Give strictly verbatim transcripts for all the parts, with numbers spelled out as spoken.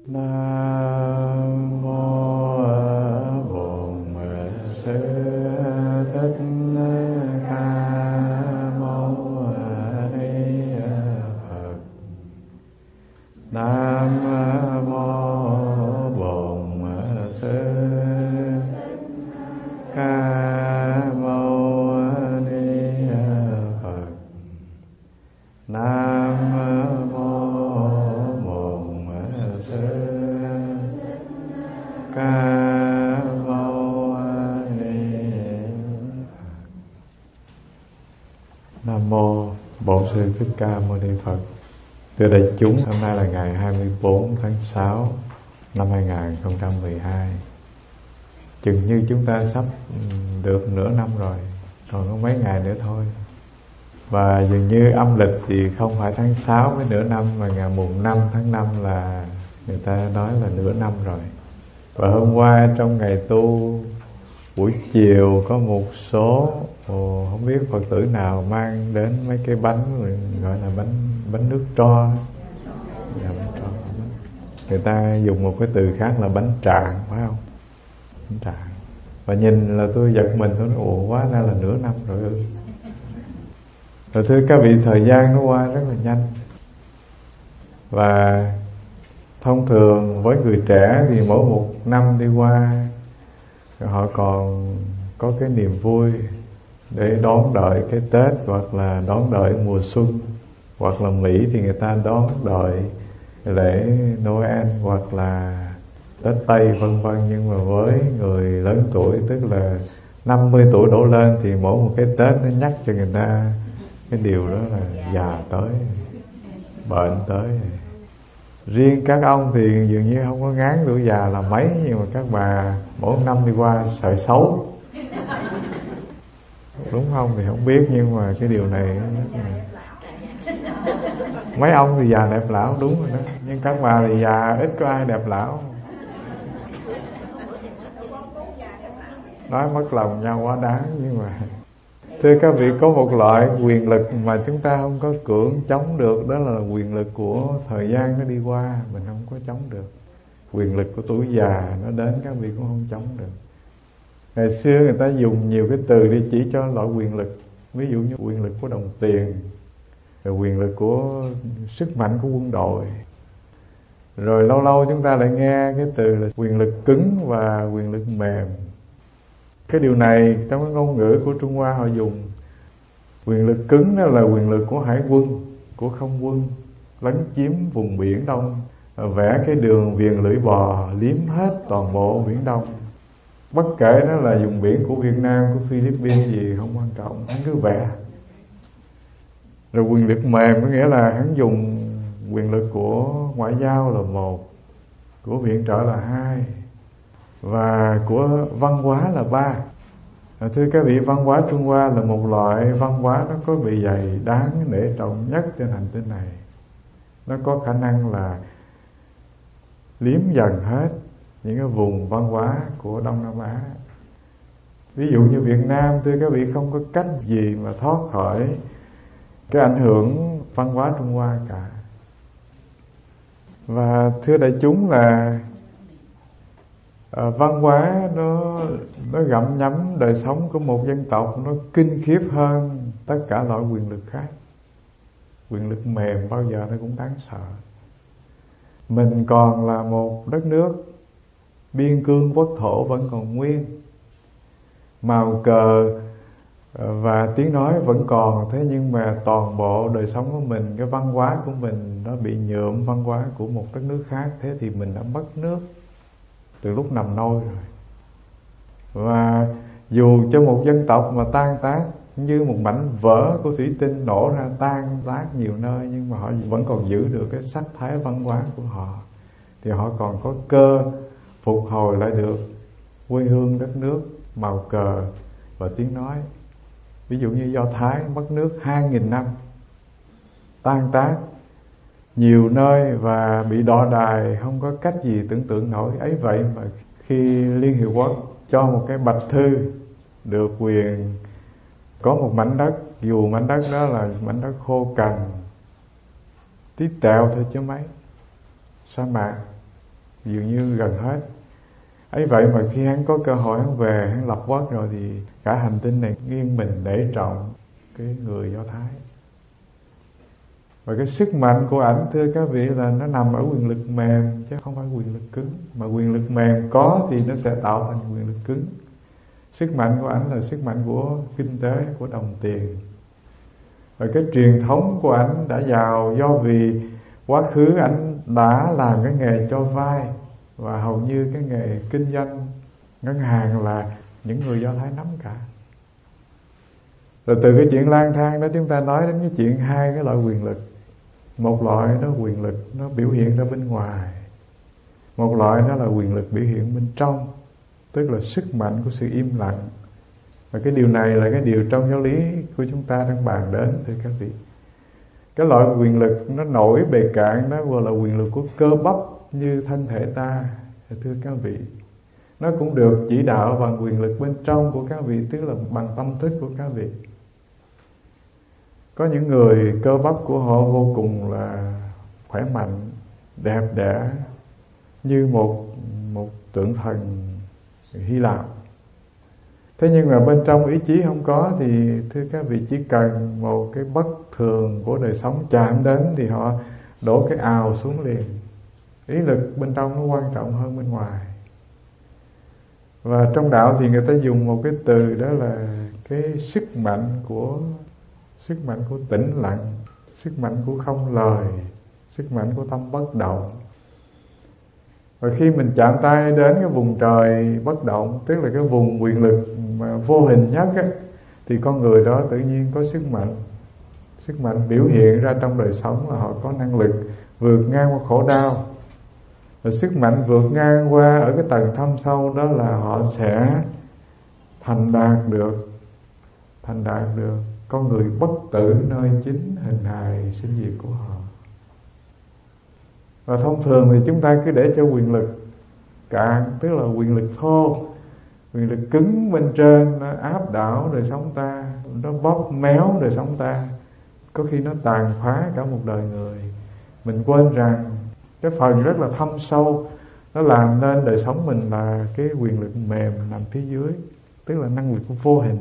Nam mô Bổn Sư Thích Ca Mâu Ni Phật. Nam mô Bổn Sư Ca Mâu Ni Phật. Nam mô Bổn Sư Ca Mâu Ni Phật. Nam mô Bổn Sư Thích Ca Mâu Ni Phật. Thưa đại chúng, hôm nay là ngày hai mươi bốn tháng sáu năm hai nghìn không trăm mười hai. Chừng như chúng ta sắp được nửa năm rồi, còn có mấy ngày nữa thôi. Và dường như âm lịch thì không phải tháng sáu với nửa năm, mà ngày mùng năm tháng năm là người ta nói là nửa năm rồi. Và hôm qua trong ngày tu buổi chiều có một số ồ, không biết Phật tử nào mang đến mấy cái bánh gọi là bánh bánh nước tro. Dạ, bánh tro. Người ta dùng một cái từ khác là bánh trạng, phải không? Bánh trạng. Và nhìn là tôi giật mình, tôi nói ồ, quá ra là nửa năm rồi ư. Rồi thưa các vị, thời gian nó qua rất là nhanh. Và thông thường với người trẻ thì mỗi một năm đi qua, họ còn có cái niềm vui để đón đợi cái Tết, hoặc là đón đợi mùa xuân, hoặc là Mỹ thì người ta đón đợi lễ Noel hoặc là Tết Tây vân vân. Nhưng mà với người lớn tuổi, tức là năm mươi tuổi đổ lên, thì mỗi một cái Tết nó nhắc cho người ta cái điều đó là già tới, bệnh tới. Riêng các ông thì dường như không có ngán tuổi già là mấy, nhưng mà các bà mỗi năm đi qua sợ xấu, đúng không thì không biết, nhưng mà cái điều này mấy ông thì già đẹp lão, đúng rồi đó, nhưng các bà thì già ít có ai đẹp lão. Nói mất lòng nhau quá đáng. Nhưng mà thưa các vị, có một loại quyền lực mà chúng ta không có cưỡng chống được, đó là quyền lực của thời gian nó đi qua, mình không có chống được. Quyền lực của tuổi già nó đến, các vị cũng không chống được. Ngày xưa người ta dùng nhiều cái từ để chỉ cho loại quyền lực, ví dụ như quyền lực của đồng tiền, rồi quyền lực của sức mạnh của quân đội. Rồi lâu lâu chúng ta lại nghe cái từ là quyền lực cứng và quyền lực mềm. Cái điều này trong cái ngôn ngữ của Trung Hoa họ dùng. Quyền lực cứng đó là quyền lực của hải quân, của không quân, lấn chiếm vùng Biển Đông, vẽ cái đường viền lưỡi bò liếm hết toàn bộ Biển Đông. Bất kể đó là vùng biển của Việt Nam, của Philippines gì không quan trọng, hắn cứ vẽ. Rồi quyền lực mềm có nghĩa là hắn dùng quyền lực của ngoại giao là một, của viện trợ là hai, và của văn hóa là ba. Thưa các vị, văn hóa Trung Hoa là một loại văn hóa nó có bề dày đáng nể trọng nhất trên hành tinh này. Nó có khả năng là liếm dần hết những cái vùng văn hóa của Đông Nam Á. Ví dụ như Việt Nam, thưa các vị, không có cách gì mà thoát khỏi cái ảnh hưởng văn hóa Trung Hoa cả. Và thưa đại chúng là à, văn hóa nó nó gặm nhấm đời sống của một dân tộc, nó kinh khiếp hơn tất cả loại quyền lực khác. Quyền lực mềm bao giờ nó cũng đáng sợ. Mình còn là một đất nước biên cương quốc thổ vẫn còn nguyên, màu cờ và tiếng nói vẫn còn, thế nhưng mà toàn bộ đời sống của mình, cái văn hóa của mình nó bị nhuộm văn hóa của một đất nước khác. Thế thì mình đã mất nước từ lúc nằm nôi rồi. Và dù cho một dân tộc mà tan tác như một mảnh vỡ của thủy tinh nổ ra tan tác nhiều nơi, nhưng mà họ vẫn còn giữ được cái sắc thái văn hóa của họ, thì họ còn có cơ phục hồi lại được quê hương đất nước, màu cờ và tiếng nói. Ví dụ như Do Thái mất nước hai nghìn năm, tan tác nhiều nơi và bị đọa đài, không có cách gì tưởng tượng nổi. Ấy vậy mà khi Liên Hiệp Quốc cho một cái bạch thư được quyền có một mảnh đất, dù mảnh đất đó là mảnh đất khô cằn, tí tẹo thôi chứ mấy, sa mạc, dường như gần hết. Ấy vậy mà khi hắn có cơ hội hắn về, hắn lập quốc rồi thì cả hành tinh này nghiêng mình để trọng cái người Do Thái. Và cái sức mạnh của ảnh, thưa các vị, là nó nằm ở quyền lực mềm chứ không phải quyền lực cứng. Mà quyền lực mềm có thì nó sẽ tạo thành quyền lực cứng. Sức mạnh của ảnh là sức mạnh của kinh tế, của đồng tiền. Và cái truyền thống của ảnh đã giàu do vì quá khứ ảnh đã làm cái nghề cho vay, và hầu như cái nghề kinh doanh ngân hàng là những người Do Thái nắm cả. Rồi từ cái chuyện lang thang đó chúng ta nói đến cái chuyện hai cái loại quyền lực. Một loại đó quyền lực nó biểu hiện ra bên ngoài, một loại đó là quyền lực biểu hiện bên trong, tức là sức mạnh của sự im lặng. Và cái điều này là cái điều trong giáo lý của chúng ta đang bàn đến, thưa các vị. Cái loại quyền lực nó nổi bề cạn đó gọi là quyền lực của cơ bắp như thân thể ta, thưa các vị. Nó cũng được chỉ đạo bằng quyền lực bên trong của các vị, tức là bằng tâm thức của các vị. Có những người cơ bắp của họ vô cùng là khỏe mạnh, đẹp đẽ, như một một tượng thần Hy Lạp. Thế nhưng mà bên trong ý chí không có, thì thưa các vị, chỉ cần một cái bất thường của đời sống chạm đến thì họ đổ cái ào xuống liền. Ý lực bên trong nó quan trọng hơn bên ngoài. Và trong đạo thì người ta dùng một cái từ đó là cái sức mạnh của sức mạnh của tĩnh lặng, sức mạnh của không lời, sức mạnh của tâm bất động. Và khi mình chạm tay đến cái vùng trời bất động, tức là cái vùng quyền lực mà vô hình nhất á, thì con người đó tự nhiên có sức mạnh. Sức mạnh biểu hiện ra trong đời sống là họ có năng lực vượt ngang qua khổ đau. Và sức mạnh vượt ngang qua ở cái tầng thâm sâu đó là họ sẽ thành đạt được thành đạt được con người bất tử nơi chính hình hài sinh diệt của họ. Và thông thường thì chúng ta cứ để cho quyền lực cạn, tức là quyền lực thô, quyền lực cứng bên trên nó áp đảo đời sống ta, nó bóp méo đời sống ta, có khi nó tàn phá cả một đời người. Mình quên rằng cái phần rất là thâm sâu nó làm nên đời sống mình là cái quyền lực mềm nằm phía dưới, tức là năng lực của vô hình.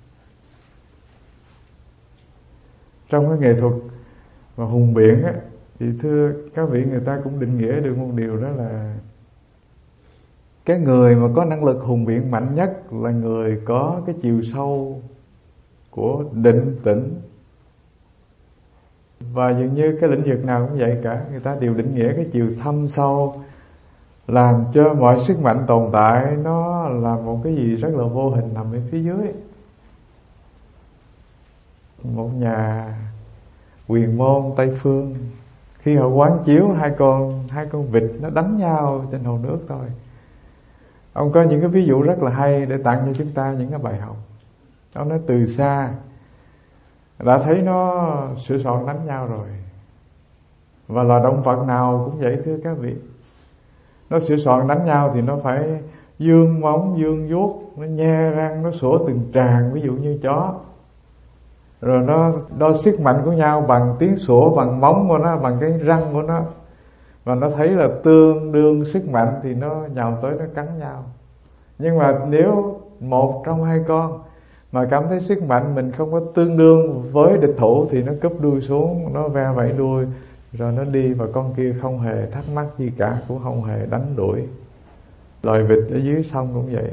Trong cái nghệ thuật và hùng biện á, thì thưa các vị, người ta cũng định nghĩa được một điều, đó là cái người mà có năng lực hùng biện mạnh nhất là người có cái chiều sâu của định tĩnh. Và dường như cái lĩnh vực nào cũng vậy cả, người ta đều định nghĩa cái chiều thâm sâu, làm cho mọi sức mạnh tồn tại nó là một cái gì rất là vô hình nằm ở phía dưới. Một nhà quyền môn Tây Phương, khi họ quán chiếu hai con hai con vịt nó đánh nhau trên hồ nước thôi, ông có những cái ví dụ rất là hay để tặng cho chúng ta những cái bài học. Ông nói từ xa đã thấy nó sửa soạn đánh nhau rồi. Và loài động vật nào cũng vậy, thưa các vị. Nó sửa soạn đánh nhau thì nó phải dương móng, dương vuốt, nó nhe răng, nó sủa từng tràng, ví dụ như chó. Rồi nó đo sức mạnh của nhau bằng tiếng sủa, bằng móng của nó, bằng cái răng của nó. Và nó thấy là tương đương sức mạnh thì nó nhào tới nó cắn nhau. Nhưng mà nếu một trong hai con mà cảm thấy sức mạnh mình không có tương đương với địch thủ thì nó cúp đuôi xuống, nó ve vẫy đuôi rồi nó đi, và con kia không hề thắc mắc gì cả, cũng không hề đánh đuổi. Loài vịt ở dưới sông cũng vậy,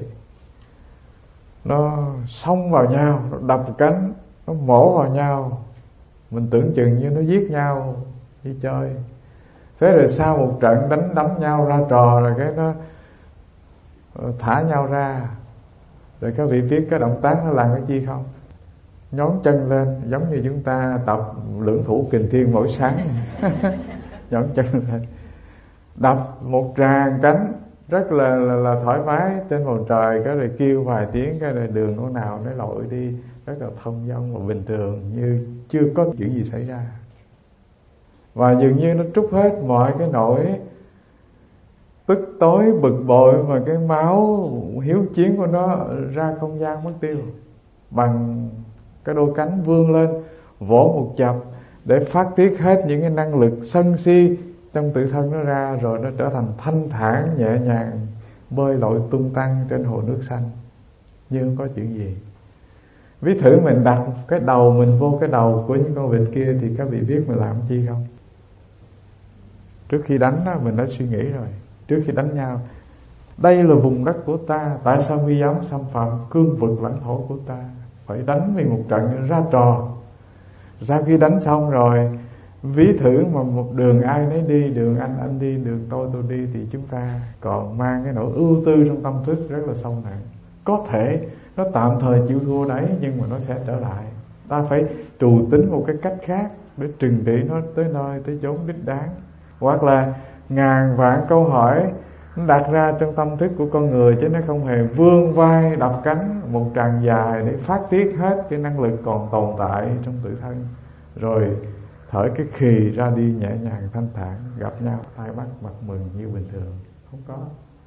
nó xông vào nhau, nó đập cánh, nó mổ vào nhau, mình tưởng chừng như nó giết nhau đi chơi. Thế rồi sau một trận đánh đấm nhau ra trò rồi cái nó thả nhau ra. Rồi các vị biết cái động tác nó làm cái gì không? Nhón chân lên, giống như chúng ta tập lưỡng thủ kình thiên mỗi sáng. Nhón chân lên, đập một tràng cánh rất là, là, là thoải mái trên bầu trời. Cái rồi kêu vài tiếng, cái rồi đường của nào nó lội đi, rất là thông dong và bình thường, như chưa có chuyện gì xảy ra. Và dường như nó trút hết mọi cái nỗi tức tối bực bội mà cái máu hiếu chiến của nó ra không gian mất tiêu, bằng cái đôi cánh vươn lên vỗ một chập để phát tiết hết những cái năng lực sân si trong tự thân nó ra, rồi nó trở thành thanh thản nhẹ nhàng, bơi lội tung tăng trên hồ nước xanh như không có chuyện gì. Ví thử mình đặt cái đầu mình vô cái đầu của những con vịt kia thì các vị biết mình làm chi không? Trước khi đánh đó, mình đã suy nghĩ rồi. Trước khi đánh nhau, đây là vùng đất của ta, tại sao mi dám xâm phạm cương vực lãnh thổ của ta? Phải đánh vì một trận ra trò. Sau khi đánh xong rồi, ví thử mà một đường ai nấy đi, đường anh anh đi, đường tôi tôi đi, thì chúng ta còn mang cái nỗi ưu tư trong tâm thức rất là sâu nặng. Có thể nó tạm thời chịu thua đấy, nhưng mà nó sẽ trở lại. Ta phải trù tính một cái cách khác để trừng trị nó tới nơi, tới chốn đích đáng. Hoặc là ngàn vạn câu hỏi nó đặt ra trong tâm thức của con người, chứ nó không hề vươn vai đập cánh một tràng dài để phát tiết hết cái năng lực còn tồn tại trong tự thân, rồi thở cái khì ra đi nhẹ nhàng thanh thản, gặp nhau tay bắt mặt mừng như bình thường. Không có.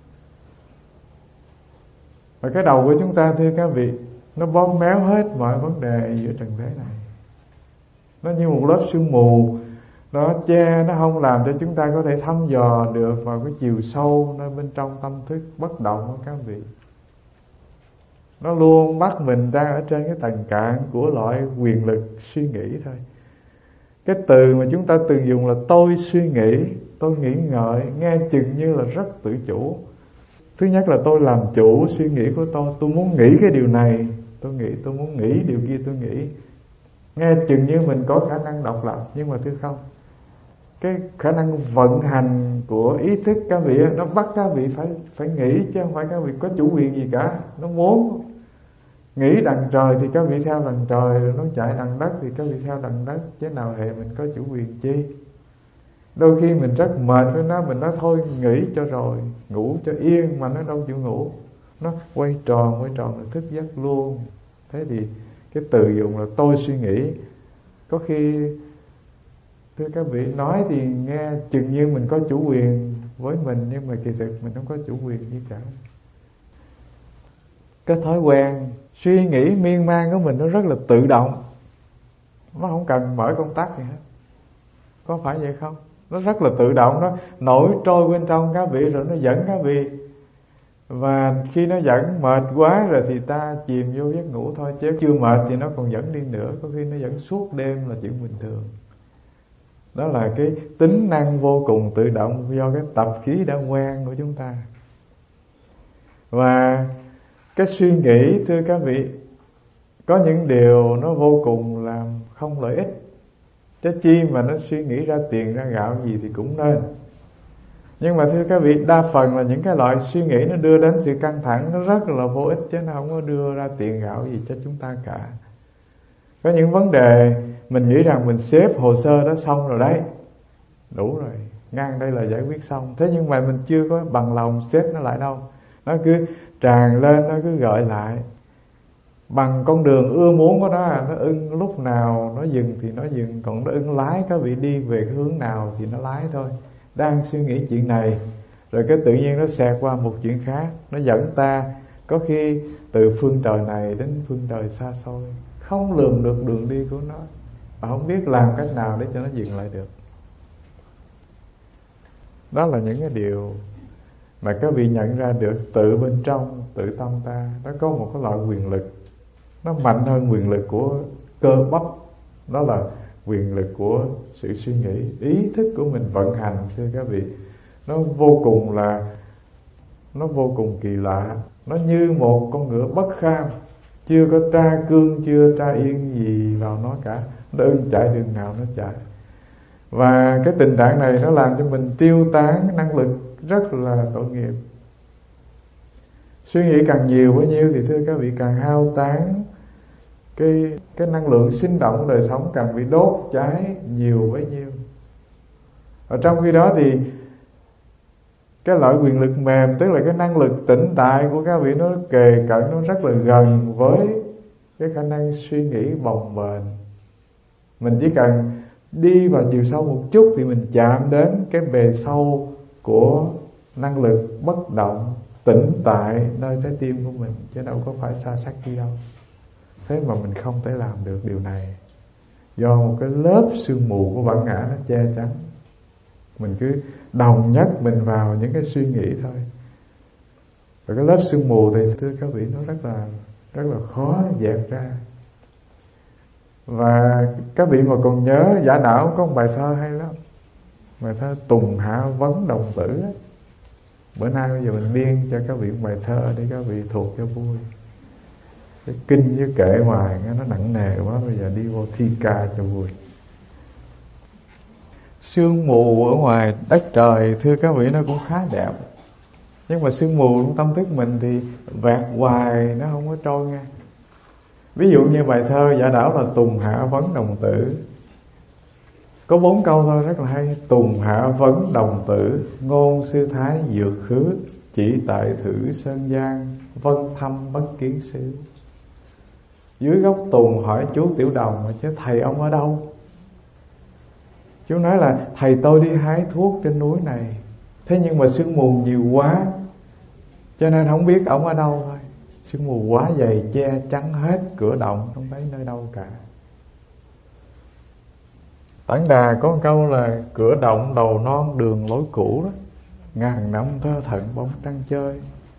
Và cái đầu của chúng ta, thưa các vị, nó bóp méo hết mọi vấn đề giữa trần thế này. Nó như một lớp sương mù, nó che, nó không làm cho chúng ta có thể thăm dò được vào cái chiều sâu nơi bên trong tâm thức bất động của các vị. Nó luôn bắt mình đang ở trên cái tầng cạn của loại quyền lực suy nghĩ thôi. Cái từ mà chúng ta từng dùng là tôi suy nghĩ, tôi nghĩ ngợi, nghe chừng như là rất tự chủ. Thứ nhất là tôi làm chủ suy nghĩ của tôi. Tôi muốn nghĩ cái điều này, tôi nghĩ. Tôi muốn nghĩ điều kia, tôi nghĩ. Nghe chừng như mình có khả năng độc lập. Nhưng mà thưa không, cái khả năng vận hành của ý thức các vị, nó bắt các vị phải phải nghĩ, chứ không phải các vị có chủ quyền gì cả. Nó muốn nghĩ đằng trời thì các vị theo đằng trời, rồi nó chạy đằng đất thì các vị theo đằng đất, chứ nào hề mình có chủ quyền chi. Đôi khi mình rất mệt với nó, mình nói thôi nghỉ cho rồi, ngủ cho yên, mà nó đâu chịu ngủ. Nó quay tròn, quay tròn rồi thức giấc luôn. Thế thì cái từ dùng là tôi suy nghĩ, có khi thưa các vị, nói thì nghe chừng như mình có chủ quyền với mình, nhưng mà kỳ thực mình không có chủ quyền gì cả. Cái thói quen suy nghĩ miên man của mình nó rất là tự động, nó không cần mở công tắc gì hết. Có phải vậy không? Nó rất là tự động, nó nổi trôi bên trong các vị, rồi nó dẫn các vị. Và khi nó dẫn mệt quá rồi thì ta chìm vô giấc ngủ thôi, chứ chưa mệt thì nó còn dẫn đi nữa. Có khi nó dẫn suốt đêm là chuyện bình thường. Đó là cái tính năng vô cùng tự động do cái tập khí đã quen của chúng ta. Và cái suy nghĩ, thưa các vị, có những điều nó vô cùng làm không lợi ích. Chứ chi mà nó suy nghĩ ra tiền ra gạo gì thì cũng nên. Nhưng mà thưa các vị, đa phần là những cái loại suy nghĩ nó đưa đến sự căng thẳng, nó rất là vô ích, chứ nó không có đưa ra tiền gạo gì cho chúng ta cả. Có những vấn đề mình nghĩ rằng mình xếp hồ sơ đó xong rồi đấy, đủ rồi, ngang đây là giải quyết xong. Thế nhưng mà mình chưa có bằng lòng xếp nó lại đâu. Nó cứ tràn lên, nó cứ gợi lại bằng con đường ưa muốn của nó. Nó ưng lúc nào nó dừng thì nó dừng, còn nó ưng lái các vị đi về cái hướng nào thì nó lái thôi. Đang suy nghĩ chuyện này, rồi cái tự nhiên nó xẹt qua một chuyện khác, nó dẫn ta có khi từ phương trời này đến phương trời xa xôi, không lường được đường đi của nó, và không biết làm cách nào để cho nó dừng lại được. Đó là những cái điều mà các vị nhận ra được tự bên trong, tự tâm ta. Nó có một cái loại quyền lực, nó mạnh hơn quyền lực của cơ bắp. Đó là quyền lực của sự suy nghĩ, ý thức của mình vận hành, thưa các vị. Nó vô cùng là Nó vô cùng kỳ lạ. Nó như một con ngựa bất kham, chưa có tra cương, chưa tra yên gì vào nó cả. Nó ưng chạy đường nào nó chạy. Và cái tình trạng này nó làm cho mình tiêu tán năng lực rất là tội nghiệp. Suy nghĩ càng nhiều bao nhiêu thì thưa các vị càng hao tán Cái, cái năng lượng sinh động của đời sống càng bị đốt cháy nhiều bấy nhiêu. Ở trong khi đó thì cái loại quyền lực mềm, tức là cái năng lực tĩnh tại của các vị, nó kề cận, nó rất là gần với cái khả năng suy nghĩ bồng bềnh. Mình chỉ cần đi vào chiều sâu một chút thì mình chạm đến cái bề sâu của năng lực bất động, tĩnh tại nơi trái tim của mình, chứ đâu có phải xa sắc gì đâu. Thế mà mình không thể làm được điều này, do một cái lớp sương mù của bản ngã nó che chắn. Mình cứ đồng nhất mình vào những cái suy nghĩ thôi. Và cái lớp sương mù thì thưa các vị nó rất là rất là khó dẹp ra. Và các vị mà còn nhớ Giả Đảo có một bài thơ hay lắm, bài thơ Tùng Hạ Vấn Đồng Tử ấy. Bữa nay bây giờ mình biên cho các vị một bài thơ để các vị thuộc cho vui. Cái kinh với kệ hoài nó nặng nề quá, bây giờ đi vô thi ca cho vui. Sương mù ở ngoài đất trời thưa các vị nó cũng khá đẹp, nhưng mà sương mù trong tâm thức mình thì vẹt hoài, nó không có trôi ngang. Ví dụ như bài thơ Giả Đảo là Tùng Hạ Vấn Đồng Tử, có bốn câu thôi rất là hay. Tùng hạ vấn đồng tử, ngôn sư thái dược khứ, chỉ tại thử sơn gian, vân thăm bất kiến xứ. Dưới gốc tùng hỏi chú Tiểu Đồng, chứ thầy ông ở đâu? Chú nói là thầy tôi đi hái thuốc trên núi này, thế nhưng mà sương mù nhiều quá cho nên không biết ông ở đâu thôi. Sương mù quá dày che chắn hết cửa động, không thấy nơi đâu cả. Tản Đà có một câu là cửa động đầu non đường lối cũ đó, ngàn năm thơ thận bóng trăng chơi.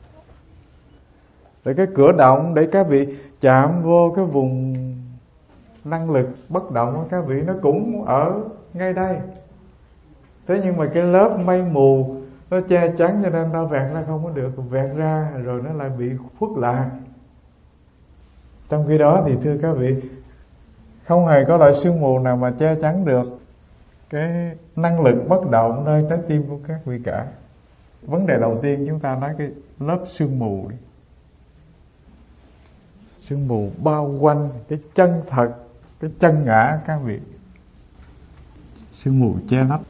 Để cái cửa động để các vị chạm vô cái vùng năng lực bất động của các vị, nó cũng ở ngay đây. Thế nhưng mà cái lớp mây mù nó che chắn cho nên nó vẹt ra không có được, vẹt ra rồi nó lại bị khuất lạc. Trong khi đó thì thưa các vị, không hề có loại sương mù nào mà che chắn được cái năng lực bất động nơi trái tim của các vị cả. Vấn đề đầu tiên chúng ta nói cái lớp sương mù đi. Sương mù bao quanh cái chân thật, cái chân ngã các vị. Sương mù che lấp.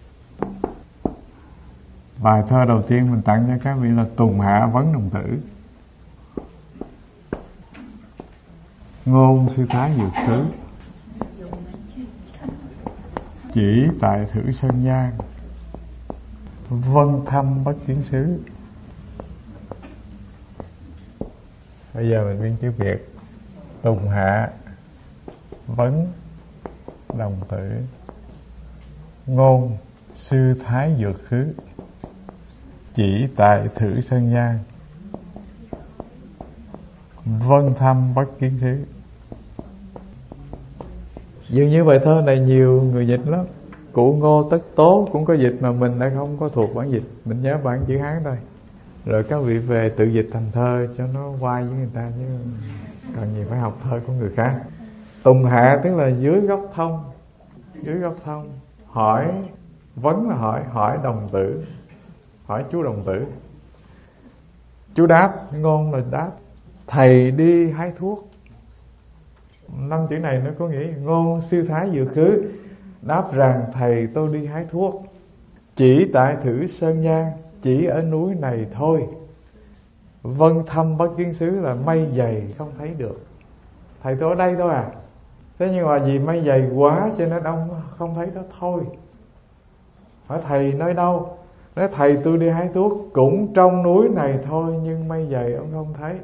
Bài thơ đầu tiên mình tặng cho các vị là Tùng Hạ Vấn Đồng Tử, ngôn sư thái dược khứ, chỉ tại thử sơn gian, vân thăm bất kiến xứ. Bây giờ mình biên chữ Việt. Tùng Hạ Vấn Đồng Tử, ngôn sư thái dược khứ, chỉ tại thử sơn gian, vân thăm bất kiến xứ. Dường như bài thơ này nhiều người dịch lắm. Cụ Ngô Tất Tố cũng có dịch mà mình đã không có thuộc bản dịch, mình nhớ bản chữ Hán thôi. Rồi các vị về tự dịch thành thơ cho nó quay với người ta, chứ cần gì phải học thơ của người khác. Tùng hạ tức là dưới gốc thông, dưới gốc thông. Hỏi, vấn là hỏi, hỏi đồng tử, hỏi chú đồng tử. Chú đáp, ngôn là đáp. Thầy đi hái thuốc. Năm chữ này nó có nghĩa ngôn sư thái dược khứ đáp rằng thầy tôi đi hái thuốc, chỉ tại thử sơn gian, chỉ ở núi này thôi. Vân thăm bất kiến xứ là mây dày không thấy được. Thầy tôi ở đây thôi à. Thế nhưng mà vì mây dày quá cho nên ông không thấy đó thôi. Hỏi thầy nơi đâu? Nói thầy tôi đi hái thuốc cũng trong núi này thôi, nhưng mây dày ông không thấy.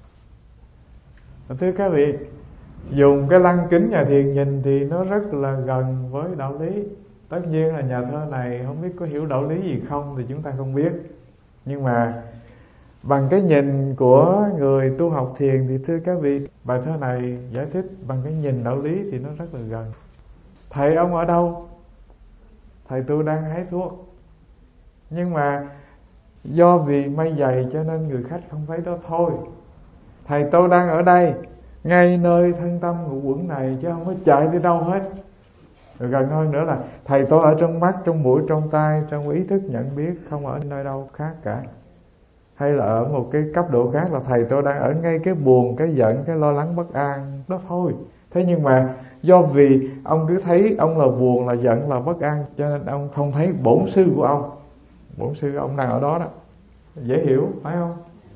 Thưa các vị, dùng cái lăng kính nhà thiền nhìn thì nó rất là gần với đạo lý. Tất nhiên là nhà thơ này không biết có hiểu đạo lý gì không thì chúng ta không biết. Nhưng mà bằng cái nhìn của người tu học thiền thì thưa các vị, bài thơ này giải thích bằng cái nhìn đạo lý thì nó rất là gần. Thầy ông ở đâu? Thầy tôi đang hái thuốc, nhưng mà do vì mây dày cho nên người khách không thấy đó thôi. Thầy tôi đang ở đây, ngay nơi thân tâm ngũ quẩn này, chứ không có chạy đi đâu hết. Rồi gần hơn nữa là thầy tôi ở trong mắt, trong mũi, trong tai, trong ý thức nhận biết, không ở nơi đâu khác cả. Hay là ở một cái cấp độ khác là thầy tôi đang ở ngay cái buồn, cái giận, cái lo lắng bất an đó thôi. Thế nhưng mà do vì ông cứ thấy ông là buồn, là giận, là bất an, cho nên ông không thấy bổn sư của ông. Bổn sư ông đang ở đó đó. Dễ hiểu phải không?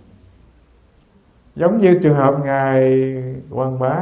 Giống như trường hợp ngài Hoàng Bá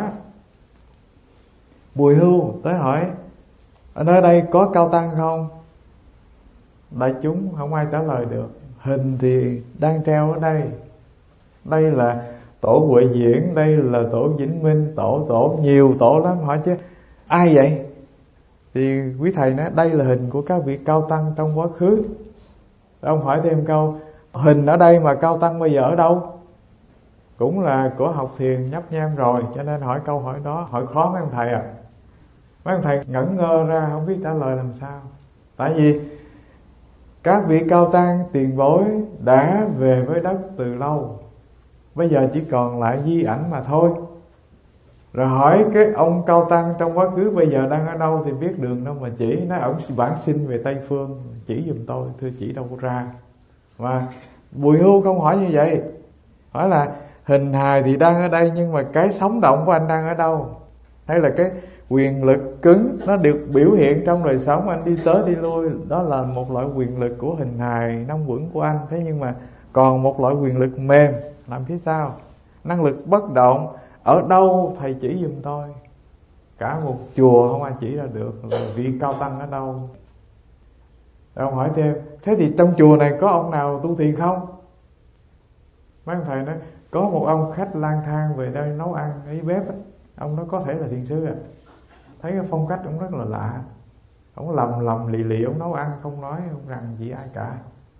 Bùi Hưu tới hỏi ở nơi đây có cao tăng không? Đại chúng không ai trả lời được. Hình thì đang treo ở đây. Đây là tổ Huệ Diễn, đây là tổ Vĩnh Minh, tổ tổ nhiều tổ lắm. Hỏi chứ ai vậy? Thì quý thầy nói đây là hình của các vị cao tăng trong quá khứ. Ông hỏi thêm câu, hình ở đây mà cao tăng bây giờ ở đâu? Cũng là của học thiền nhấp nhang rồi, cho nên hỏi câu hỏi đó, hỏi khó mấy ông thầy à. Mấy ông thầy ngẩn ngơ ra không biết trả lời làm sao. Tại vì các vị cao tăng tiền bối đã về với đất từ lâu, bây giờ chỉ còn lại di ảnh mà thôi. Rồi hỏi cái ông cao tăng trong quá khứ bây giờ đang ở đâu thì biết đường đâu mà chỉ. Nói ổng vãng sinh về Tây Phương, chỉ giùm tôi. Thưa chỉ đâu có ra. Và Bùi Hưu không hỏi như vậy, hỏi là hình hài thì đang ở đây, nhưng mà cái sống động của anh đang ở đâu? Hay là cái quyền lực cứng nó được biểu hiện trong đời sống, anh đi tới đi lui, đó là một loại quyền lực của hình hài năm quẩn của anh. Thế nhưng mà còn một loại quyền lực mềm, làm phía sau, năng lực bất động. Ở đâu thầy chỉ giùm tôi. Cả một chùa không ai chỉ ra được là vị cao tăng ở đâu. Rồi ông hỏi thêm, thế thì trong chùa này có ông nào tu thiền không? Mấy ông thầy nói, có một ông khách lang thang về đây nấu ăn ở bếp ấy. Ông đó có thể là thiền sư à. Thấy cái phong cách ông rất là lạ. Ông lầm lầm lì lì, ông nấu ăn không nói, không rằng gì ai cả.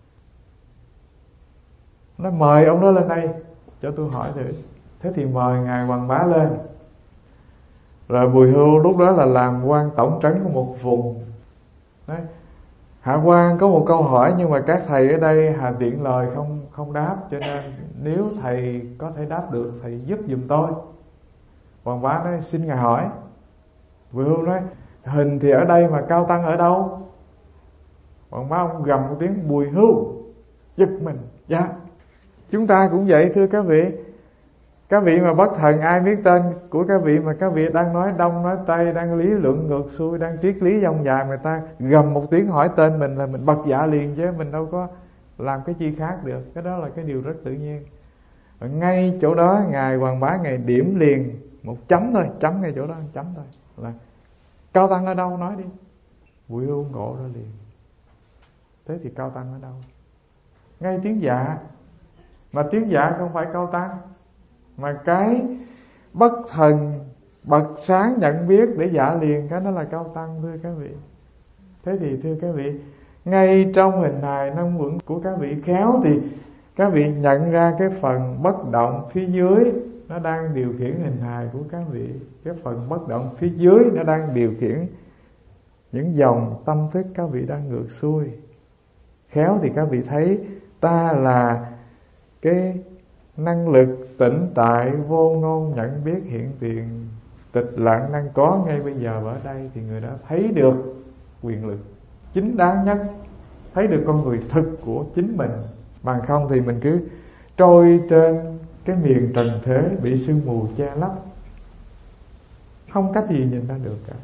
Nói mời ông đó lên đây cho tôi hỏi thử. Thế thì mời ngài Hoàng Bá lên. Rồi Bùi Hưu lúc đó là làm quan tổng trấn của một vùng. Đấy, Hạ Quan có một câu hỏi, nhưng mà các thầy ở đây hà tiện lời không không đáp, cho nên nếu thầy có thể đáp được, thầy giúp giùm tôi. Hoàng Bá nói xin ngài hỏi. Bùi Hưu nói hình thì ở đây mà cao tăng ở đâu? Hoàng Bá ông gầm một tiếng Bùi Hưu, giật mình. Dạ, chúng ta cũng vậy thưa các vị. Các vị mà bất thần ai biết tên của các vị mà các vị đang nói đông nói tây, đang lý luận ngược xuôi, đang triết lý dông dài, người ta gầm một tiếng hỏi tên mình là mình bật dạ liền, chứ mình đâu có làm cái chi khác được. Cái đó là cái điều rất tự nhiên. Ở ngay chỗ đó ngài Hoàng Bá ngài điểm liền một chấm thôi, chấm ngay chỗ đó một chấm thôi, là cao tăng ở đâu nói đi. Bùi Hưu ngộ ra liền. Thế thì cao tăng ở đâu? Ngay tiếng dạ. Mà tiếng dạ không phải cao tăng, mà cái bất thần bật sáng nhận biết để dạ liền, cái đó là cao tăng thưa các vị. Thế thì thưa các vị, ngay trong hình hài năm quẩn của các vị khéo thì các vị nhận ra cái phần bất động phía dưới nó đang điều khiển hình hài của các vị. Cái phần bất động phía dưới nó đang điều khiển những dòng tâm thức các vị đang ngược xuôi. Khéo thì các vị thấy ta là cái năng lực tĩnh tại vô ngôn nhận biết hiện tiền tịch lặng đang có ngay bây giờ ở đây, thì người đã thấy được quyền lực chính đáng nhất, thấy được con người thực của chính mình. Bằng không thì mình cứ trôi trên cái miền trần thế bị sương mù che lấp, không cách gì nhìn ra được cả.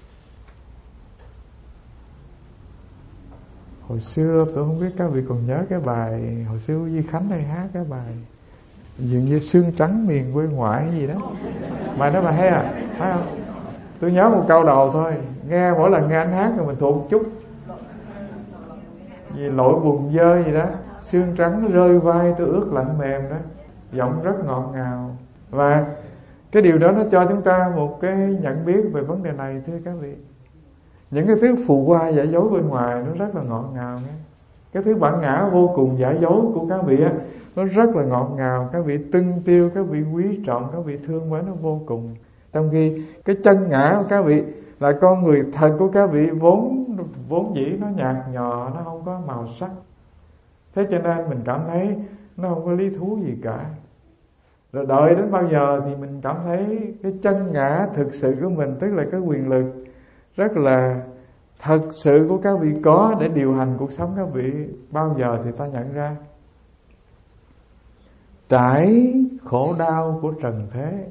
Hồi xưa tôi không biết các vị còn nhớ cái bài hồi xưa Di Khánh hay hát cái bài dường như xương trắng miền quê ngoại gì đó. Bài đó bà thấy à? Thấy không? Tôi nhớ một câu đầu thôi, nghe mỗi lần nghe anh hát rồi mình thuộc một chút. Vì lội buồn dơ gì đó, xương trắng rơi vai tôi ướt lạnh mềm đó, giọng rất ngọt ngào. Và cái điều đó nó cho chúng ta một cái nhận biết về vấn đề này thưa các vị. Những cái thứ phù hoa giả dối bên ngoài nó rất là ngọt ngào nghe. Cái thứ bản ngã vô cùng giả dối của các vị á, nó rất là ngọt ngào. Các vị tưng tiêu, các vị quý trọng, các vị thương mến nó vô cùng. Trong khi cái chân ngã của các vị là con người thật của các vị vốn vốn dĩ nó nhạt nhòa, nó không có màu sắc. Thế cho nên mình cảm thấy nó không có lý thú gì cả. Rồi đợi đến bao giờ thì mình cảm thấy cái chân ngã thực sự của mình, tức là cái quyền lực rất là thật sự của các vị có để điều hành cuộc sống các vị, bao giờ thì ta nhận ra. Trải khổ đau của trần thế,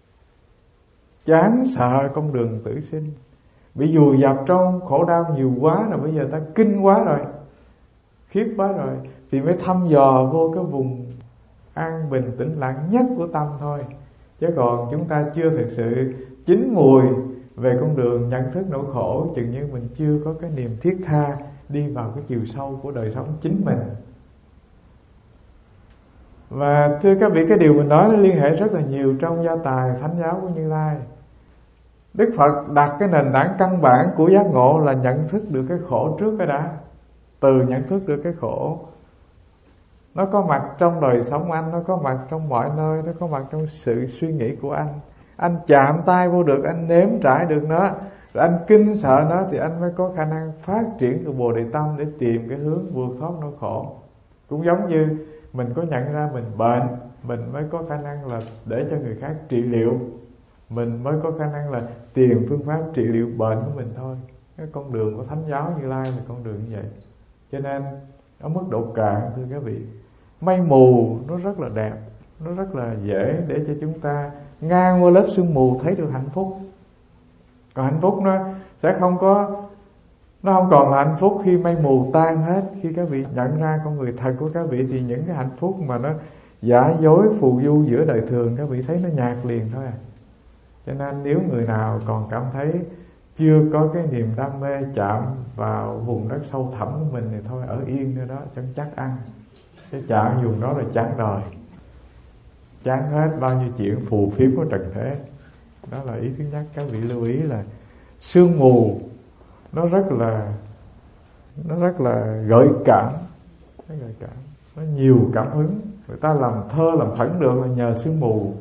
chán sợ con đường tử sinh, bị vùi dập trong khổ đau nhiều quá rồi, bây giờ ta kinh quá rồi, khiếp quá rồi, thì mới thăm dò vô cái vùng an bình tĩnh lặng nhất của tâm thôi. Chứ còn chúng ta chưa thực sự chín mùi về con đường nhận thức nỗi khổ, chừng như mình chưa có cái niềm thiết tha đi vào cái chiều sâu của đời sống chính mình. Và thưa các vị, cái điều mình nói nó liên hệ rất là nhiều trong gia tài thánh giáo của Như Lai. Đức Phật đặt cái nền tảng căn bản của giác ngộ là nhận thức được cái khổ trước cái đã. Từ nhận thức được cái khổ, nó có mặt trong đời sống anh, nó có mặt trong mọi nơi, nó có mặt trong sự suy nghĩ của anh. Anh chạm tay vô được, anh nếm trải được nó, rồi anh kinh sợ nó, thì anh mới có khả năng phát triển được Bồ Đề Tâm để tìm cái hướng vượt thoát nỗi khổ. Cũng giống như mình có nhận ra mình bệnh, mình mới có khả năng là để cho người khác trị liệu, mình mới có khả năng là tìm phương pháp trị liệu bệnh của mình thôi. Cái con đường của Thánh giáo Như Lai là con đường như vậy. Cho nên ở mức độ cạn, thưa các vị, mây mù nó rất là đẹp, nó rất là dễ để cho chúng ta ngang qua lớp sương mù thấy được hạnh phúc. Còn hạnh phúc nó sẽ không có, nó không còn là hạnh phúc khi mây mù tan hết. Khi các vị nhận ra con người thật của các vị, thì những cái hạnh phúc mà nó giả dối phù du giữa đời thường, các vị thấy nó nhạt liền thôi à. Cho nên nếu người nào còn cảm thấy chưa có cái niềm đam mê chạm vào vùng đất sâu thẳm của mình, thì thôi ở yên nơi đó cho chắc ăn. Cái chạm vùng đó là chán đời, chán hết bao nhiêu chuyện phù phiếm của trần thế. Đó là ý thứ nhất. Các vị lưu ý là sương mù nó rất là nó rất là gợi cảm, nó gợi cảm, nó nhiều cảm hứng. Người ta làm thơ làm thẩn được là nhờ sương mù.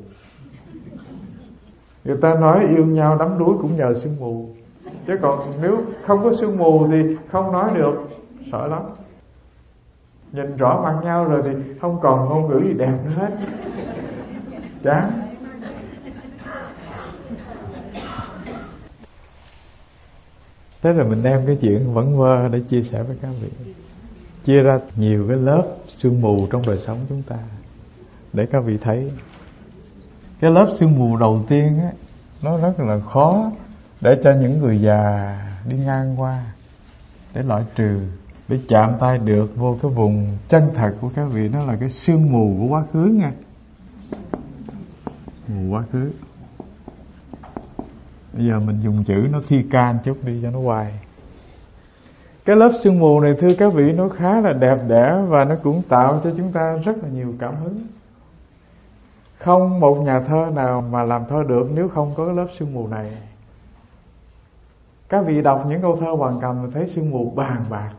Người ta nói yêu nhau đắm đuối cũng nhờ sương mù. Chứ còn nếu không có sương mù thì không nói được, sợ lắm. Nhìn rõ mặt nhau rồi thì không còn ngôn ngữ gì đẹp nữa hết, chán. Thế là mình đem cái chuyện vẩn vơ để chia sẻ với các vị, chia ra nhiều cái lớp sương mù trong đời sống chúng ta, để các vị thấy. Cái lớp sương mù đầu tiên á, nó rất là khó để cho những người già đi ngang qua, để loại trừ, để chạm tay được vô cái vùng chân thật của các vị. Nó là cái sương mù của quá khứ nha, mù quá khứ. Bây giờ mình dùng chữ nó thi ca chút đi cho nó hoài. Cái lớp sương mù này, thưa các vị, nó khá là đẹp đẽ, và nó cũng tạo cho chúng ta rất là nhiều cảm hứng. Không một nhà thơ nào mà làm thơ được nếu không có cái lớp sương mù này. Các vị đọc những câu thơ Hoàng Cầm thì thấy sương mù bàn bạc.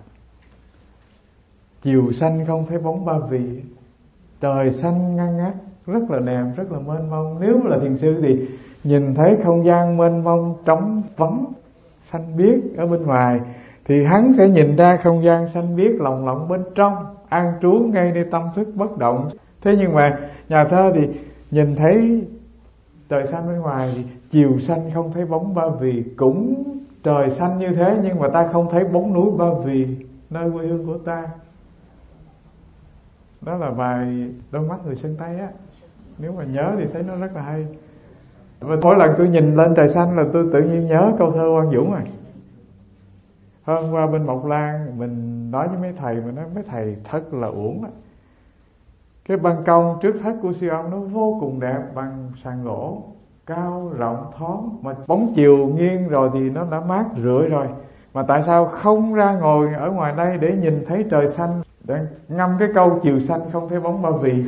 Chiều xanh không thấy bóng ba vì, trời xanh ngăn ngắt, rất là đẹp, rất là mênh mông. Nếu là thiền sư thì nhìn thấy không gian mênh mông, trống vắng, xanh biếc ở bên ngoài, thì hắn sẽ nhìn ra không gian xanh biếc lồng lộng bên trong, an trú ngay nơi tâm thức bất động. Thế nhưng mà nhà thơ thì nhìn thấy trời xanh bên ngoài, thì chiều xanh không thấy bóng ba vì. Cũng trời xanh như thế, nhưng mà ta không thấy bóng núi ba vì, nơi quê hương của ta. Đó là bài Đôi mắt người sơn Tây á. Nếu mà nhớ thì thấy nó rất là hay. Và mỗi lần tôi nhìn lên trời xanh là tôi tự nhiên nhớ câu thơ Quang Dũng rồi. Hôm qua bên Mộc Lan mình nói với mấy thầy, mình nói mấy thầy thật là uổng á. Cái ban công trước thất của siêu âm nó vô cùng đẹp, bằng sàn gỗ cao rộng thoáng, mà bóng chiều nghiêng rồi thì nó đã mát rượi rồi. Mà tại sao không ra ngồi ở ngoài đây để nhìn thấy trời xanh, để ngâm cái câu chiều xanh không thấy bóng ba vì.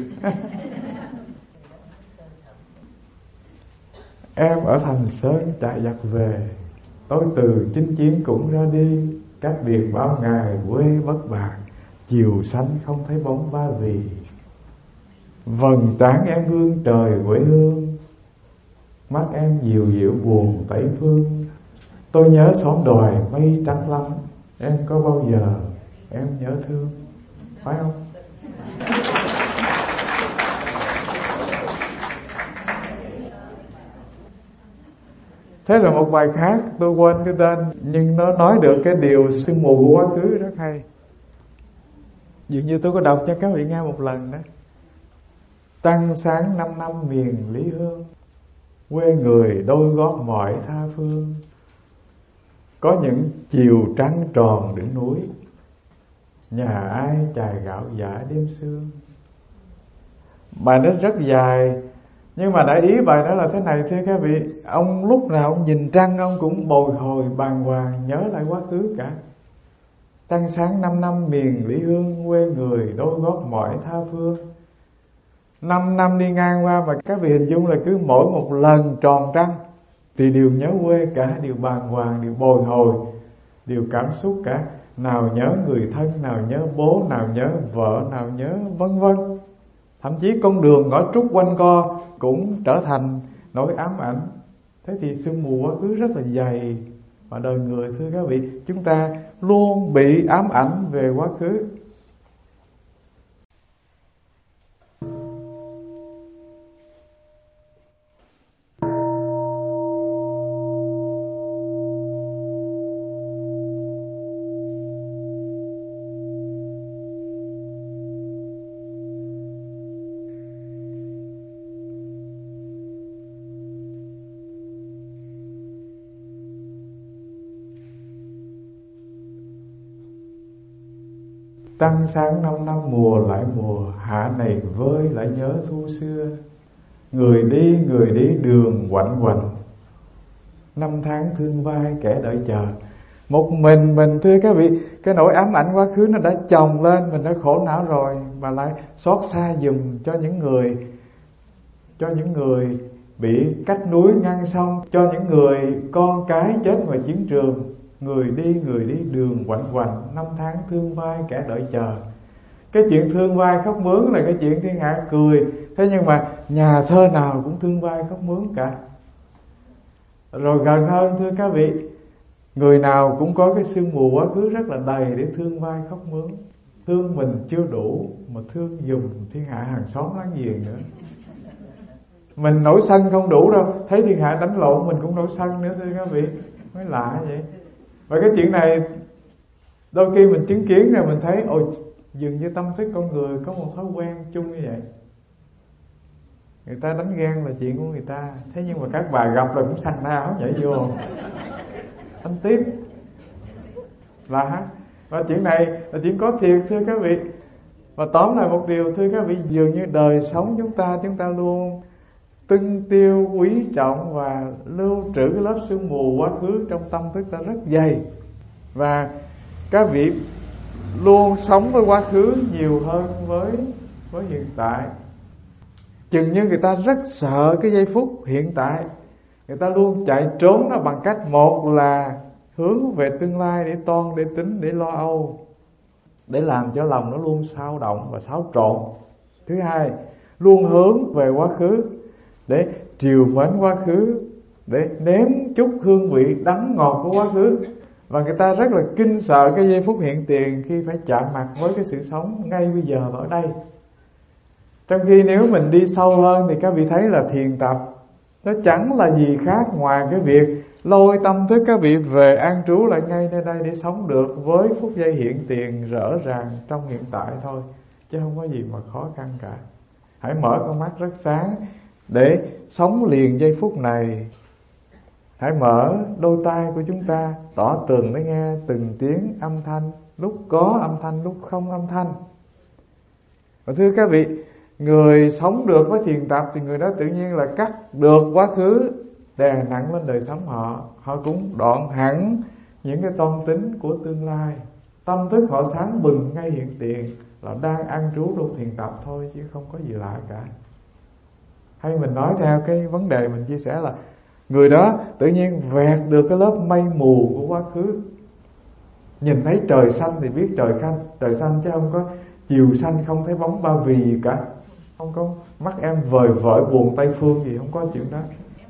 Em ở thành Sơn chạy giặc về, tôi từ chinh chiến cũng ra đi, cách biệt bao ngày quê bất bạc, chiều xanh không thấy bóng ba vì. Vầng trán em hương trời quê hương, mắt em dịu dịu buồn tẩy phương. Tôi nhớ xóm đồi mây trắng lắm, em có bao giờ em nhớ thương, phải không? Thế là một bài khác, tôi quên cái tên, nhưng nó nói được cái điều sương mù của quá khứ rất hay. Dường như tôi có đọc cho các vị nghe một lần đó. Trăng sáng năm năm miền Lý Hương, quê người đôi gót mỏi tha phương. Có những chiều trắng tròn đỉnh núi, nhà ai chài gạo giả đêm sương. Bài đó rất dài, nhưng mà đại ý bài đó là thế này thưa các vị. Ông lúc nào ông nhìn trăng ông cũng bồi hồi bàng hoàng nhớ lại quá khứ cả. Trăng sáng năm năm miền Lý Hương, quê người đôi gót mỏi tha phương. Năm năm đi ngang qua, mà các vị hình dung là cứ mỗi một lần tròn trăng thì đều nhớ quê cả, đều bàng hoàng, đều bồi hồi, đều cảm xúc cả. Nào nhớ người thân, nào nhớ bố, nào nhớ vợ, nào nhớ vân vân. Thậm chí con đường ngõ trúc quanh co cũng trở thành nỗi ám ảnh. Thế thì sương mù quá khứ rất là dày. Và đời người, thưa các vị, chúng ta luôn bị ám ảnh về quá khứ. Trăng sáng năm năm mùa lại mùa, hạ này vơi lại nhớ thu xưa. Người đi người đi đường quạnh quạnh, năm tháng thương vai kẻ đợi chờ. Một mình mình, thưa các vị, cái nỗi ám ảnh quá khứ nó đã chồng lên, mình đã khổ não rồi, mà lại xót xa giùm cho những người cho những người bị cách núi ngăn sông, cho những người con cái chết ngoài chiến trường. Người đi người đi đường quạnh quạnh, năm tháng thương vai kẻ đợi chờ. Cái chuyện thương vai khóc mướn là cái chuyện thiên hạ cười. Thế nhưng mà nhà thơ nào cũng thương vai khóc mướn cả. Rồi gần hơn, thưa các vị, người nào cũng có cái sương mù quá khứ rất là đầy để thương vai khóc mướn. Thương mình chưa đủ mà thương dùm thiên hạ hàng xóm láng giềng nữa. Mình nổi sân không đủ đâu, thấy thiên hạ đánh lộn mình cũng nổi sân nữa, thưa các vị. Mới lạ vậy. Và cái chuyện này đôi khi mình chứng kiến rồi mình thấy ôi, dường như tâm thức con người có một thói quen chung như vậy. Người ta đánh ghen là chuyện của người ta, thế nhưng mà các bà gặp là cũng sanh thao nhảy vô đánh tiếp là. Và chuyện này là chuyện có thiệt, thưa các vị. Và tóm lại một điều, thưa các vị, dường như đời sống chúng ta chúng ta luôn tưng tiêu quý trọng và lưu trữ cái lớp sương mù quá khứ trong tâm thức ta rất dày. Và các vị luôn sống với quá khứ nhiều hơn với với hiện tại. Chừng như người ta rất sợ cái giây phút hiện tại, người ta luôn chạy trốn nó bằng cách một là hướng về tương lai để toan, để tính, để lo âu, để làm cho lòng nó luôn xao động và xáo trộn. Thứ hai, luôn hướng về quá khứ để trìu mến quá khứ, để nếm chút hương vị đắng ngọt của quá khứ. Và người ta rất là kinh sợ cái giây phút hiện tiền khi phải chạm mặt với cái sự sống ngay bây giờ và ở đây. Trong khi nếu mình đi sâu hơn thì các vị thấy là thiền tập nó chẳng là gì khác ngoài cái việc lôi tâm thức các vị về an trú lại ngay nơi đây để sống được với phút giây hiện tiền rõ ràng trong hiện tại thôi, chứ không có gì mà khó khăn cả. Hãy mở con mắt rất sáng để sống liền giây phút này. Hãy mở đôi tai của chúng ta tỏ tường để nghe từng tiếng âm thanh, lúc có âm thanh, lúc không âm thanh. Và thưa các vị, người sống được với thiền tập thì người đó tự nhiên là cắt được quá khứ đè nặng lên đời sống họ. Họ cũng đoạn hẳn những cái toan tính của tương lai. Tâm thức họ sáng bừng ngay hiện tiền, là đang an trú trong thiền tập thôi, chứ không có gì lạ cả. Hay mình nói theo cái vấn đề mình chia sẻ là người đó tự nhiên vẹt được cái lớp mây mù của quá khứ. Nhìn thấy trời xanh thì biết trời xanh, trời xanh chứ không có chiều xanh không thấy bóng ba vì gì cả. Không có mắt em vời vợi buồn Tây Phương gì, không có chuyện đó.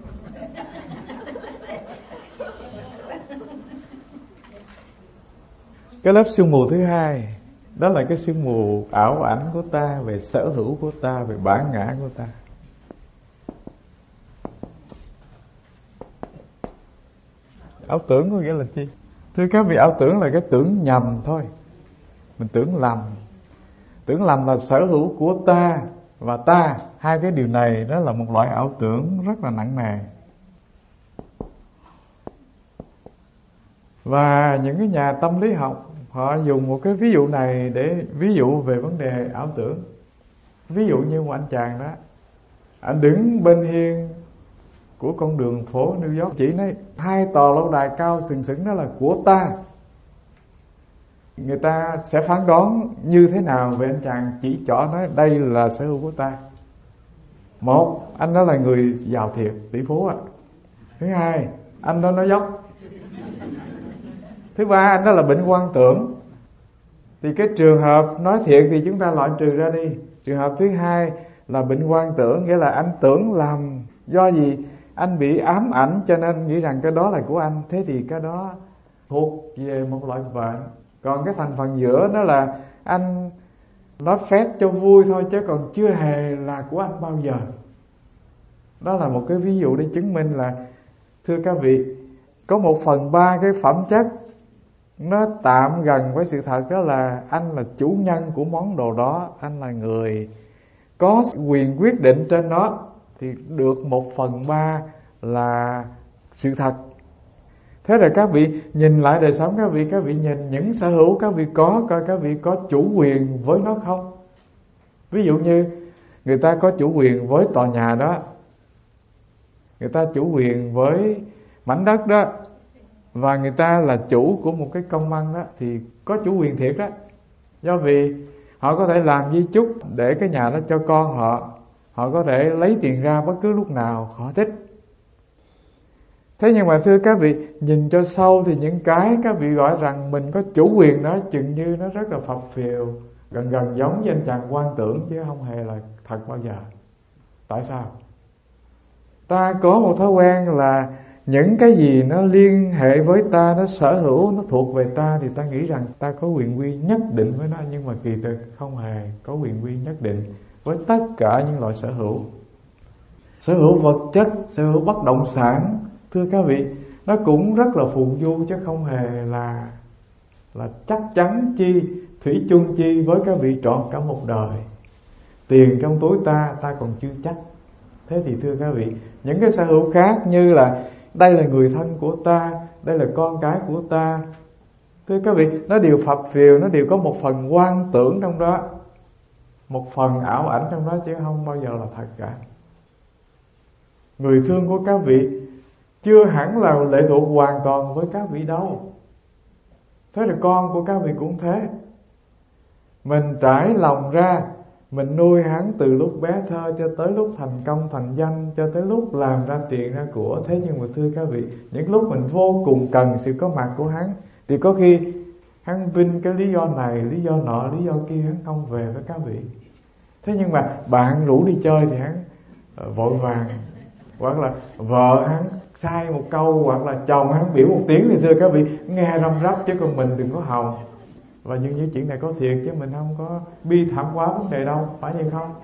Cái lớp sương mù thứ hai, đó là cái sương mù ảo ảnh của ta, về sở hữu của ta, về bản ngã của ta. Ảo tưởng có nghĩa là chi? Thưa các vị, ảo tưởng là cái tưởng nhầm thôi. Mình tưởng lầm. Tưởng lầm là sở hữu của ta và ta. Hai cái điều này đó là một loại ảo tưởng rất là nặng nề. Và những cái nhà tâm lý học họ dùng một cái ví dụ này để ví dụ về vấn đề ảo tưởng. Ví dụ như một anh chàng đó, anh đứng bên hiên của con đường phố New York, chỉ nói hai tòa lâu đài cao sừng sững đó là của ta. Người ta sẽ phán đoán như thế nào về anh chàng chỉ trỏ nói đây là sở hữu của ta? Một, anh đó là người giàu thiệt, tỷ phú ạ. Thứ hai, anh đó nói dốc. Thứ ba, anh đó là bệnh quan tưởng. Thì cái trường hợp nói thiệt thì chúng ta loại trừ ra đi. Trường hợp thứ hai là bệnh quan tưởng, nghĩa là anh tưởng lầm. Do gì? Anh bị ám ảnh cho nên nghĩ rằng cái đó là của anh. Thế thì cái đó thuộc về một loại bệnh. Còn cái thành phần giữa đó là anh nói phét cho vui thôi, chứ còn chưa hề là của anh bao giờ. Đó là một cái ví dụ để chứng minh là, thưa các vị, có một phần ba cái phẩm chất nó tạm gần với sự thật, đó là anh là chủ nhân của món đồ đó, anh là người có quyền quyết định trên nó, thì được một phần ba là sự thật. Thế là các vị nhìn lại đời sống các vị, các vị nhìn những sở hữu các vị có, coi các vị có chủ quyền với nó không. Ví dụ như người ta có chủ quyền với tòa nhà đó, người ta chủ quyền với mảnh đất đó, và người ta là chủ của một cái công văn đó, thì có chủ quyền thiệt đó. Do vì họ có thể làm di chúc để cái nhà đó cho con họ, họ có thể lấy tiền ra bất cứ lúc nào họ thích. Thế nhưng mà thưa các vị, nhìn cho sâu thì những cái các vị gọi rằng mình có chủ quyền đó, chừng như nó rất là phập phìu, gần gần giống với anh chàng quan tưởng, chứ không hề là thật bao giờ. Tại sao? Ta có một thói quen là những cái gì nó liên hệ với ta, nó sở hữu, nó thuộc về ta, thì ta nghĩ rằng ta có quyền quy nhất định với nó. Nhưng mà kỳ thực không hề có quyền quy nhất định với tất cả những loại sở hữu. Sở hữu vật chất, sở hữu bất động sản, thưa các vị, nó cũng rất là phù du, chứ không hề là là chắc chắn chi, thủy chung chi với các vị trọn cả một đời. Tiền trong túi ta, ta còn chưa chắc. Thế thì thưa các vị, những cái sở hữu khác như là đây là người thân của ta, đây là con cái của ta, thưa các vị, nó đều phập phìu, nó đều có một phần quan tưởng trong đó, một phần ảo ảnh trong đó, chứ không bao giờ là thật cả. Người thương của các vị chưa hẳn là lệ thuộc hoàn toàn với các vị đâu. Thế là con của các vị cũng thế. Mình trải lòng ra, mình nuôi hắn từ lúc bé thơ cho tới lúc thành công thành danh, cho tới lúc làm ra tiền ra của. Thế nhưng mà thưa các vị, những lúc mình vô cùng cần sự có mặt của hắn, thì có khi hắn vinh cái lý do này, lý do nọ, lý do kia, hắn không về với các vị. Thế nhưng mà bạn rủ đi chơi thì hắn vội vàng, hoặc là vợ hắn sai một câu, hoặc là chồng hắn biểu một tiếng, thì thưa các vị, nghe răm rắp, chứ còn mình đừng có hòng. Và những những chuyện này có thiệt, chứ mình không có bi thảm quá vấn đề đâu, phải vậy không?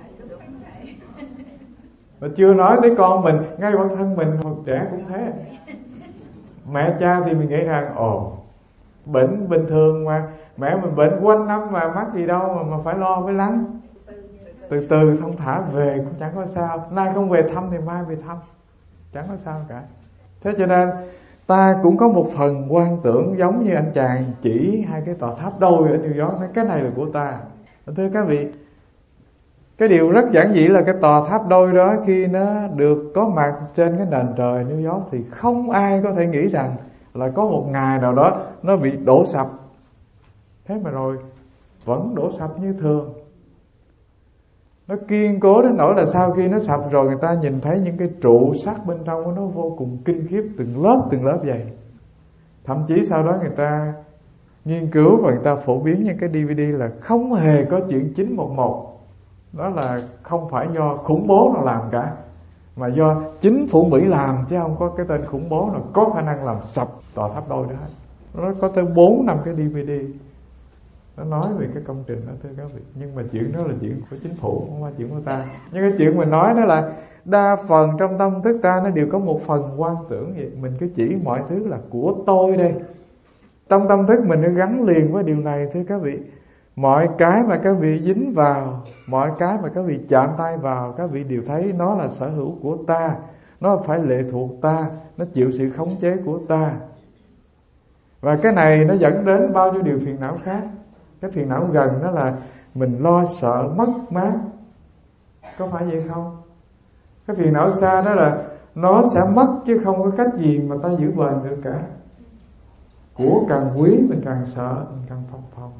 Và chưa nói tới con mình, ngay bản thân mình hồi trẻ cũng thế. Mẹ cha thì mình nghĩ rằng ồ, bệnh bình thường mà, mẹ mình bệnh quanh năm mà mắc gì đâu mà, mà phải lo với lắng. Từ từ thông thả về cũng chẳng có sao. Nay không về thăm thì mai về thăm, chẳng có sao cả. Thế cho nên ta cũng có một phần quan tưởng, giống như anh chàng chỉ hai cái tòa tháp đôi ở New York, nói cái này là của ta. Thưa các vị, cái điều rất giản dị là cái tòa tháp đôi đó khi nó được có mặt trên cái nền trời New York, thì không ai có thể nghĩ rằng là có một ngày nào đó nó bị đổ sập. Thế mà rồi vẫn đổ sập như thường. Nó kiên cố đến nỗi là sau khi nó sập rồi, người ta nhìn thấy những cái trụ sắt bên trong của nó vô cùng kinh khiếp, từng lớp từng lớp vậy. Thậm chí sau đó người ta nghiên cứu và người ta phổ biến những cái đê vê đê là không hề có chuyện chín một một. Đó là không phải do khủng bố nào làm cả, mà do chính phủ Mỹ làm, chứ không có cái tên khủng bố nào có khả năng làm sập tòa tháp đôi đó hết. Nó có tới bốn năm cái đê vê đê nó nói về cái công trình đó, thưa các vị. Nhưng mà chuyện đó là chuyện của chính phủ, không phải chuyện của ta. Nhưng cái chuyện mình nói đó là đa phần trong tâm thức ta nó đều có một phần quan tưởng vậy. Mình cứ chỉ mọi thứ là của tôi đây. Trong tâm thức mình nó gắn liền với điều này, thưa các vị. Mọi cái mà các vị dính vào, mọi cái mà các vị chạm tay vào, các vị đều thấy nó là sở hữu của ta, nó phải lệ thuộc ta, nó chịu sự khống chế của ta. Và cái này nó dẫn đến bao nhiêu điều phiền não khác. Cái phiền não gần đó là mình lo sợ mất mát, có phải vậy không? Cái phiền não xa đó là nó sẽ mất, chứ không có cách gì mà ta giữ bền được cả. Của càng quý mình càng sợ, mình càng phòng phòng.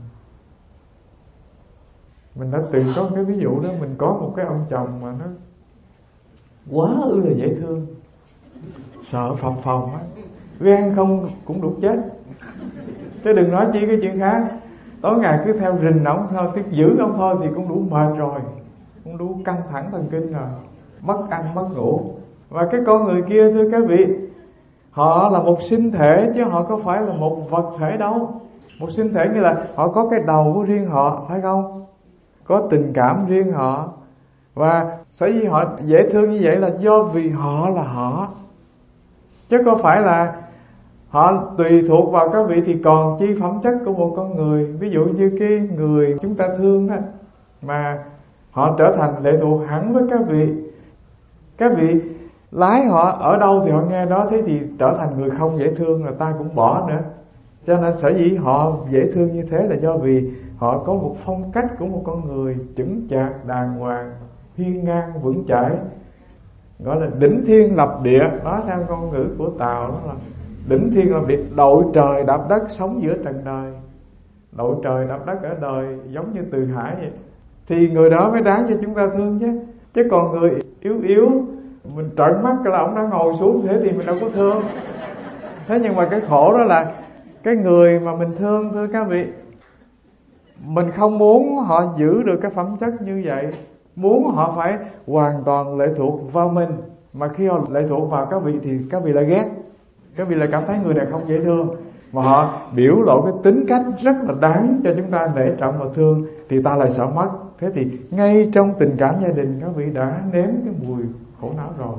Mình đã từng có cái ví dụ đó. Mình có một cái ông chồng mà nó quá ư là dễ thương, sợ phập phồng á, ghen không cũng đủ chết, chứ đừng nói chi cái chuyện khác. Tối ngày cứ theo rình ông thôi, cứ giữ ông thôi thì cũng đủ mệt rồi, cũng đủ căng thẳng thần kinh rồi, mất ăn mất ngủ. Và cái con người kia thưa các vị, họ là một sinh thể chứ họ có phải là một vật thể đâu. Một sinh thể như là họ có cái đầu của riêng họ, phải không? Có tình cảm riêng họ. Và sở dĩ họ dễ thương như vậy là do vì họ là họ, chứ có phải là họ tùy thuộc vào các vị thì còn chi phẩm chất của một con người. Ví dụ như cái người chúng ta thương đó, mà họ trở thành lệ thuộc hẳn với các vị. Các vị lái họ ở đâu thì họ nghe đó, thế thì trở thành người không dễ thương là ta cũng bỏ nữa. Cho nên sở dĩ họ dễ thương như thế là do vì họ có một phong cách của một con người chững chạc, đàng hoàng, hiên ngang, vững chãi, gọi là đỉnh thiên lập địa. Nói theo ngôn ngữ của Tàu đó là đỉnh thiên lập địa, đội trời đạp đất, sống giữa trần đời. Đội trời đạp đất ở đời giống như Từ Hải vậy, thì người đó mới đáng cho chúng ta thương chứ. Chứ còn người yếu yếu, mình trợn mắt là ông đã ngồi xuống thế thì mình đâu có thương. Thế nhưng mà cái khổ đó là cái người mà mình thương, thưa các vị, mình không muốn họ giữ được cái phẩm chất như vậy, muốn họ phải hoàn toàn lệ thuộc vào mình. Mà khi họ lệ thuộc vào các vị thì các vị lại ghét, các vị lại cảm thấy người này không dễ thương, mà họ biểu lộ cái tính cách rất là đáng cho chúng ta nể trọng và thương, thì ta lại sợ mất. Thế thì ngay trong tình cảm gia đình các vị đã nếm cái mùi khổ não rồi.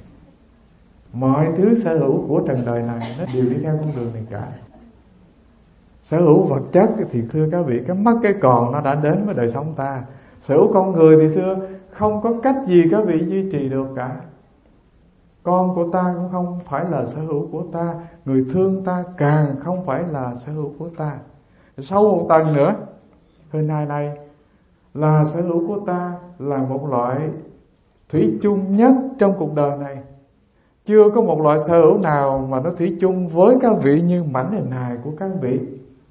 Mọi thứ sở hữu của trần đời này nó đều đi theo con đường này cả. Sở hữu vật chất thì thưa các vị, cái mất cái còn nó đã đến với đời sống ta. Sở hữu con người thì thưa không có cách gì các vị duy trì được cả. Con của ta cũng không phải là sở hữu của ta, người thương ta càng không phải là sở hữu của ta. Sâu một tầng nữa, hình hài này là sở hữu của ta, là một loại thủy chung nhất trong cuộc đời này. Chưa có một loại sở hữu nào mà nó thủy chung với các vị như mảnh hình hài của các vị.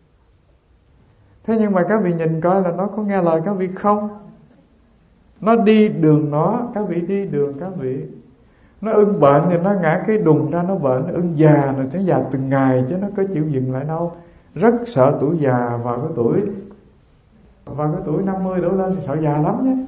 Thế nhưng mà các vị nhìn coi là nó có nghe lời các vị không? Nó đi đường nó, các vị đi đường các vị. Nó ưng bệnh thì nó ngã cái đùng ra nó bệnh, nó ưng già rồi nó già từng ngày chứ nó có chịu dừng lại đâu. Rất sợ tuổi già, vào cái tuổi vào cái tuổi năm mươi đổ lên thì sợ già lắm nhé.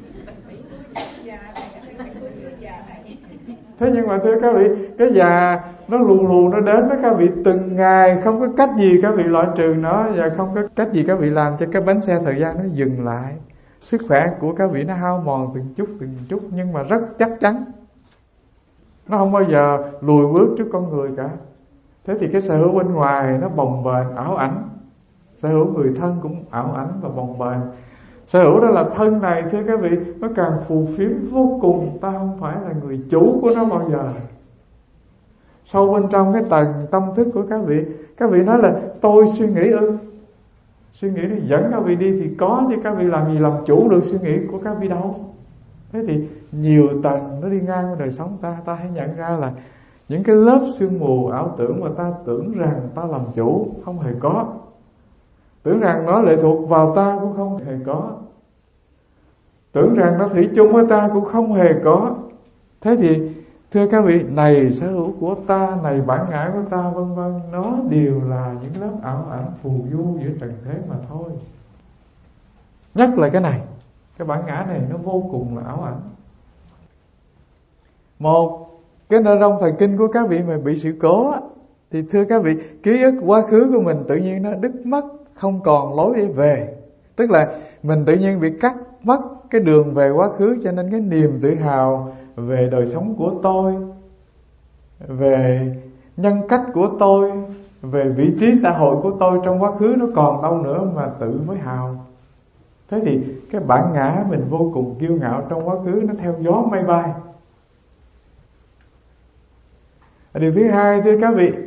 Thế nhưng mà thưa các vị, cái già nó lù lù nó đến với các vị từng ngày, không có cách gì các vị loại trừ nó, và không có cách gì các vị làm cho cái bánh xe thời gian nó dừng lại. Sức khỏe của các vị nó hao mòn từng chút từng chút, nhưng mà rất chắc chắn, nó không bao giờ lùi bước trước con người cả. Thế thì cái sở hữu bên ngoài nó bồng bềnh ảo ảnh, sở hữu người thân cũng ảo ảnh và bồng bềnh. Sở hữu đó là thân này thưa các vị, nó càng phù phiếm vô cùng, ta không phải là người chủ của nó bao giờ. Sâu bên trong cái tầng tâm thức của các vị, các vị nói là tôi suy nghĩ ư? Suy nghĩ nó dẫn các vị đi thì có, chứ các vị làm gì làm chủ được suy nghĩ của các vị đâu. Thế thì nhiều tầng nó đi ngang qua đời sống ta, ta hãy nhận ra là những cái lớp sương mù ảo tưởng mà ta tưởng rằng ta làm chủ không hề có. Tưởng rằng nó lệ thuộc vào ta cũng không hề có. Tưởng rằng nó thủy chung với ta cũng không hề có. Thế thì thưa các vị, này sở hữu của ta, này bản ngã của ta, vân vân, nó đều là những lớp ảo ảnh phù du giữa trần thế mà thôi. Nhất là cái này, cái bản ngã này nó vô cùng là ảo ảnh. Một cái nơ rong thần kinh của các vị mà bị sự cố á, thì thưa các vị, ký ức quá khứ của mình tự nhiên nó đứt mất, không còn lối để về. Tức là mình tự nhiên bị cắt mất cái đường về quá khứ, cho nên cái niềm tự hào về đời sống của tôi, về nhân cách của tôi, về vị trí xã hội của tôi trong quá khứ nó còn đâu nữa mà tự mới hào. Thế thì cái bản ngã mình vô cùng kiêu ngạo trong quá khứ nó theo gió mây bay. Điều thứ hai thưa các vị,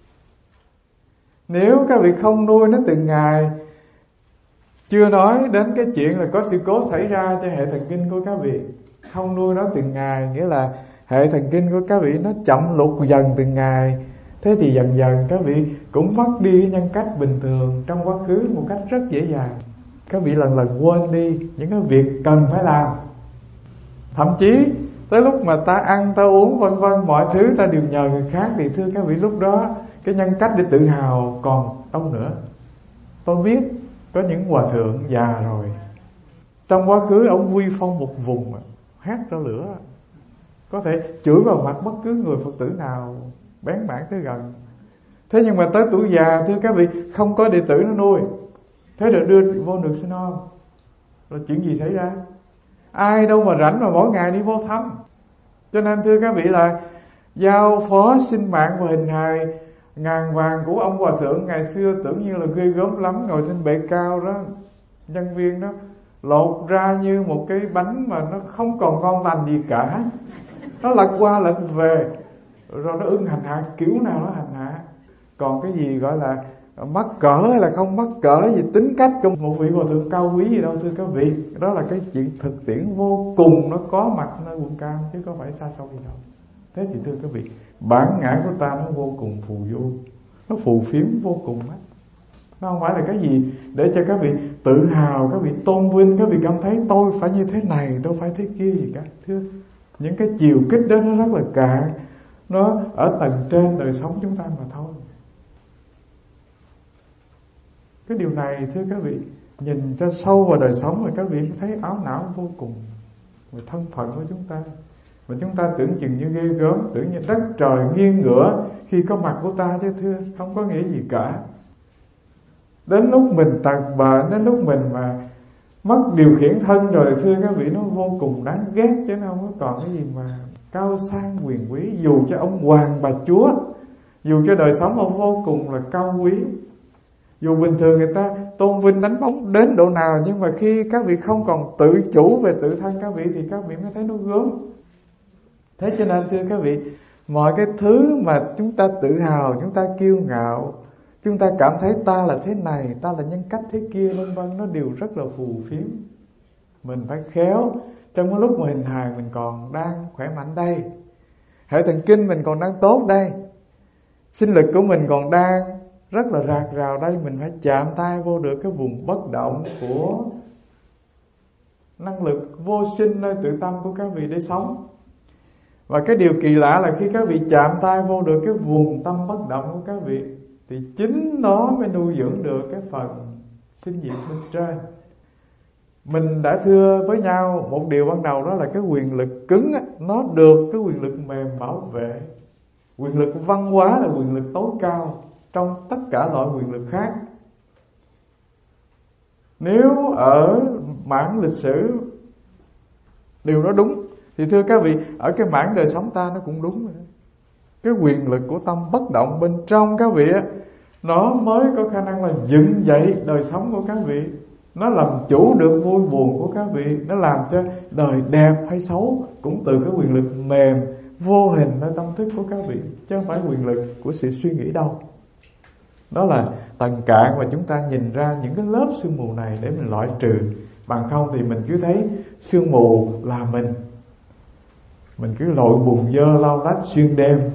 nếu các vị không nuôi nó từng ngày, chưa nói đến cái chuyện là có sự cố xảy ra cho hệ thần kinh của các vị, không nuôi nó từng ngày, nghĩa là hệ thần kinh của các vị nó chậm lụt dần từng ngày. Thế thì dần dần các vị cũng mất đi cái nhân cách bình thường trong quá khứ một cách rất dễ dàng. Các vị lần lần quên đi những cái việc cần phải làm. Thậm chí Tới lúc mà ta ăn, ta uống vân vân, mọi thứ ta đều nhờ người khác, thì thưa các vị, lúc đó cái nhân cách để tự hào còn đâu nữa. Tôi biết có những hòa thượng già rồi, trong quá khứ ông uy phong một vùng, hét ra lửa, có thể chửi vào mặt bất cứ người Phật tử nào bén mảng tới gần. Thế nhưng mà tới tuổi già, thưa các vị, không có đệ tử nó nuôi, thế rồi đưa vô được sinh non, rồi chuyện gì xảy ra? Ai đâu mà rảnh mà mỗi ngày đi vô thăm. Cho nên thưa các vị là giao phó sinh mạng và hình hài ngàn vàng của ông hòa thượng ngày xưa tưởng như là ghê gớm lắm, ngồi trên bệ cao đó, nhân viên đó lột ra như một cái bánh mà nó không còn ngon lành gì cả, nó lật qua lật về, rồi nó ưng hành hạ kiểu nào nó hành hạ. Còn cái gì gọi là mắc cỡ hay là không mắc cỡ gì tính cách của một vị hòa thượng cao quý gì đâu, thưa các vị. Đó là cái chuyện thực tiễn vô cùng, nó có mặt nơi quận Cam chứ có phải xa xôi gì đâu. Thế thì thưa các vị, bản ngã của ta nó vô cùng phù du, nó phù phiếm vô cùng á. Nó không phải là cái gì để cho các vị tự hào, các vị tôn vinh, các vị cảm thấy tôi phải như thế này, tôi phải thế kia gì cả. Thưa, những cái chiều kích đó nó rất là cạn, nó ở tầng trên đời sống chúng ta mà thôi. Cái điều này thưa các vị, nhìn cho sâu vào đời sống mà các vị thấy áo não vô cùng về thân phận của chúng ta. Mà chúng ta tưởng chừng như ghê gớm, tưởng như đất trời nghiêng ngửa khi có mặt của ta, chứ thưa không có nghĩa gì cả. Đến lúc mình tàn bợ, đến lúc mình mà mất điều khiển thân rồi, thưa các vị, nó vô cùng đáng ghét, chứ nó không có còn cái gì mà cao sang quyền quý. Dù cho ông hoàng bà chúa, dù cho đời sống ông vô cùng là cao quý, dù bình thường người ta tôn vinh đánh bóng đến độ nào, nhưng mà khi các vị không còn tự chủ về tự thân các vị thì các vị mới thấy nó gớm. Thế cho nên thưa các vị, mọi cái thứ mà chúng ta tự hào, chúng ta kiêu ngạo, chúng ta cảm thấy ta là thế này, ta là nhân cách thế kia vân vân, nó đều rất là phù phiếm. Mình phải khéo, trong cái lúc mà hình hài mình còn đang khỏe mạnh đây, hệ thần kinh mình còn đang tốt đây, sinh lực của mình còn đang rất là rạc rào đây, mình phải chạm tay vô được cái vùng bất động của năng lực vô sinh nơi tự tâm của các vị để sống. Và cái điều kỳ lạ là khi các vị chạm tay vô được cái vùng tâm bất động của các vị, thì chính nó mới nuôi dưỡng được cái phần sinh diệt bên trên. Mình đã thưa với nhau một điều ban đầu, đó là cái quyền lực cứng á, nó được cái quyền lực mềm bảo vệ. Quyền lực văn hóa là quyền lực tối cao trong tất cả loại quyền lực khác. Nếu ở mảng lịch sử điều đó đúng, thì thưa các vị, ở cái mảng đời sống ta nó cũng đúng rồi. Cái quyền lực của tâm bất động bên trong các vị á, nó mới có khả năng là dựng dậy đời sống của các vị. Nó làm chủ được vui buồn của các vị, nó làm cho đời đẹp hay xấu cũng từ cái quyền lực mềm vô hình nơi tâm thức của các vị, chứ không phải quyền lực của sự suy nghĩ đâu. Đó là tầng cạn mà chúng ta nhìn ra những cái lớp sương mù này để mình loại trừ. Bằng không thì mình cứ thấy sương mù là mình, mình cứ lội bùn dơ lau lách xuyên đêm,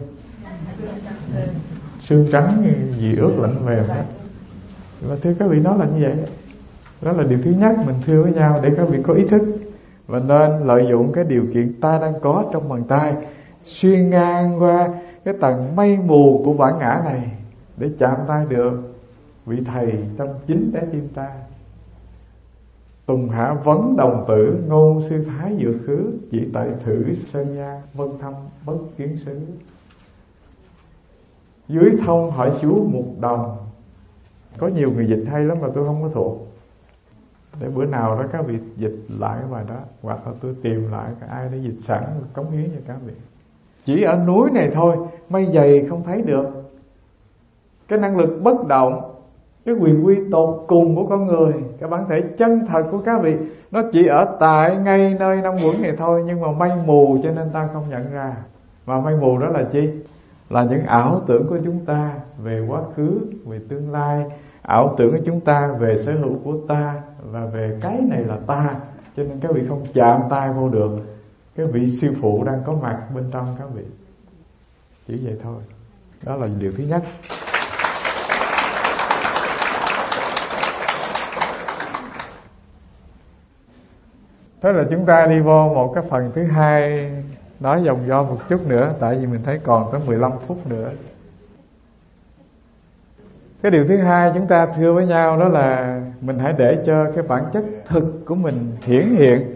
xương trắng gì ướt lạnh mềm đó. Và thưa các vị, nó là như vậy. Đó là điều thứ nhất mình thưa với nhau để các vị có ý thức, và nên lợi dụng cái điều kiện ta đang có trong bàn tay, xuyên ngang qua cái tầng mây mù của bản ngã này để chạm tay được vị thầy trong chính trái tim ta. Tùng hạ vấn đồng tử, ngôn sư thái dự khứ, chỉ tại thử sơn nha, vân thăm bất kiến xứ. Dưới thông hỏi chú một đồng. Có nhiều người dịch hay lắm mà tôi không có thuộc, để bữa nào đó các vị dịch lại cái bài đó, hoặc là tôi tìm lại ai để dịch sẵn cống hiến cho các vị. Chỉ ở núi này thôi, mây dày không thấy được. Cái năng lực bất động, cái quyền quy tột cùng của con người, cái bản thể chân thật của các vị, nó chỉ ở tại ngay nơi năm quẩn này thôi. Nhưng mà mây mù cho nên ta không nhận ra. Mà mây mù đó là chi? Là những ảo tưởng của chúng ta về quá khứ, về tương lai, ảo tưởng của chúng ta về sở hữu của ta, và về cái này là ta. Cho nên các vị không chạm tay vô được cái vị sư phụ đang có mặt bên trong các vị. Chỉ vậy thôi. Đó là điều thứ nhất. Thế là chúng ta đi vô một cái phần thứ hai, nói vòng vo một chút nữa, tại vì mình thấy còn tới mười lăm phút nữa. Cái điều thứ hai chúng ta thưa với nhau đó là mình hãy để cho cái bản chất thực của mình hiển hiện.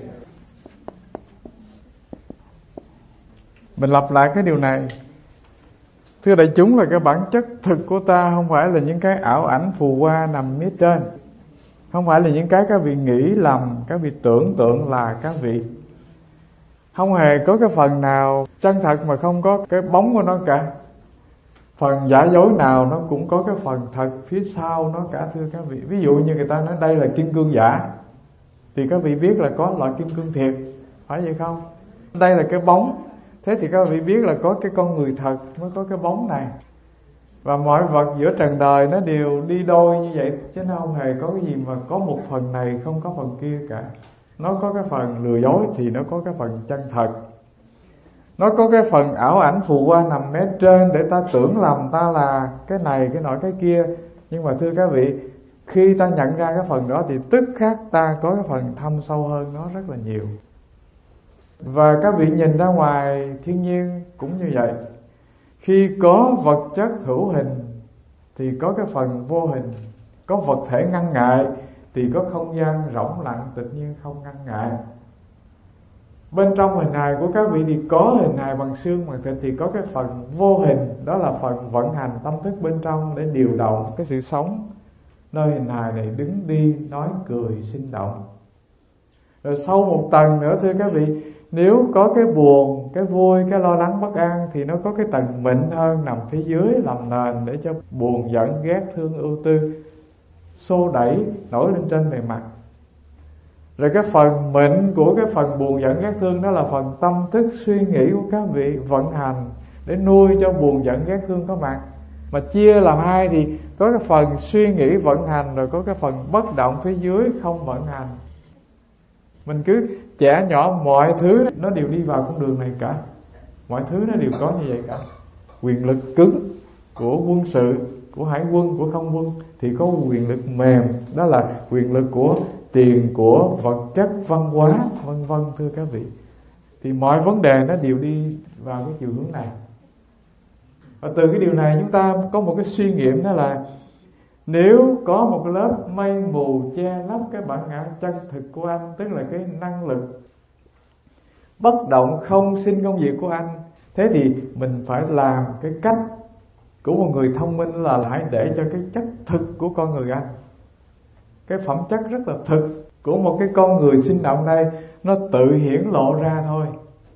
Mình lặp lại cái điều này. Thưa đại chúng, là cái bản chất thực của ta không phải là những cái ảo ảnh phù hoa nằm phía trên, không phải là những cái các vị nghĩ lầm, các vị tưởng tượng là các vị. Không hề có cái phần nào chân thật mà không có cái bóng của nó cả. Phần giả dối nào nó cũng có cái phần thật phía sau nó cả, thưa các vị. Ví dụ như người ta nói đây là kim cương giả, thì các vị biết là có loại kim cương thiệt, phải vậy không? Đây là cái bóng, thế thì các vị biết là có cái con người thật mới có cái bóng này. Và mọi vật giữa trần đời nó đều đi đôi như vậy, chứ nó không hề có cái gì mà có một phần này không có phần kia cả. Nó có cái phần lừa dối thì nó có cái phần chân thật. Nó có cái phần ảo ảnh phù hoa nằm mé trên để ta tưởng lầm ta là cái này, cái nọ, cái kia. Nhưng mà thưa các vị, khi ta nhận ra cái phần đó thì tức khắc ta có cái phần thâm sâu hơn nó rất là nhiều. Và các vị nhìn ra ngoài thiên nhiên cũng như vậy. Khi có vật chất hữu hình thì có cái phần vô hình. Có vật thể ngăn ngại thì có không gian rỗng lặng tự nhiên không ngăn ngại. Bên trong hình hài của các vị thì có hình hài bằng xương bằng thịt, thì có cái phần vô hình, đó là phần vận hành tâm thức bên trong để điều động cái sự sống nơi hình hài này đứng đi, nói cười, sinh động. Rồi sâu một tầng nữa thưa các vị, nếu có cái buồn, cái vui, cái lo lắng bất an thì nó có cái tầng mịn hơn nằm phía dưới làm nền để cho buồn giận ghét thương ưu tư xô đẩy nổi lên trên bề mặt. Rồi cái phần mịn của cái phần buồn giận ghét thương đó là phần tâm thức suy nghĩ của các vị vận hành để nuôi cho buồn giận ghét thương có mặt. Mà chia làm hai thì có cái phần suy nghĩ vận hành, rồi có cái phần bất động phía dưới không vận hành. Mình cứ trẻ nhỏ mọi thứ nó đều đi vào con đường này cả. Mọi thứ nó đều có như vậy cả. Quyền lực cứng của quân sự, của hải quân, của không quân, thì có quyền lực mềm, đó là quyền lực của tiền, của vật chất, văn hóa, vân vân thưa các vị. Thì mọi vấn đề nó đều đi vào cái chiều hướng này. Và từ cái điều này chúng ta có một cái suy nghiệm, đó là nếu có một cái lớp mây mù che lấp cái bản ngã chân thực của anh, tức là cái năng lực bất động không sinh công việc của anh, thế thì mình phải làm cái cách của một người thông minh là hãy để cho cái chất thực của con người anh, cái phẩm chất rất là thực của một cái con người sinh động đây, nó tự hiển lộ ra thôi.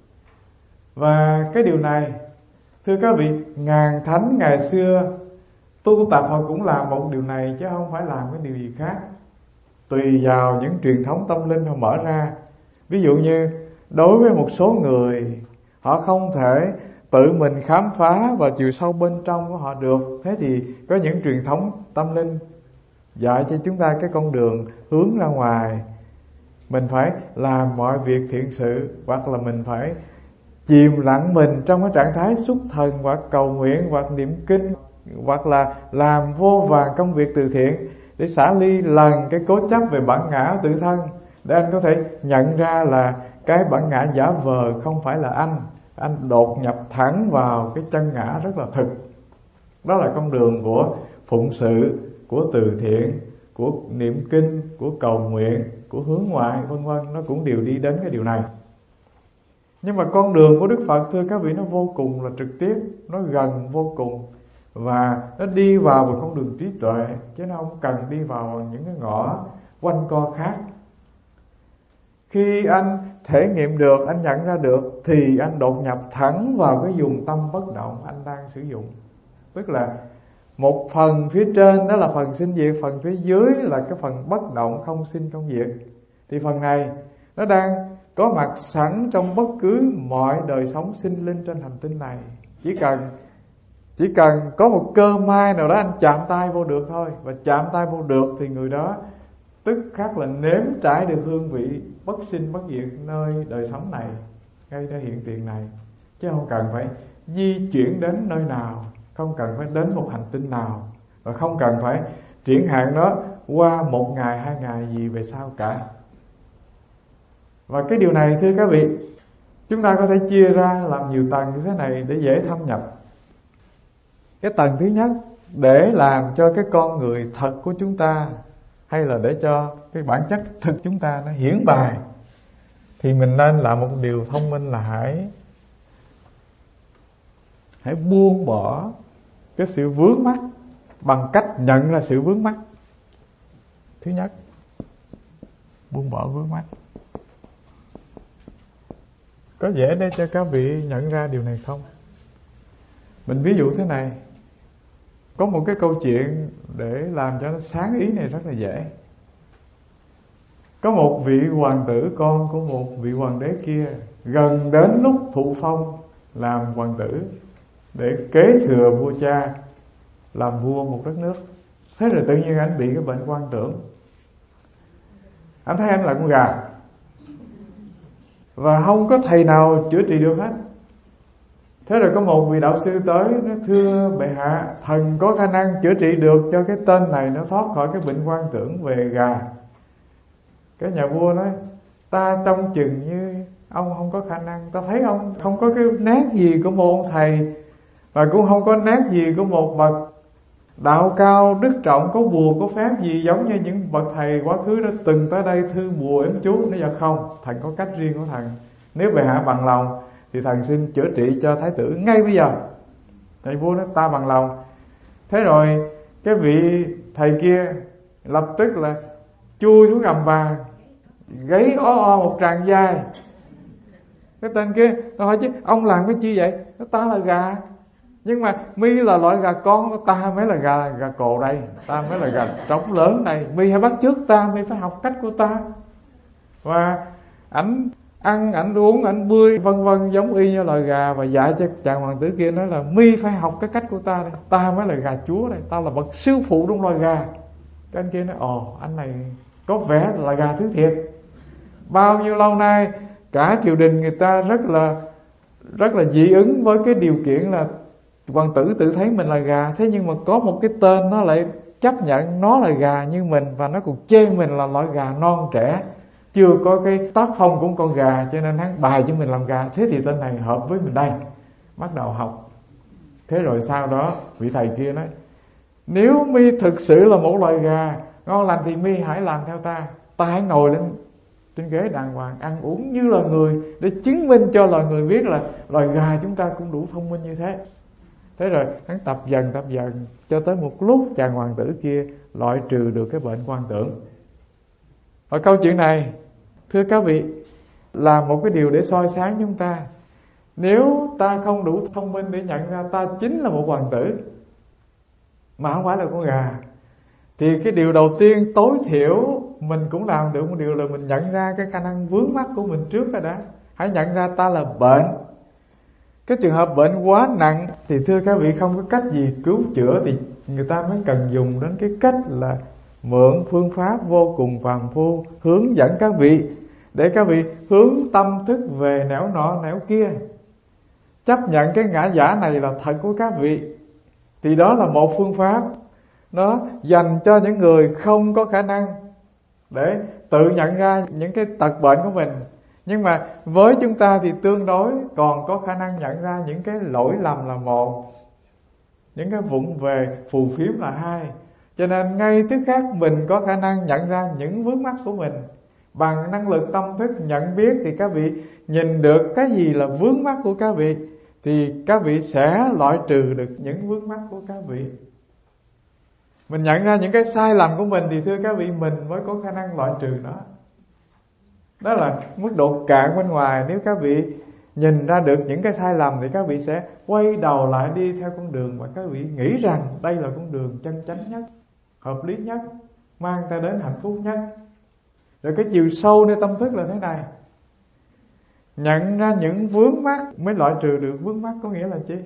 Và cái điều này thưa các vị, ngàn thánh ngày xưa tu tập họ cũng làm một điều này, chứ không phải làm cái điều gì khác. Tùy vào những truyền thống tâm linh họ mở ra. Ví dụ như đối với một số người, họ không thể tự mình khám phá vào chiều sâu bên trong của họ được, thế thì có những truyền thống tâm linh dạy cho chúng ta cái con đường hướng ra ngoài. Mình phải làm mọi việc thiện sự, hoặc là mình phải chìm lặng mình trong cái trạng thái xuất thần, hoặc cầu nguyện, hoặc niệm kinh, hoặc là làm vô vàn công việc từ thiện để xả ly lần cái cố chấp về bản ngã tự thân, để anh có thể nhận ra là cái bản ngã giả vờ không phải là anh. Anh đột nhập thẳng vào cái chân ngã rất là thực. Đó là con đường của phụng sự, của từ thiện, của niệm kinh, của cầu nguyện, của hướng ngoại, vân vân. Nó cũng đều đi đến cái điều này. Nhưng mà con đường của Đức Phật thưa các vị, nó vô cùng là trực tiếp, nó gần vô cùng, và nó đi vào một con đường trí tuệ, chứ nó không cần đi vào những cái ngõ quanh co khác. Khi anh thể nghiệm được, anh nhận ra được, thì anh đột nhập thẳng vào cái vùng tâm bất động anh đang sử dụng. Tức là một phần phía trên đó là phần sinh diệt, phần phía dưới là cái phần bất động không sinh không diệt. Thì phần này nó đang có mặt sẵn trong bất cứ mọi đời sống sinh linh trên hành tinh này. Chỉ cần Chỉ cần có một cơ may nào đó anh chạm tay vô được thôi. Và chạm tay vô được thì người đó tức khắc là nếm trải được hương vị bất sinh bất diệt nơi đời sống này, ngay nơi hiện tiền này. Chứ không cần phải di chuyển đến nơi nào, không cần phải đến một hành tinh nào, và không cần phải triển hạn nó qua một ngày, hai ngày gì về sau cả. Và cái điều này thưa các vị, chúng ta có thể chia ra làm nhiều tầng như thế này để dễ thâm nhập. Cái tầng thứ nhất, để làm cho cái con người thật của chúng ta, hay là để cho cái bản chất thực chúng ta nó hiển bày, thì mình nên làm một điều thông minh là hãy Hãy buông bỏ cái sự vướng mắc bằng cách nhận ra sự vướng mắc. Thứ nhất, buông bỏ vướng mắc. Có dễ để cho các vị nhận ra điều này không? Mình ví dụ thế này. Có một cái câu chuyện để làm cho nó sáng ý này rất là dễ. Có một vị hoàng tử con của một vị hoàng đế kia, gần đến lúc thụ phong làm hoàng tử để kế thừa vua cha, làm vua một đất nước. Thế rồi tự nhiên anh bị cái bệnh quan tưởng. Anh thấy anh là con gà, và không có thầy nào chữa trị được hết. Thế rồi có một vị đạo sư tới, nó thưa bệ hạ, thần có khả năng chữa trị được cho cái tên này nó thoát khỏi cái bệnh quan tưởng về gà. Cái nhà vua nói, ta trông chừng như ông không có khả năng. Ta thấy ông không có cái nét gì của một ông thầy, và cũng không có nét gì của một bậc đạo cao đức trọng, có bùa có phép gì giống như những bậc thầy quá khứ đã từng tới đây thư bùa ếm chú. Nó giờ không, thần có cách riêng của thần. Nếu bệ hạ bằng lòng thì thần xin chữa trị cho thái tử ngay bây giờ. Thầy vua nói, ta bằng lòng. Thế rồi cái vị thầy kia lập tức là chui xuống gầm bàn, gáy ó o một tràng dài. Cái tên kia nó hỏi, chứ ông làm cái chi vậy? Nó, ta là gà, nhưng mà mi là loại gà con, ta mới là gà gà cồ đây, ta mới là gà trống lớn đây. Mi hãy bắt chước ta, mi phải học cách của ta. Và ảnh ăn, ảnh uống, ảnh bươi vân vân giống y như loài gà, và dạy cho chàng hoàng tử kia nói là mi phải học cái cách của ta đây, ta mới là gà chúa đây, ta là bậc sư phụ trong loài gà. Cái anh kia nói, ồ, anh này có vẻ là gà thứ thiệt. Bao nhiêu lâu nay cả triều đình người ta rất là rất là dị ứng với cái điều kiện là hoàng tử tự thấy mình là gà. Thế nhưng mà có một cái tên nó lại chấp nhận nó là gà như mình, và nó còn chê mình là loại gà non trẻ, chưa có cái tác phong của con gà, cho nên hắn bài cho mình làm gà. Thế thì tên này hợp với mình đây. Bắt đầu học. Thế rồi sau đó vị thầy kia nói, nếu mi thực sự là một loài gà ngon lành thì mi hãy làm theo ta. Ta hãy ngồi lên trên ghế đàng hoàng, ăn uống như là người, để chứng minh cho loài người biết là loài gà chúng ta cũng đủ thông minh như thế. Thế rồi hắn tập dần tập dần cho tới một lúc chàng hoàng tử kia loại trừ được cái bệnh quan tưởng. Ở câu chuyện này, thưa các vị, là một cái điều để soi sáng chúng ta. Nếu ta không đủ thông minh để nhận ra ta chính là một hoàng tử mà không phải là con gà, thì cái điều đầu tiên tối thiểu mình cũng làm được một điều là mình nhận ra cái khả năng vướng mắc của mình trước rồi đã. Hãy nhận ra ta là bệnh. Cái trường hợp bệnh quá nặng thì thưa các vị không có cách gì cứu chữa, thì người ta mới cần dùng đến cái cách là mượn phương pháp vô cùng phàm phu hướng dẫn các vị, để các vị hướng tâm thức về nẻo nọ nẻo kia, chấp nhận cái ngã giả này là thật của các vị. Thì đó là một phương pháp, nó dành cho những người không có khả năng để tự nhận ra những cái tật bệnh của mình. Nhưng mà với chúng ta thì tương đối còn có khả năng nhận ra những cái lỗi lầm là một, những cái vụng về phù phiếm là hai. Cho nên ngay tức khắc mình có khả năng nhận ra những vướng mắc của mình. Bằng năng lực tâm thức nhận biết thì các vị nhìn được cái gì là vướng mắc của các vị, thì các vị sẽ loại trừ được những vướng mắc của các vị. Mình nhận ra những cái sai lầm của mình thì thưa các vị, mình mới có khả năng loại trừ nó. Đó là mức độ cạn bên ngoài. Nếu các vị nhìn ra được những cái sai lầm thì các vị sẽ quay đầu lại đi theo con đường mà các vị nghĩ rằng đây là con đường chân chánh nhất, hợp lý nhất, mang ta đến hạnh phúc nhất. Rồi cái chiều sâu nơi tâm thức là thế này. Nhận ra những vướng mắc mới loại trừ được vướng mắc. Có nghĩa là chi?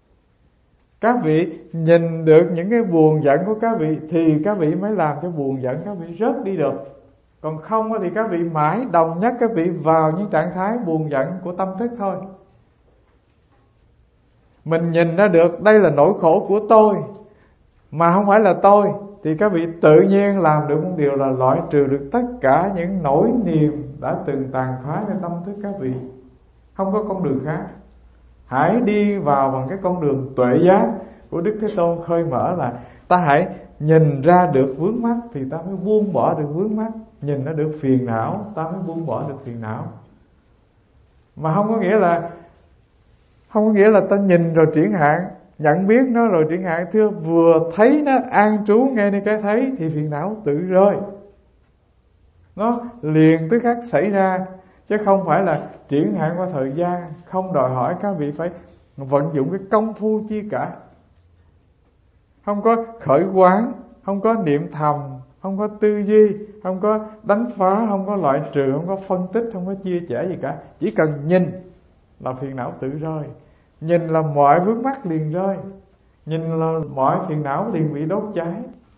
Các vị nhìn được những cái buồn giận của các vị thì các vị mới làm cho buồn giận các vị rớt đi được. Còn không thì các vị mãi đồng nhất các vị vào những trạng thái buồn giận của tâm thức thôi. Mình nhìn ra được đây là nỗi khổ của tôi, mà không phải là tôi, thì các vị tự nhiên làm được một điều là loại trừ được tất cả những nỗi niềm đã từng tàn pháในtâm thức các vị. Không có con đường khác. Hãy đi vào bằng cái con đường tuệ giác của Đức Thế Tôn khơi mở, là ta hãy nhìn ra được vướng mắc thì ta mới buông bỏ được vướng mắc. Nhìn nó được phiền não, ta mới buông bỏ được phiền não. Mà không có nghĩa là Không có nghĩa là ta nhìn rồi triển hạn, nhận biết nó rồi triển hạn. Thưa, vừa thấy nó an trú ngay nơi cái thấy thì phiền não tự rơi. Nó liền tức khắc xảy ra, chứ không phải là triển hạn qua thời gian. Không đòi hỏi các vị phải vận dụng cái công phu chi cả. Không có khởi quán, không có niệm thầm, không có tư duy, không có đánh phá, không có loại trừ, không có phân tích, không có chia sẻ gì cả. Chỉ cần nhìn là phiền não tự rơi. Nhìn là mọi vướng mắc liền rơi. Nhìn là mọi phiền não liền bị đốt cháy.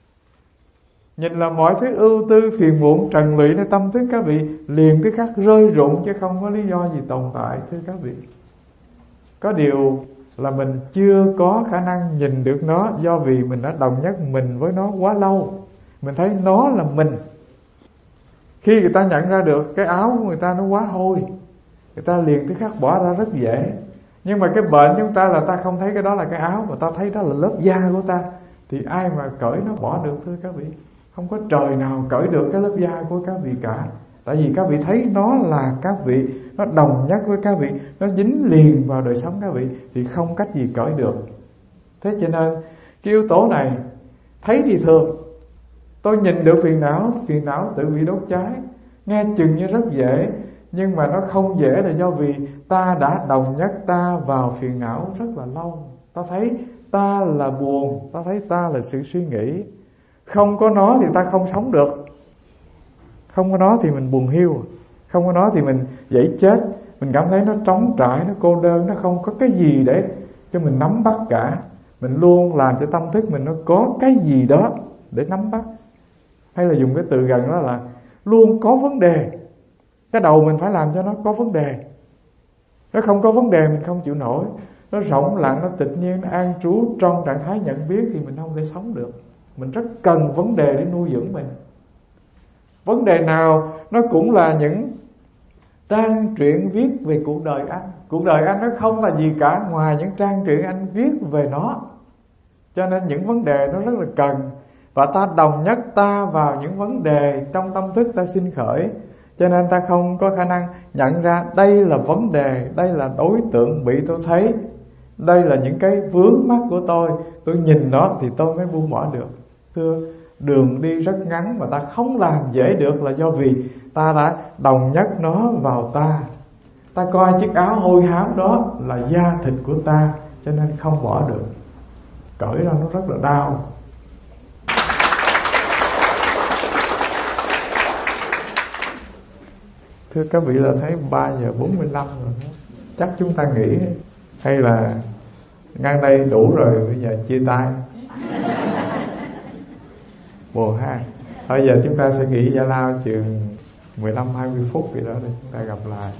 Nhìn là mọi thứ ưu tư, phiền muộn, trần lụyในtâm thức các vị liền tức khắc rơi rụng, chứ không có lý do gì tồn tại. Thưa các vị, có điều là mình chưa có khả năng nhìn được nó, do vì mình đã đồng nhất mình với nó quá lâu. Mình thấy nó là mình. Khi người ta nhận ra được cái áo của người ta nó quá hôi, người ta liền tức khắc bỏ ra rất dễ. Nhưng mà cái bệnh chúng ta là ta không thấy cái đó là cái áo, mà ta thấy đó là lớp da của ta, thì ai mà cởi nó bỏ được thưa các vị? Không có trời nào cởi được cái lớp da của các vị cả. Tại vì các vị thấy nó là các vị, nó đồng nhất với các vị, nó dính liền vào đời sống các vị, thì không cách gì cởi được. Thế cho nên cái yếu tố này thấy thì thường, tôi nhìn được phiền não, phiền não tự bị đốt cháy. Nghe chừng như rất dễ, nhưng mà nó không dễ là do vì ta đã đồng nhất ta vào phiền não rất là lâu. Ta thấy ta là buồn, ta thấy ta là sự suy nghĩ. Không có nó thì ta không sống được. Không có nó thì mình buồn hiu, không có nó thì mình dễ chết. Mình cảm thấy nó trống trải, nó cô đơn, nó không có cái gì để cho mình nắm bắt cả. Mình luôn làm cho tâm thức mình nó có cái gì đó để nắm bắt. Hay là dùng cái từ gần đó là luôn có vấn đề. Cái đầu mình phải làm cho nó có vấn đề. Nó không có vấn đề mình không chịu nổi. Nó rỗng lặng, nó tự nhiên, nó an trú trong trạng thái nhận biết thì mình không thể sống được. Mình rất cần vấn đề để nuôi dưỡng mình. Vấn đề nào nó cũng là những trang truyện viết về cuộc đời anh. Cuộc đời anh nó không là gì cả ngoài những trang truyện anh viết về nó. Cho nên những vấn đề nó rất là cần. Và ta đồng nhất ta vào những vấn đề trong tâm thức ta sinh khởi. Cho nên ta không có khả năng nhận ra đây là vấn đề, đây là đối tượng bị tôi thấy, đây là những cái vướng mắc của tôi. Tôi nhìn nó thì tôi mới buông bỏ được. Thưa, đường đi rất ngắn mà ta không làm dễ được là do vì ta đã đồng nhất nó vào ta. Ta coi chiếc áo hôi hám đó là da thịt của ta, cho nên không bỏ được. Cởi ra nó rất là đau. Thưa các vị, là thấy ba giờ bốn mươi lăm rồi đó. Chắc chúng ta nghỉ hay là ngang đây đủ rồi, bây giờ chia tay. Bồ ha. Bây giờ chúng ta sẽ nghỉ giải lao chừng mười lăm hai mươi phút gì đó để chúng ta gặp lại.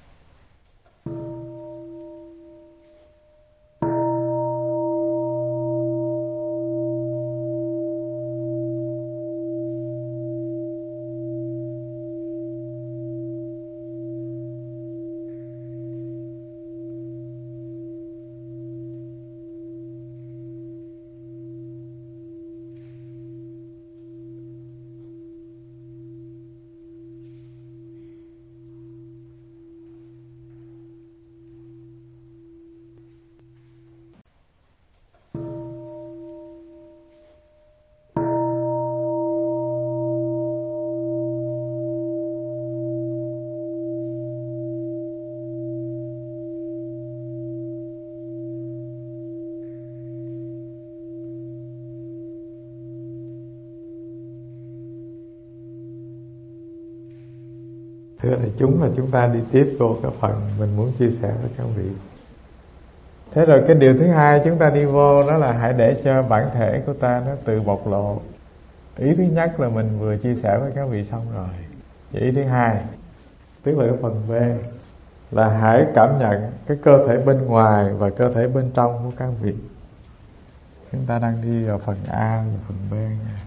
Thưa đại chúng, là chúng ta đi tiếp vô cái phần mình muốn chia sẻ với các vị. Thế rồi cái điều thứ hai chúng ta đi vô đó là hãy để cho bản thể của ta nó tự bộc lộ. Ý thứ nhất là mình vừa chia sẻ với các vị xong rồi. Và ý thứ hai, tức là cái phần B, là hãy cảm nhận cái cơ thể bên ngoài và cơ thể bên trong của các vị. Chúng ta đang đi vào phần A và phần B.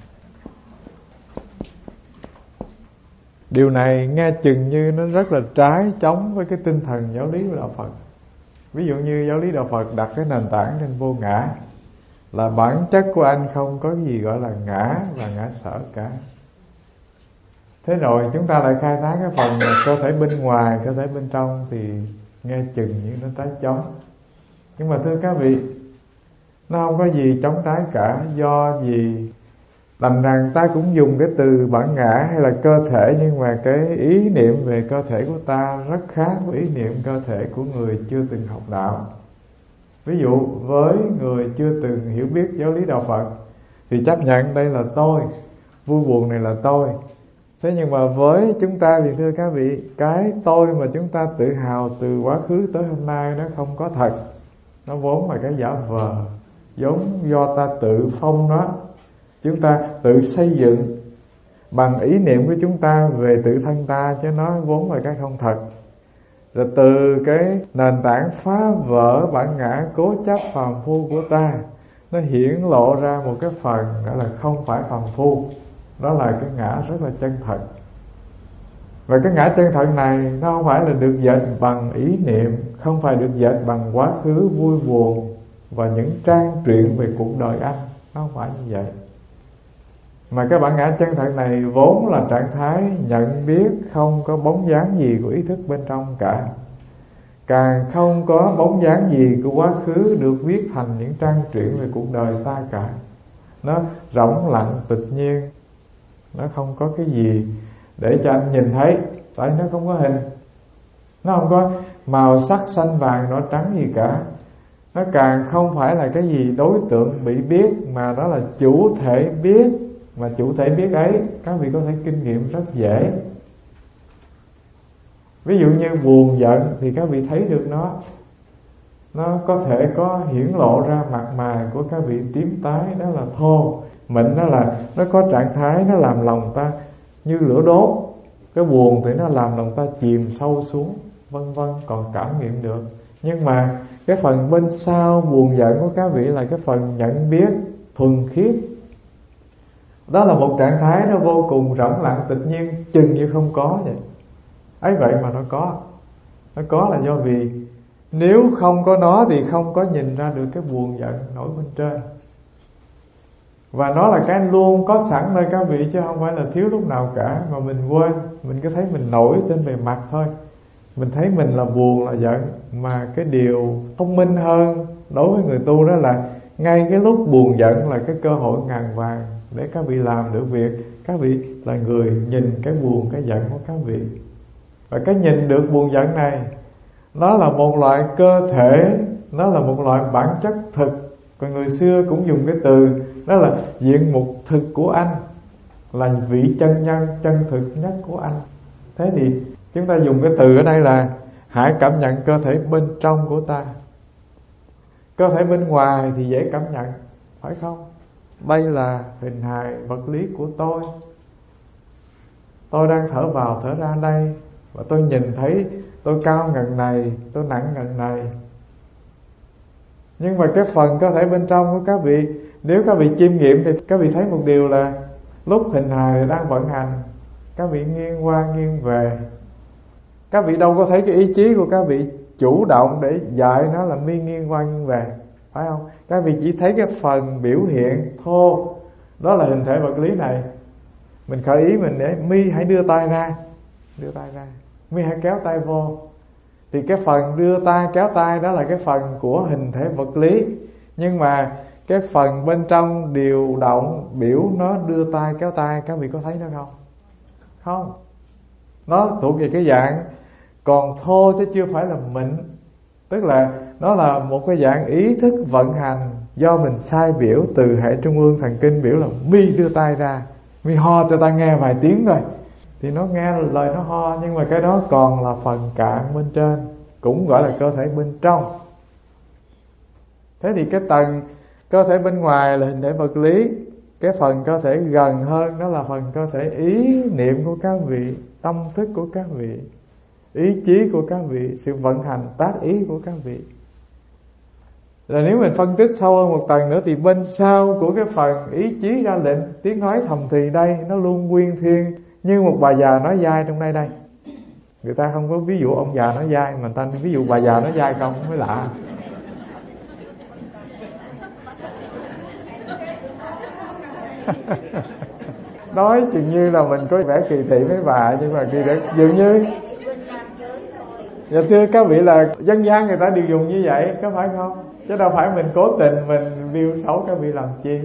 Điều này nghe chừng như nó rất là trái chống với cái tinh thần giáo lý của Đạo Phật. Ví dụ như giáo lý Đạo Phật đặt cái nền tảng trên vô ngã, là bản chất của anh không có gì gọi là ngã và ngã sở cả. Thế rồi chúng ta lại khai thác cái phần cơ thể bên ngoài, cơ thể bên trong, thì nghe chừng như nó trái chống. Nhưng mà thưa các vị, nó không có gì chống trái cả. Do gì đành rằng ta cũng dùng cái từ bản ngã hay là cơ thể, nhưng mà cái ý niệm về cơ thể của ta rất khác với ý niệm cơ thể của người chưa từng học đạo. Ví dụ với người chưa từng hiểu biết giáo lý Đạo Phật thì chấp nhận đây là tôi, vui buồn này là tôi. Thế nhưng mà với chúng ta thì thưa các vị, cái tôi mà chúng ta tự hào từ quá khứ tới hôm nay nó không có thật. Nó vốn là cái giả vờ, giống do ta tự phong nó, chúng ta tự xây dựng bằng ý niệm của chúng ta về tự thân ta, chứ nó vốn là cái không thật. Rồi từ cái nền tảng phá vỡ bản ngã cố chấp phàm phu của ta, nó hiển lộ ra một cái phần gọi là không phải phàm phu. Đó là cái ngã rất là chân thật. Và cái ngã chân thật này nó không phải là được dệt bằng ý niệm, không phải được dệt bằng quá khứ vui buồn và những trang truyện về cuộc đời anh. Nó không phải như vậy. Mà cái bản ngã chân thật này vốn là trạng thái nhận biết không có bóng dáng gì của ý thức bên trong cả. Càng không có bóng dáng gì của quá khứ được viết thành những trang truyện về cuộc đời ta cả. Nó rỗng lặng tự nhiên. Nó không có cái gì để cho anh nhìn thấy, tại nó không có hình. Nó không có màu sắc xanh vàng đỏ trắng gì cả. Nó càng không phải là cái gì đối tượng bị biết, mà đó là chủ thể biết. Mà chủ thể biết ấy các vị có thể kinh nghiệm rất dễ. Ví dụ như buồn giận thì các vị thấy được nó. Nó có thể có hiển lộ ra mặt mày của các vị tím tái, đó là thô. Mịn đó là nó có trạng thái nó làm lòng ta như lửa đốt. Cái buồn thì nó làm lòng ta chìm sâu xuống, vân vân, còn cảm nghiệm được. Nhưng mà cái phần bên sau buồn giận của các vị là cái phần nhận biết thuần khiết. Đó là một trạng thái nó vô cùng rỗng lặng tự nhiên, chừng như không có vậy. Ấy vậy mà nó có. Nó có là do vì nếu không có nó thì không có nhìn ra được cái buồn giận nổi bên trên. Và nó là cái luôn có sẵn nơi các vị, chứ không phải là thiếu lúc nào cả. Mà mình quên, mình cứ thấy mình nổi trên bề mặt thôi. Mình thấy mình là buồn là giận. Mà cái điều thông minh hơn đối với người tu đó là ngay cái lúc buồn giận là cái cơ hội ngàn vàng để các vị làm được việc. Các vị là người nhìn cái buồn, cái giận của các vị. Và cái nhìn được buồn giận này, nó là một loại cơ thể, nó là một loại bản chất thực. Còn người xưa cũng dùng cái từ đó là diện mục thực của anh, là vị chân nhân chân thực nhất của anh. Thế thì chúng ta dùng cái từ ở đây là hãy cảm nhận cơ thể bên trong của ta. Cơ thể bên ngoài thì dễ cảm nhận, phải không? Đây là hình hài vật lý của tôi. Tôi đang thở vào thở ra đây, và tôi nhìn thấy tôi cao ngần này, tôi nặng ngần này. Nhưng mà cái phần cơ thể bên trong của các vị, nếu các vị chiêm nghiệm thì các vị thấy một điều là lúc hình hài đang vận hành, các vị nghiêng qua nghiêng về. Các vị đâu có thấy cái ý chí của các vị chủ động để dạy nó là mi nghiêng qua nghiêng về, phải không? Các vị chỉ thấy cái phần biểu hiện thô, đó là hình thể vật lý này. Mình khởi ý mình để mi hãy đưa tay ra, đưa tay ra, mi hãy kéo tay vô. Thì cái phần đưa tay kéo tay đó là cái phần của hình thể vật lý. Nhưng mà cái phần bên trong điều động biểu nó đưa tay kéo tay, các vị có thấy nó không? Không. Nó thuộc về cái dạng còn thô chứ chưa phải là mịn. Tức là nó là một cái dạng ý thức vận hành do mình sai biểu từ hệ trung ương thần kinh biểu là mi đưa tay ra, mi ho cho ta nghe vài tiếng thôi. Thì nó nghe lời nó ho, nhưng mà cái đó còn là phần cạn bên trên, cũng gọi là cơ thể bên trong. Thế thì cái tầng cơ thể bên ngoài là hình thể vật lý. Cái phần cơ thể gần hơn đó là phần cơ thể ý niệm của các vị, tâm thức của các vị, ý chí của các vị, sự vận hành tác ý của các vị. Rồi nếu mình phân tích sâu hơn một tầng nữa thì bên sau của cái phần ý chí ra lệnh, tiếng nói thầm thì đây, nó luôn nguyên thuyên như một bà già nói dai trong đây đây. Người ta không có ví dụ ông già nói dai, mà người ta ví dụ bà già nói dai không mới lạ. Nói chừng như là mình có vẻ kỳ thị mấy bà, nhưng mà kỳ thị dường như. Dạ thưa các vị, là dân gian người ta đều dùng như vậy, có phải không? Chứ đâu phải mình cố tình mình biêu xấu các vị làm chi.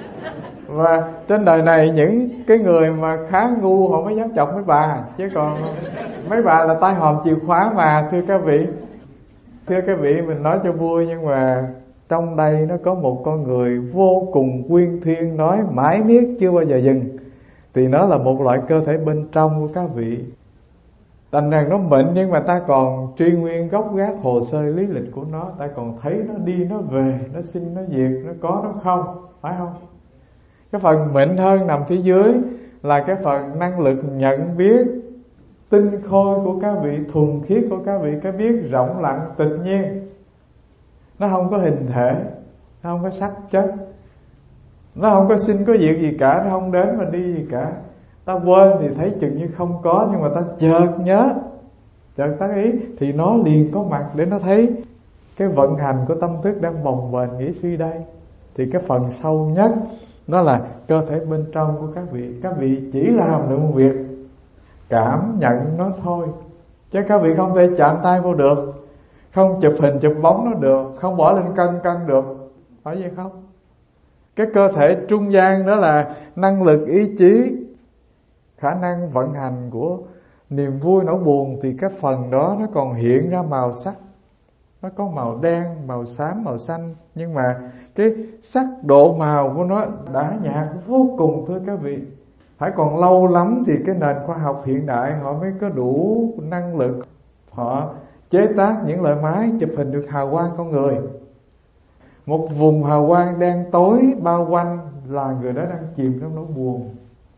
Và trên đời này những cái người mà khá ngu họ mới dám chọc mấy bà, chứ còn mấy bà là tai hòm chìa khóa mà, thưa các vị. Thưa các vị, mình nói cho vui, nhưng mà trong đây nó có một con người vô cùng quyên thuyên, nói mãi miết chưa bao giờ dừng. Thì nó là một loại cơ thể bên trong của các vị. Thành rằng nó mệnh, nhưng mà ta còn truy nguyên gốc gác hồ sơ lý lịch của nó. Ta còn thấy nó đi, nó về, nó sinh, nó diệt, nó có, nó không, phải không? Cái phần mệnh hơn nằm phía dưới là cái phần năng lực nhận biết tinh khôi của các vị, thuần khiết của các vị, cái biết rộng lặng tự nhiên. Nó không có hình thể, nó không có sắc chất, nó không có sinh có diệt gì cả, nó không đến mà đi gì cả. Ta quên thì thấy chừng như không có, nhưng mà ta chợt nhớ, chợt tác ý thì nó liền có mặt để nó thấy cái vận hành của tâm thức đang bồng bềnh nghĩ suy đây. Thì cái phần sâu nhất nó là cơ thể bên trong của các vị. Các vị chỉ làm được một việc cảm nhận nó thôi, chứ các vị không thể chạm tay vô được, không chụp hình chụp bóng nó được, không bỏ lên cân cân được, phải vậy không? Cái cơ thể trung gian đó là năng lực ý chí, khả năng vận hành của niềm vui nỗi buồn. Thì cái phần đó nó còn hiện ra màu sắc, nó có màu đen, màu xám, màu xanh, nhưng mà cái sắc độ màu của nó đã nhạt vô cùng, thưa các vị. Phải còn lâu lắm thì cái nền khoa học hiện đại họ mới có đủ năng lực, họ chế tác những loại máy chụp hình được hào quang con người. Một vùng hào quang đen tối bao quanh là người đó đang chìm trong nỗi buồn.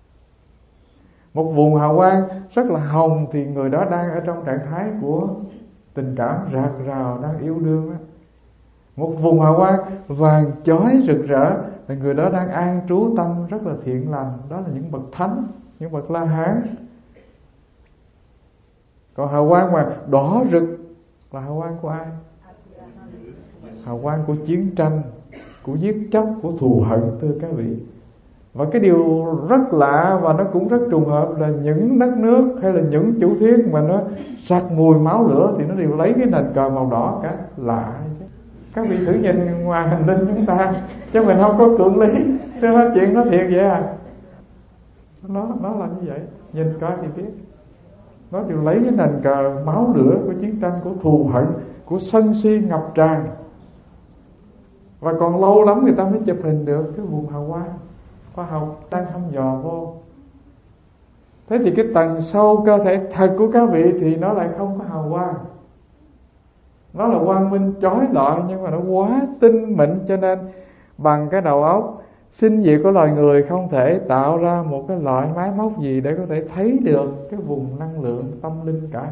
Một vùng hào quang rất là hồng thì người đó đang ở trong trạng thái của tình cảm rạc rào, đang yêu đương đó. Một vùng hào quang vàng chói rực rỡ thì người đó đang an trú tâm rất là thiện lành. Đó là những bậc thánh, những bậc La Hán. Còn hào quang mà đỏ rực là hào quang của ai? Hào quang của chiến tranh, của giết chóc, của thù hận, thưa các vị. Và cái điều rất lạ và nó cũng rất trùng hợp là những đất nước hay là những chủ thiết mà nó sặc mùi máu lửa thì nó đều lấy cái nền cờ màu đỏ cả. Lạ chứ. Các vị thử nhìn ngoài hành tinh chúng ta, chứ mình không có cưỡng lý. Thế nói chuyện nó thiệt vậy à? Nó, nó là như vậy. Nhìn coi thì biết. Nó đều lấy cái nền cờ máu lửa của chiến tranh, của thù hận, của sân si ngập tràn. Và còn lâu lắm người ta mới chụp hình được cái vùng hào quang. Khoa học đang thăm dò vô. Thế thì cái tầng sâu cơ thể thật của các vị thì nó lại không có hào quang. Nó là quang minh chói lọi, nhưng mà nó quá tinh mịn, cho nên bằng cái đầu óc sinh diệt của loài người không thể tạo ra một cái loại máy móc gì để có thể thấy được cái vùng năng lượng tâm linh cả.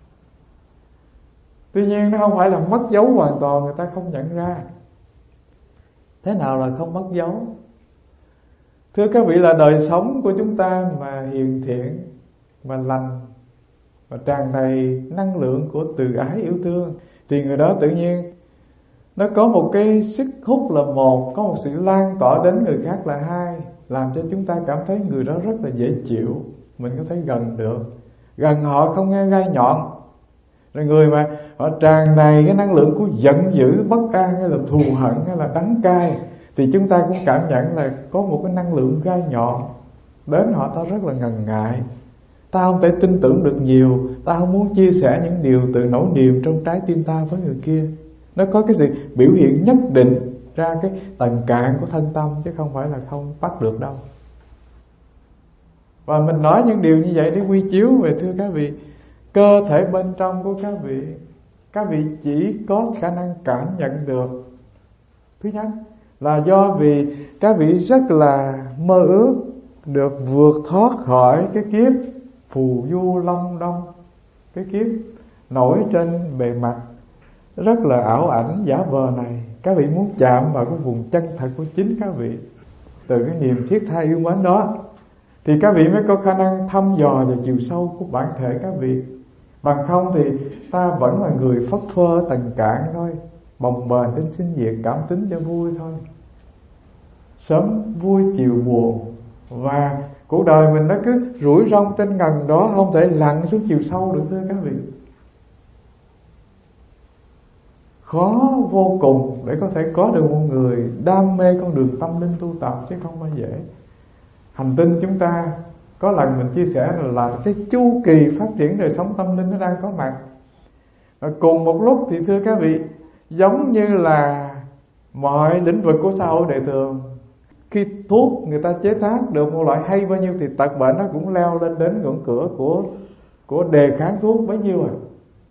Tuy nhiên nó không phải là mất dấu hoàn toàn, người ta không nhận ra. Thế nào là không mất dấu? Thưa các vị, là đời sống của chúng ta mà hiền thiện, mà lành, và tràn đầy năng lượng của từ ái yêu thương, thì người đó tự nhiên nó có một cái sức hút là một, có một sự lan tỏa đến người khác là hai, làm cho chúng ta cảm thấy người đó rất là dễ chịu, mình có thể gần được. Gần họ không nghe gai nhọn. Rồi người mà họ tràn đầy cái năng lượng của giận dữ, bất an, hay là thù hận, hay là đắng cay, thì chúng ta cũng cảm nhận là có một cái năng lượng gai nhọn đến họ. Ta rất là ngần ngại, ta không thể tin tưởng được nhiều, ta không muốn chia sẻ những điều từ nỗi niềm trong trái tim ta với người kia. Nó có cái sự biểu hiện nhất định ra cái tầng cạn của thân tâm, chứ không phải là không bắt được đâu. Và mình nói những điều như vậy để quy chiếu về, thưa các vị, cơ thể bên trong của các vị, các vị chỉ có khả năng cảm nhận được. Thứ nhất là do vì các vị rất là mơ ước được vượt thoát khỏi cái kiếp phù du long đong, cái kiếp nổi trên bề mặt rất là ảo ảnh giả vờ này. các vị muốn chạm vào cái vùng chân thật của chính các vị, từ cái niềm thiết tha yêu mến đó, thì các vị mới có khả năng thăm dò vào chiều sâu của bản thể các vị. Bằng không thì ta vẫn là người phất phơ tầng cạn thôi, bồng bềnh đến sinh diệt, cảm tính cho vui thôi, sớm vui chiều buồn. Và cuộc đời mình nó cứ rủi rong trên ngần đó, không thể lặn xuống chiều sâu được, thưa các vị. Khó vô cùng để có thể có được một người đam mê con đường tâm linh tu tập, chứ không phải dễ. Hành tinh chúng ta, có lần mình chia sẻ là cái chu kỳ phát triển đời sống tâm linh nó đang có mặt. Và cùng một lúc thì thưa các vị, giống như là mọi lĩnh vực của xã hội đời thường, khi thuốc người ta chế tác được một loại hay bao nhiêu thì tật bệnh nó cũng leo lên đến ngưỡng cửa của của đề kháng thuốc bấy nhiêu rồi.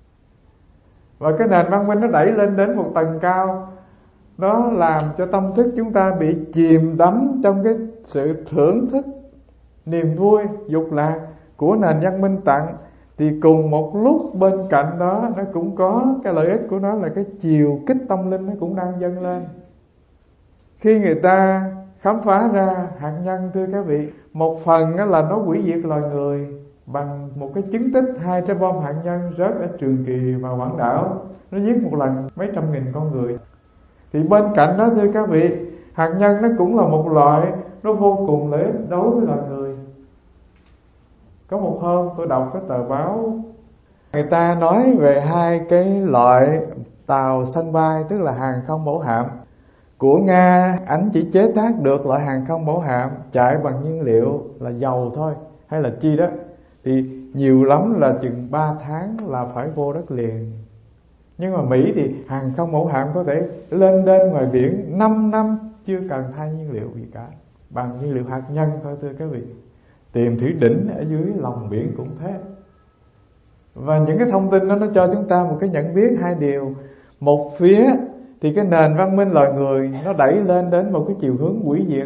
Và cái nền văn minh nó đẩy lên đến một tầng cao, nó làm cho tâm thức chúng ta bị chìm đắm trong cái sự thưởng thức, niềm vui, dục lạc của nền văn minh tặng. Thì cùng một lúc bên cạnh đó nó cũng có cái lợi ích của nó là cái chiều kích tâm linh nó cũng đang dâng lên. Khi người ta khám phá ra hạt nhân, thưa các vị, một phần là nó hủy diệt loài người bằng một cái chứng tích hai trái bom hạt nhân rớt ở Trường Kỳ và Quảng Đảo, nó giết một lần mấy trăm nghìn con người. Thì bên cạnh đó, thưa các vị, hạt nhân nó cũng là một loại, nó vô cùng lợi ích đối với loài người. Có một hôm tôi đọc cái tờ báo, người ta nói về hai cái loại tàu sân bay, tức là hàng không mẫu hạm của Nga. Ảnh chỉ chế tác được loại hàng không mẫu hạm chạy bằng nhiên liệu là dầu thôi, hay là chi đó, thì nhiều lắm là chừng ba tháng là phải vô đất liền. Nhưng mà Mỹ thì hàng không mẫu hạm có thể lên đến ngoài biển năm năm chưa cần thay nhiên liệu gì cả, bằng nhiên liệu hạt nhân thôi, thưa các vị. Tìm thủy đỉnh ở dưới lòng biển cũng thế. Và những cái thông tin đó nó cho chúng ta một cái nhận biết hai điều. Một phía thì cái nền văn minh loài người nó đẩy lên đến một cái chiều hướng hủy diệt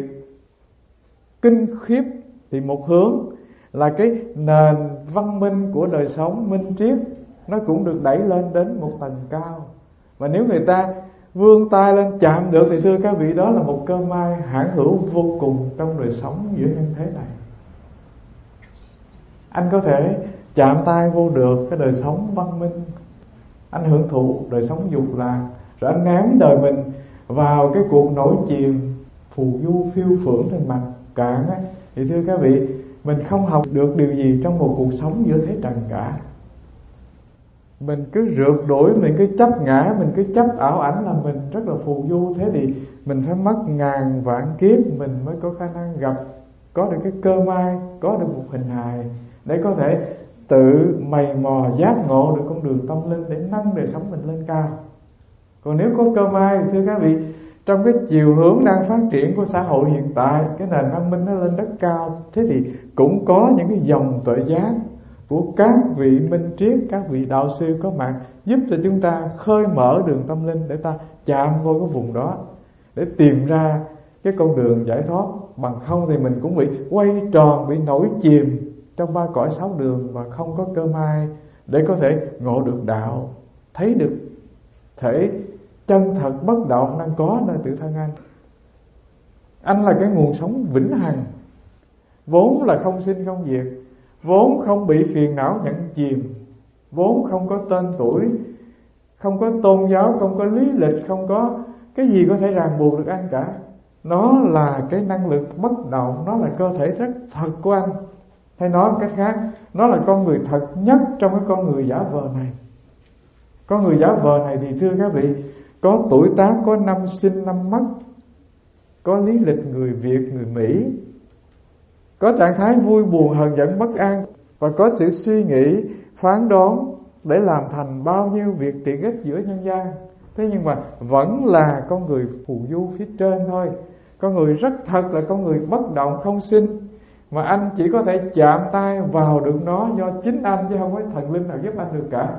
kinh khiếp, thì một hướng là cái nền văn minh của đời sống minh triết nó cũng được đẩy lên đến một tầng cao. Và nếu người ta vươn tay lên chạm được thì thưa các vị, đó là một cơ may hãn hữu vô cùng trong đời sống giữa nhân thế này. Anh có thể chạm tay vô được cái đời sống văn minh, anh hưởng thụ đời sống dục lạc, rồi anh ném đời mình vào cái cuộc nổi chìm phù du phiêu phưởng trên mặt cạn ấy, thì thưa các vị, mình không học được điều gì trong một cuộc sống giữa thế trần cả. Mình cứ rượt đuổi, mình cứ chấp ngã, mình cứ chấp ảo ảnh là mình rất là phù du. Thế thì mình phải mất ngàn vạn kiếp mình mới có khả năng gặp, có được cái cơ may, có được một hình hài để có thể tự mày mò giác ngộ được con đường tâm linh để nâng đời sống mình lên cao. Còn nếu có cơ may thì thưa các vị, trong cái chiều hướng đang phát triển của xã hội hiện tại, cái nền văn minh nó lên rất cao, thế thì cũng có những cái dòng tuệ giác của các vị minh triết, các vị đạo sư có mặt, giúp cho chúng ta khơi mở đường tâm linh để ta chạm vô cái vùng đó, để tìm ra cái con đường giải thoát. Bằng không thì mình cũng bị quay tròn, bị nổi chìm trong ba cõi sáu đường và không có cơ may để có thể ngộ được đạo, thấy được thể chân thật bất động đang có nơi tự thân anh. Anh là cái nguồn sống vĩnh hằng, vốn là không sinh không diệt, vốn không bị phiền não nhận chìm, vốn không có tên tuổi, không có tôn giáo, không có lý lịch, không có cái gì có thể ràng buộc được anh cả. Nó là cái năng lực bất động, nó là cơ thể rất thật của anh. Hay nói một cách khác, nó là con người thật nhất trong cái con người giả vờ này. Con người giả vờ này thì thưa các vị, có tuổi tác, có năm sinh năm mất, có lý lịch người Việt, người Mỹ, có trạng thái vui buồn, hờn giận, bất an, và có sự suy nghĩ, phán đoán để làm thành bao nhiêu việc tiện ích giữa nhân gian. Thế nhưng mà vẫn là con người phù du phía trên thôi. Con người rất thật là con người bất động, không sinh, mà anh chỉ có thể chạm tay vào được nó do chính anh, chứ không có thần linh nào giúp anh được cả.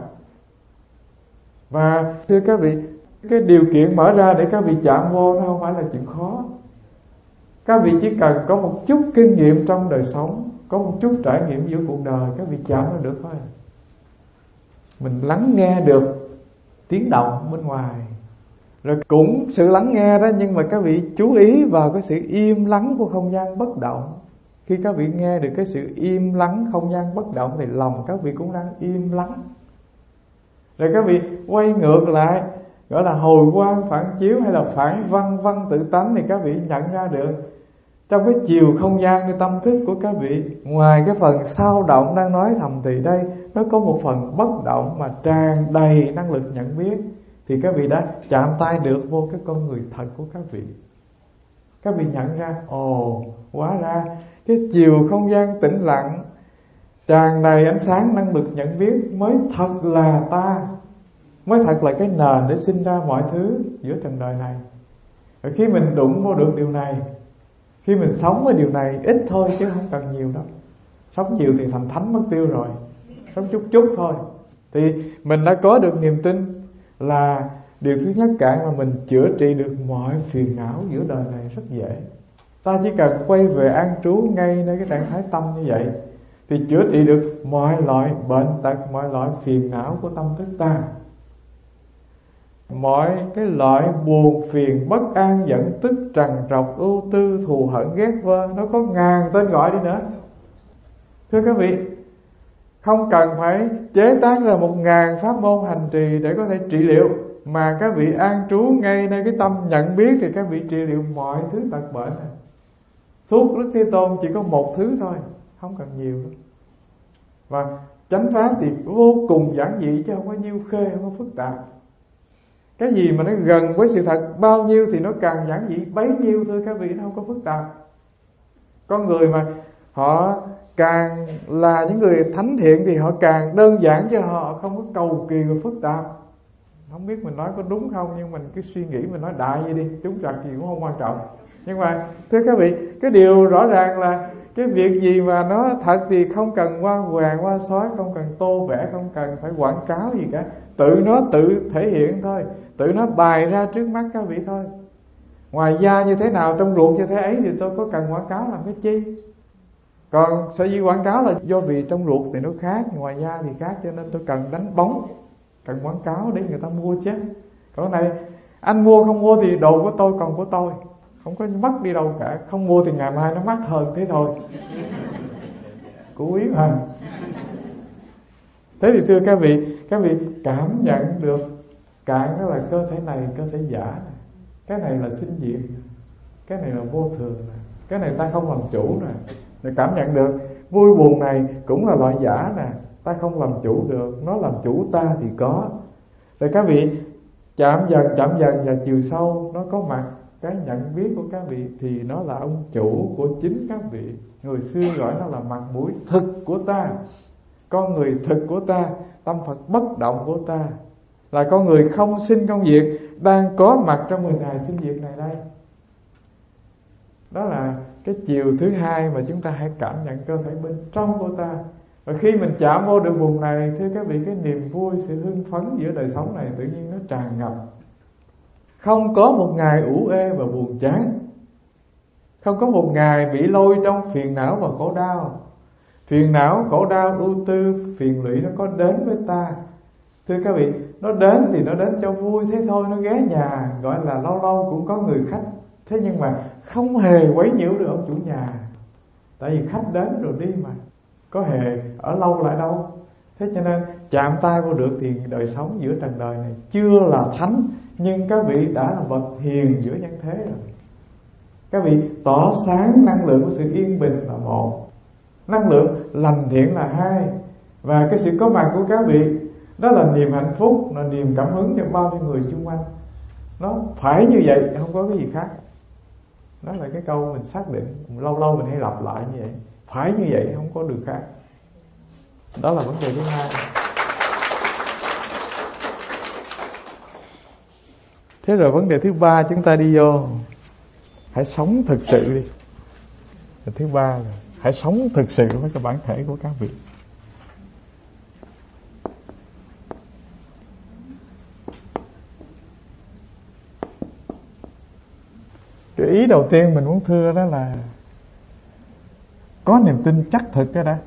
Và thưa các vị, cái điều kiện mở ra để các vị chạm vô nó không phải là chuyện khó. Các vị chỉ cần có một chút kinh nghiệm trong đời sống, có một chút trải nghiệm giữa cuộc đời, các vị chạm nó được thôi. Mình lắng nghe được tiếng động bên ngoài, Rồi cũng sự lắng nghe đó, nhưng mà các vị chú ý vào cái sự im lắng của không gian bất động. Khi các vị nghe được cái sự im lắng không gian bất động thì lòng các vị cũng đang im lắng. Rồi các vị quay ngược lại, gọi là hồi quang phản chiếu hay là phản văn văn tự tánh, thì các vị nhận ra được trong cái chiều không gian như tâm thức của các vị, ngoài cái phần sao động đang nói thầm thì đây, nó có một phần bất động mà tràn đầy năng lực nhận biết. Thì các vị đã chạm tay được vô cái con người thật của các vị. Các vị nhận ra, ồ, hóa ra cái chiều không gian tĩnh lặng tràn đầy ánh sáng năng lực nhận biết mới thật là ta, mới thật là cái nền để sinh ra mọi thứ giữa trần đời này. Và khi mình đụng vô được điều này, khi mình sống với điều này ít thôi chứ không cần nhiều đâu. Sống nhiều thì thành thánh mất tiêu rồi, sống chút chút thôi. Thì mình đã có được niềm tin là điều thứ nhất cả mà mình chữa trị được mọi phiền não giữa đời này rất dễ. Ta chỉ cần quay về an trú ngay nơi cái trạng thái tâm như vậy thì chữa trị được mọi loại bệnh tật, mọi loại phiền não của tâm thức ta. Mọi cái loại buồn phiền, bất an, giận tức, trằn trọc, ưu tư, thù hận, ghét vơ, nó có ngàn tên gọi đi nữa. Thưa các vị, không cần phải chế tác ra một ngàn pháp môn hành trì để có thể trị liệu, mà các vị an trú ngay nơi cái tâm nhận biết thì các vị trị liệu mọi thứ tật bệnh. Thuốc Đức Thế Tôn chỉ có một thứ thôi, không cần nhiều đâu. Và chánh pháp thì vô cùng giản dị chứ không có nhiêu khê, không có phức tạp. Cái gì mà nó gần với sự thật bao nhiêu thì nó càng giản dị bấy nhiêu thôi các vị, nó không có phức tạp. Con người mà họ càng là những người thánh thiện thì họ càng đơn giản cho họ, không có cầu kỳ và phức tạp. Không biết mình nói có đúng không, nhưng mình cứ suy nghĩ mình nói đại vậy đi, trúng trật gì cũng không quan trọng. Nhưng mà thưa các vị, cái điều rõ ràng là cái việc gì mà nó thật thì không cần hoa hoàng hoa sói, không cần tô vẽ, không cần phải quảng cáo gì cả. Tự nó tự thể hiện thôi, tự nó bày ra trước mắt các vị thôi. Ngoài da như thế nào, trong ruột như thế ấy thì tôi có cần quảng cáo làm cái chi. Còn sở dĩ quảng cáo là do vì trong ruột thì nó khác, ngoài da thì khác, cho nên tôi cần đánh bóng, cần quảng cáo để người ta mua chứ. Còn này anh mua không mua thì đồ của tôi còn của tôi, không có mất đi đâu cả. Không mua thì ngày mai nó mắc hơn thế thôi. Cú ý mà. Thế thì thưa các vị, các vị cảm nhận được cạn đó là cơ thể này, cơ thể giả này. Cái này là sinh diệt, cái này là vô thường này. Cái này ta không làm chủ nè. Rồi cảm nhận được vui buồn này cũng là loại giả nè, ta không làm chủ được, nó làm chủ ta thì có. Rồi các vị chạm dần chạm dần vào chiều sâu, nó có mặt cái nhận biết của các vị thì nó là ông chủ của chính các vị. Người xưa gọi nó là mặt mũi thực của ta, con người thực của ta, tâm Phật bất động của ta, là con người không sinh không diệt, đang có mặt trong mười ngày sinh diệt này đây. Đó là cái chiều thứ hai mà chúng ta hãy cảm nhận cơ thể bên trong của ta. Và khi mình chạm vô được vùng này, thưa các vị, cái niềm vui, sự hưng phấn giữa đời sống này tự nhiên nó tràn ngập. Không có một ngày ủ ê và buồn chán, không có một ngày bị lôi trong phiền não và khổ đau. Phiền não, khổ đau, ưu tư, phiền lụy nó có đến với ta. Thưa các vị, nó đến thì nó đến cho vui thế thôi, nó ghé nhà, gọi là lâu lâu cũng có người khách. Thế nhưng mà không hề quấy nhiễu được ông chủ nhà. Tại vì khách đến rồi đi mà, có hề ở lâu lại đâu. Thế cho nên chạm tay vô được thì đời sống giữa trần đời này chưa là thánh, nhưng các vị đã là bậc hiền giữa nhân thế rồi. Các vị tỏ sáng năng lượng của sự yên bình là một, năng lượng lành thiện là hai, và cái sự có mặt của các vị đó là niềm hạnh phúc, là niềm cảm hứng cho bao nhiêu người xung quanh. Nó phải như vậy, không có cái gì khác. Đó là cái câu mình xác định, lâu lâu mình hay lặp lại như vậy. Phải như vậy, không có được khác. Đó là vấn đề thứ hai. Thế rồi vấn đề thứ ba chúng ta đi vô, hãy sống thực sự đi. Thứ ba là hãy sống thực sự với cái bản thể của các vị. Cái ý đầu tiên mình muốn thưa đó là có niềm tin chắc thực cái đã.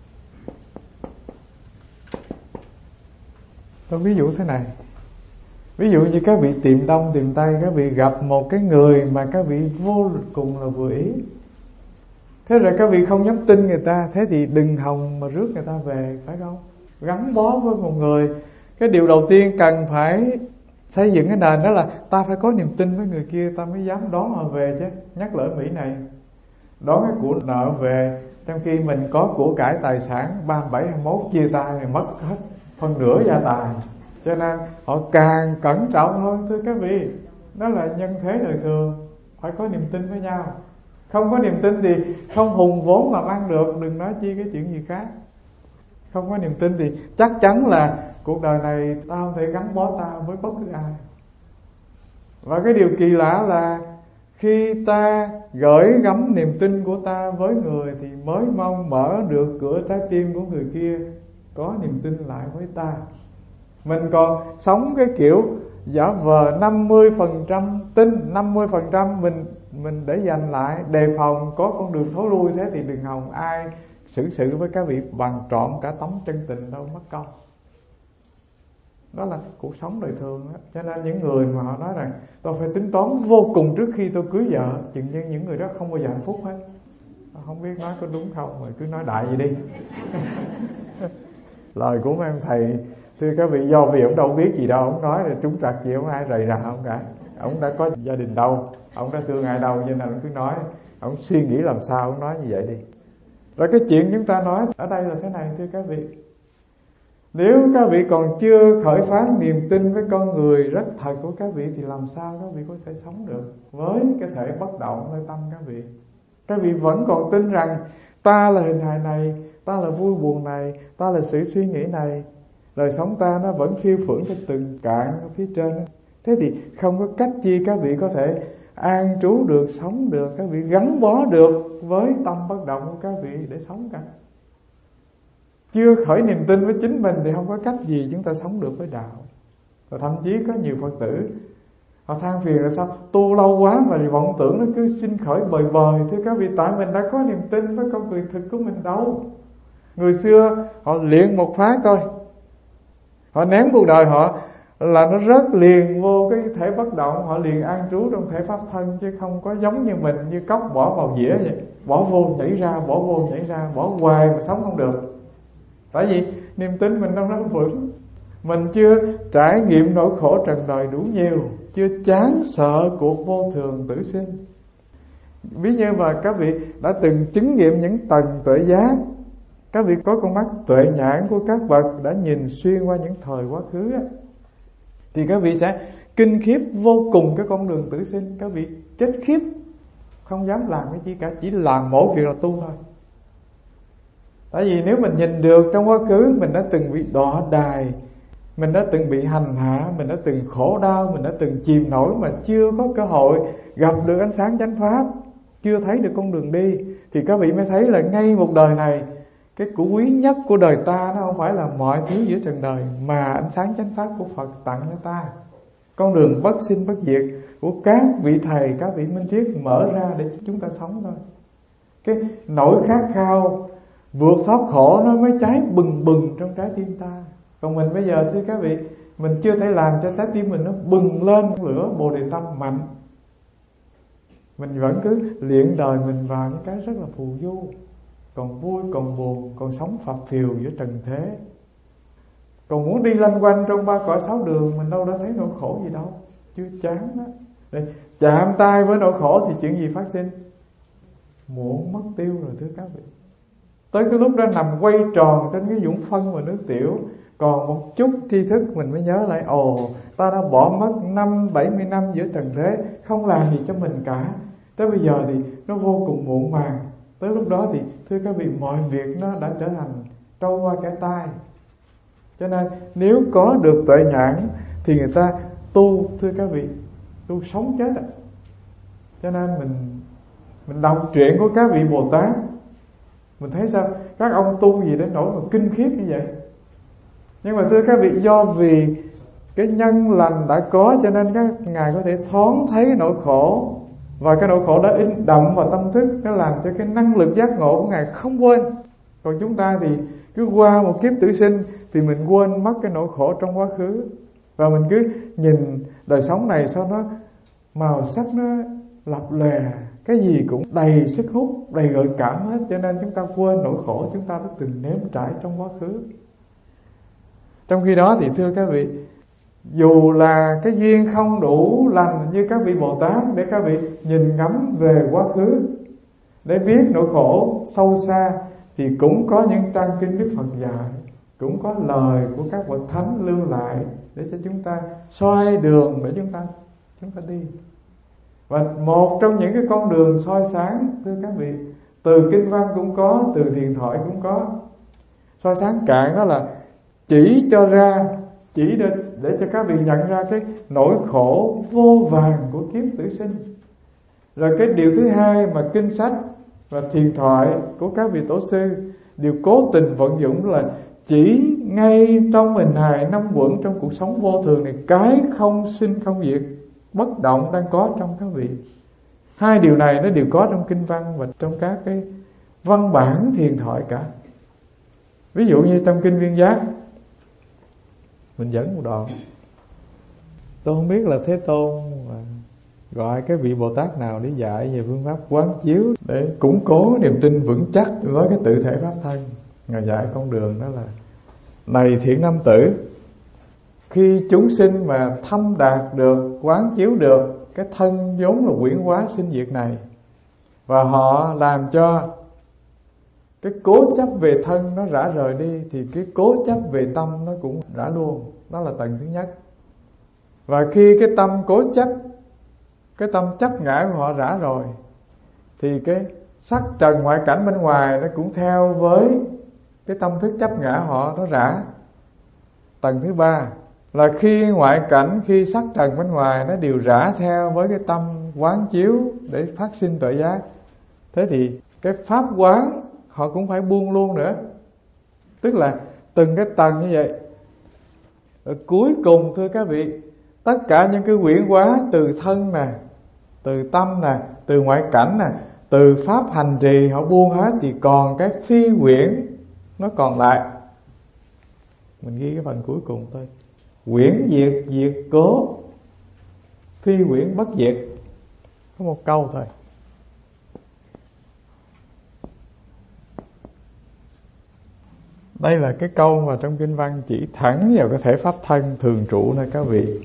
Tôi ví dụ thế này, Ví dụ như các vị tìm đông tìm tây, các vị gặp một cái người mà các vị vô cùng là vừa ý, thế rồi các vị không dám tin người ta, thế thì đừng hòng mà rước người ta về, phải không? Gắn bó với một người, cái điều đầu tiên cần phải xây dựng cái nền đó là ta phải có niềm tin với người kia, ta mới dám đón họ về chứ. Nhắc lại Mỹ này, đón cái của nợ về, trong khi mình có của cải tài sản ba mươi bảy hai mươi mốt, chia tay thì mất hết phân nửa gia tài. Cho nên họ càng cẩn trọng hơn, thưa các vị. Đó là nhân thế đời thường, phải có niềm tin với nhau. Không có niềm tin thì không hùng vốn mà ăn được, đừng nói chi cái chuyện gì khác. Không có niềm tin thì chắc chắn là cuộc đời này ta không thể gắn bó ta với bất cứ ai. Và cái điều kỳ lạ là khi ta gửi gắm niềm tin của ta với người thì mới mong mở được cửa trái tim của người kia có niềm tin lại với ta. Mình còn sống cái kiểu giả vờ năm mươi phần trăm tin, năm mươi phần trăm mình mình để dành lại, đề phòng có con đường thối lui. Thế thì đừng hòng ai xử sự với các vị bằng trọn cả tấm chân tình đâu, mất công. Đó là cuộc sống đời thường đó. Cho nên những người mà họ nói rằng tôi phải tính toán vô cùng trước khi tôi cưới vợ, chừng như những người đó không bao giờ hạnh phúc hết. Không biết nói có đúng không, mà cứ nói đại vậy đi. Lời của mấy em thầy, thưa các vị, do vì ông đâu biết gì đâu, ông nói là trúng trặc gì, ông ai rầy rà không cả. Ông đã có gia đình đâu, ông đã thương ai đâu, cho nên ông cứ nói, ông suy nghĩ làm sao ông nói như vậy đi. Rồi cái chuyện chúng ta nói ở đây là thế này, thưa các vị. Nếu các vị còn chưa khởi phát niềm tin với con người rất thật của các vị thì làm sao các vị có thể sống được với cái thể bất động nơi tâm các vị? Các vị vẫn còn tin rằng ta là hình hài này, ta là vui buồn này, ta là sự suy nghĩ này. Đời sống ta nó vẫn phiêu phưởng trên từng cạn ở phía trên. Thế thì không có cách chi các vị có thể an trú được, sống được, các vị gắn bó được với tâm bất động của các vị để sống cả. Chưa khởi niềm tin với chính mình thì không có cách gì chúng ta sống được với đạo. Và thậm chí có nhiều Phật tử họ than phiền là sao tu lâu quá mà vọng tưởng nó cứ sinh khởi bời bời. Thưa các vị, tại mình đã có niềm tin với con người thực của mình đâu. Người xưa họ luyện một phát thôi, họ ném cuộc đời họ là nó rớt liền vô cái thể bất động, họ liền an trú trong thể pháp thân, chứ không có giống như mình như cốc bỏ vào dĩa vậy, bỏ vô nhảy ra, bỏ vô nhảy ra, bỏ hoài mà sống không được. Tại vì niềm tin mình đâu nó vững, mình chưa trải nghiệm nỗi khổ trần đời đủ nhiều, chưa chán sợ cuộc vô thường tử sinh. Ví như mà các vị đã từng chứng nghiệm những tầng tuệ giác, các vị có con mắt tuệ nhãn của các bậc đã nhìn xuyên qua những thời quá khứ á, thì các vị sẽ kinh khiếp vô cùng cái con đường tử sinh. Các vị chết khiếp, không dám làm cái gì cả, chỉ làm mỗi việc là tu thôi. Tại vì nếu mình nhìn được trong quá khứ mình đã từng bị đọa đài, mình đã từng bị hành hạ, mình đã từng khổ đau, mình đã từng chìm nổi mà chưa có cơ hội gặp được ánh sáng chánh pháp, chưa thấy được con đường đi, thì các vị mới thấy là ngay một đời này, cái của quý nhất của đời ta nó không phải là mọi thứ giữa trần đời, mà ánh sáng chánh pháp của Phật tặng cho ta, con đường bất sinh bất diệt của các vị thầy, các vị minh triết mở ra để chúng ta sống thôi. Cái nỗi khát khao vượt thoát khổ nó mới cháy bừng bừng trong trái tim ta. Còn mình bây giờ thưa các vị, mình chưa thể làm cho trái tim mình nó bừng lên lửa Bồ Đề Tâm mạnh. Mình vẫn cứ luyện đời mình vào những cái rất là phù du, còn vui, còn buồn, còn sống phập phìu giữa trần thế, còn muốn đi lanh quanh trong ba cõi sáu đường. Mình đâu đã thấy nỗi khổ gì đâu, chưa chán đó. Đây, chạm tay với nỗi khổ thì chuyện gì phát sinh? Muộn mất tiêu rồi thưa các vị. Tới cái lúc đó nằm quay tròn trên cái dũng phân và nước tiểu, còn một chút tri thức mình mới nhớ lại, ồ, ta đã bỏ mất năm bảy mươi năm giữa trần thế, không làm gì cho mình cả. Tới bây giờ thì nó vô cùng muộn màng. Tới lúc đó thì thưa các vị, mọi việc nó đã trở thành trôi qua cái tai. Cho nên nếu có được tuệ nhãn thì người ta tu, thưa các vị, tu sống chết ạ. Cho nên mình mình đọc truyện của các vị Bồ Tát, mình thấy sao các ông tu gì đến nỗi mà kinh khiếp như vậy. Nhưng mà thưa các vị, do vì cái nhân lành đã có, cho nên các ngài có thể thoáng thấy cái nỗi khổ, và cái nỗi khổ đã in đậm vào tâm thức, nó làm cho cái năng lực giác ngộ của ngài không quên. Còn chúng ta thì cứ qua một kiếp tử sinh thì mình quên mất cái nỗi khổ trong quá khứ. Và mình cứ nhìn đời sống này sao nó màu sắc nó lập lòe, cái gì cũng đầy sức hút, đầy gợi cảm hết, cho nên chúng ta quên nỗi khổ chúng ta đã từng nếm trải trong quá khứ. Trong khi đó thì thưa các vị, dù là cái duyên không đủ lành như các vị Bồ Tát để các vị nhìn ngắm về quá khứ để biết nỗi khổ sâu xa, thì cũng có những trang kinh Đức Phật dạy, cũng có lời của các bậc thánh lưu lại để cho chúng ta soi đường để chúng ta chúng ta đi. Và một trong những cái con đường soi sáng, thưa các vị, từ kinh văn cũng có, từ thiền thoại cũng có. Soi sáng cạn đó là chỉ cho ra, chỉ để, để cho các vị nhận ra cái nỗi khổ vô vàn của kiếp tử sinh. Rồi cái điều thứ hai mà kinh sách và thiền thoại của các vị tổ sư đều cố tình vận dụng là chỉ ngay trong hình hài năm quẩn trong cuộc sống vô thường này, cái không sinh không diệt, bất động đang có trong các vị. Hai điều này nó đều có trong kinh văn và trong các cái văn bản thiền thoại cả. Ví dụ như trong kinh Viên Giác, mình dẫn một đoạn. Tôi không biết là Thế Tôn gọi cái vị Bồ Tát nào để dạy về phương pháp quán chiếu để củng cố niềm tin vững chắc với cái tự thể pháp thân. Ngài dạy con đường đó là: này thiện nam tử, khi chúng sinh mà thâm đạt được, quán chiếu được cái thân vốn là quyển hóa sinh diệt này, và họ làm cho cái cố chấp về thân nó rã rời đi, thì cái cố chấp về tâm nó cũng rã luôn. Đó là tầng thứ nhất. Và khi cái tâm cố chấp, cái tâm chấp ngã của họ rã rồi, thì cái sắc trần ngoại cảnh bên ngoài nó cũng theo với cái tâm thức chấp ngã họ nó rã. Tầng thứ ba là khi ngoại cảnh, khi sắc trần bên ngoài nó đều rã theo với cái tâm quán chiếu để phát sinh tuệ giác. Thế thì cái pháp quán họ cũng phải buông luôn nữa. Tức là từng cái tầng như vậy. Ở cuối cùng thưa các vị, tất cả những cái quyển hóa từ thân nè, từ tâm nè, từ ngoại cảnh nè, từ pháp hành trì họ buông hết, thì còn cái phi quyển nó còn lại. Mình ghi cái phần cuối cùng thôi: quyển diệt diệt cố, phi quyển bất diệt. Có một câu thôi. Đây là cái câu mà trong kinh văn chỉ thẳng vào cái thể pháp thân thường trụ này các vị.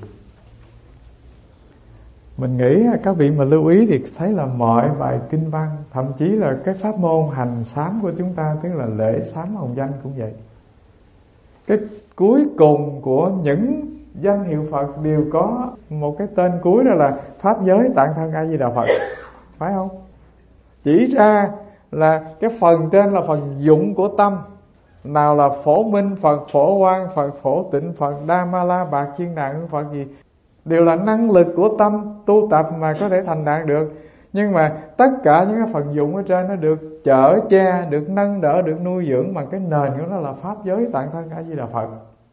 Mình nghĩ các vị mà lưu ý thì thấy là mọi bài kinh văn, thậm chí là cái pháp môn hành sám của chúng ta, tức là lễ sám hồng danh cũng vậy. Cái cuối cùng của những danh hiệu Phật đều có một cái tên cuối, đó là pháp giới tạng thân A Di Đà Phật, phải không? Chỉ ra là cái phần trên là phần dụng của tâm, nào là Phổ Minh Phật, Phổ Quang Phật, Phổ Tịnh Phật, Đa Ma La Bạc Chiên Đàn Phật gì, đều là năng lực của tâm tu tập mà có thể thành đạt được. Nhưng mà tất cả những cái phần dụng ở trên nó được chở che, được nâng đỡ, được nuôi dưỡng bằng cái nền của nó là pháp giới tạng thân A Di Đà Phật.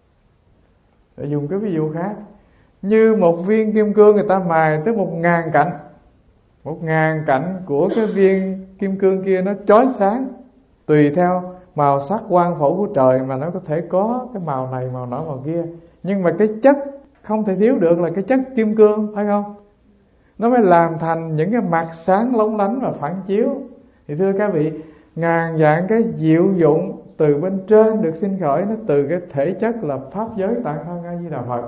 Để dùng cái ví dụ khác, như một viên kim cương người ta mài tới một ngàn cạnh, một ngàn cạnh của cái viên kim cương kia nó chói sáng, tùy theo màu sắc quang phổ của trời mà nó có thể có cái màu này, màu nọ, màu kia. Nhưng mà cái chất không thể thiếu được là cái chất kim cương, phải không? Nó mới làm thành những cái mặt sáng lóng lánh và phản chiếu. Thì thưa các vị, ngàn dạng cái diệu dụng từ bên trên được sinh khởi, nó từ cái thể chất là pháp giới tạng thân A Di Đà Phật.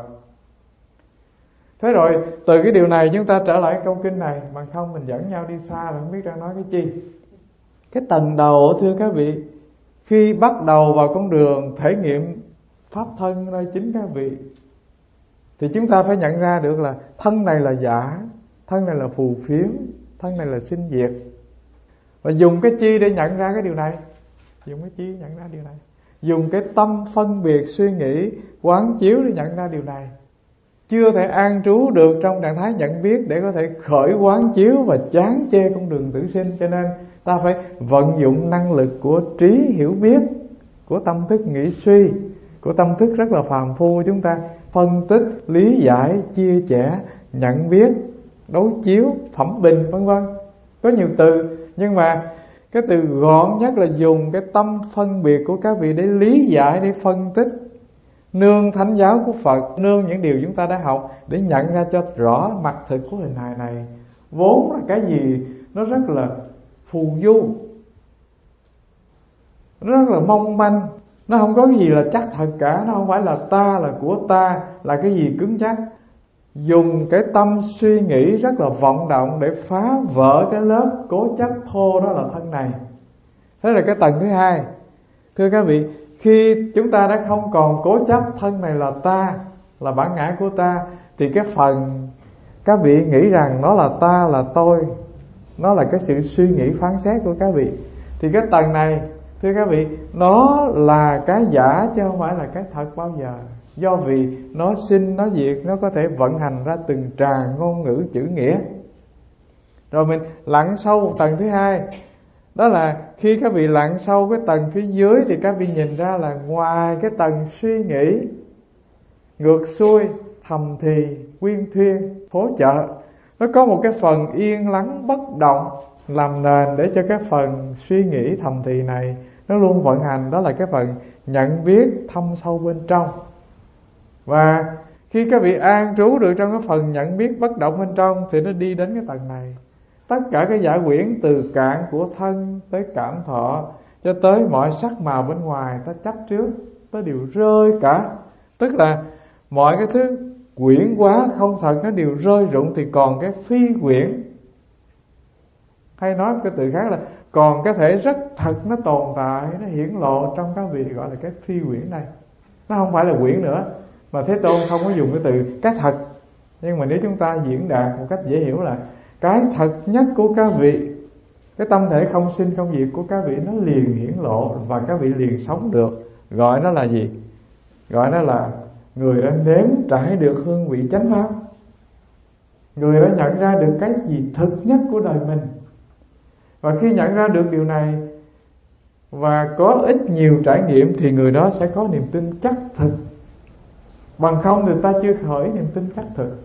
Thế rồi từ cái điều này chúng ta trở lại câu kinh này, bằng không mình dẫn nhau đi xa là không biết ra nói cái chi. Cái tầng đầu thưa các vị, khi bắt đầu vào con đường thể nghiệm pháp thân nơi chính các vị, thì chúng ta phải nhận ra được là thân này là giả, thân này là phù phiếm, thân này là sinh diệt. Và dùng cái chi để nhận ra cái điều này? Dùng cái chi nhận ra điều này? Dùng cái tâm phân biệt suy nghĩ quán chiếu để nhận ra điều này. Chưa thể an trú được trong trạng thái nhận biết để có thể khởi quán chiếu và chán chê con đường tử sinh. Cho nên ta phải vận dụng năng lực của trí hiểu biết, của tâm thức nghĩ suy, của tâm thức rất là phàm phu. Chúng ta phân tích, lý giải, chia sẻ, nhận biết, đối chiếu, phẩm bình vân vân. Có nhiều từ, nhưng mà cái từ gọn nhất là dùng cái tâm phân biệt của các vị để lý giải, để phân tích, nương thánh giáo của Phật, nương những điều chúng ta đã học để nhận ra cho rõ mặt thực của hình hài này vốn là cái gì nó rất là phù du, nó rất là mong manh, nó không có cái gì là chắc thật cả, nó không phải là ta, là của ta, là cái gì cứng chắc. Dùng cái tâm suy nghĩ rất là vọng động để phá vỡ cái lớp cố chấp thô đó là thân này. Thế là cái tầng thứ hai. Thưa các vị, khi chúng ta đã không còn cố chấp thân này là ta, là bản ngã của ta, thì cái phần các vị nghĩ rằng nó là ta, là tôi, nó là cái sự suy nghĩ phán xét của các vị, thì cái tầng này, thưa các vị, nó là cái giả chứ không phải là cái thật bao giờ. Do vì nó sinh, nó diệt, nó có thể vận hành ra từng tràng ngôn ngữ chữ nghĩa. Rồi mình lặn sâu tầng thứ hai. Đó là khi các vị lặn sâu cái tầng phía dưới thì các vị nhìn ra là ngoài cái tầng suy nghĩ ngược xuôi, thầm thì, quyên thuyên, phố chợ, nó có một cái phần yên lắng bất động làm nền để cho cái phần suy nghĩ thầm thì này nó luôn vận hành. Đó là cái phần nhận biết thâm sâu bên trong. Và khi các vị an trú được trong cái phần nhận biết bất động bên trong thì nó đi đến cái tầng này. Tất cả cái giả quyển từ cạn của thân tới cảm thọ cho tới mọi sắc màu bên ngoài ta chấp trước, ta đều rơi cả. Tức là mọi cái thứ quyển quá không thật nó đều rơi rụng, thì còn cái phi quyển, hay nói cái từ khác là còn cái thể rất thật nó tồn tại, nó hiển lộ trong các vị, gọi là cái phi quyển này. Nó không phải là quyển nữa, mà Thế Tôn không có dùng cái từ cái thật. Nhưng mà nếu chúng ta diễn đạt một cách dễ hiểu là cái thật nhất của các vị, cái tâm thể không sinh không diệt của các vị, nó liền hiển lộ và các vị liền sống được. Gọi nó là gì? Gọi nó là người đã nếm trải được hương vị chánh pháp, người đã nhận ra được cái gì thực nhất của đời mình. Và khi nhận ra được điều này và có ít nhiều trải nghiệm thì người đó sẽ có niềm tin chắc thực. Bằng không thì ta chưa khởi niềm tin chắc thực.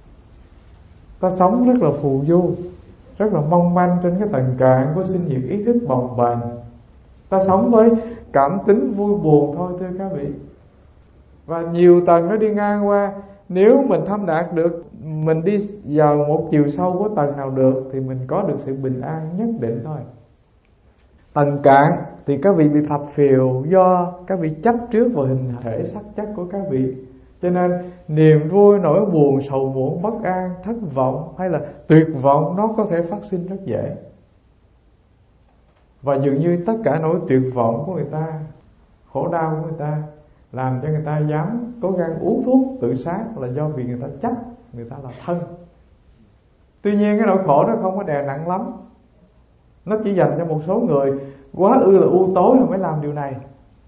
Ta sống rất là phù du, rất là mong manh trên cái tầng cạn của sinh diệt ý thức bồng bềnh. Ta sống với cảm tính vui buồn thôi, thưa các vị. Và nhiều tầng nó đi ngang qua. Nếu mình thâm đạt được, mình đi vào một chiều sâu của tầng nào được, thì mình có được sự bình an nhất định thôi. Tầng cạn thì các vị bị phập phều do các vị chấp trước vào hình thể sắc chất của các vị. Cho nên niềm vui, nỗi buồn, sầu muộn, bất an, thất vọng hay là tuyệt vọng nó có thể phát sinh rất dễ. Và dường như tất cả nỗi tuyệt vọng của người ta, khổ đau của người ta, làm cho người ta dám cố gắng uống thuốc tự sát là do vì người ta chấp người ta là thân. Tuy nhiên cái nỗi khổ đó không có đè nặng lắm. Nó chỉ dành cho một số người quá ư là u tối mới làm điều này.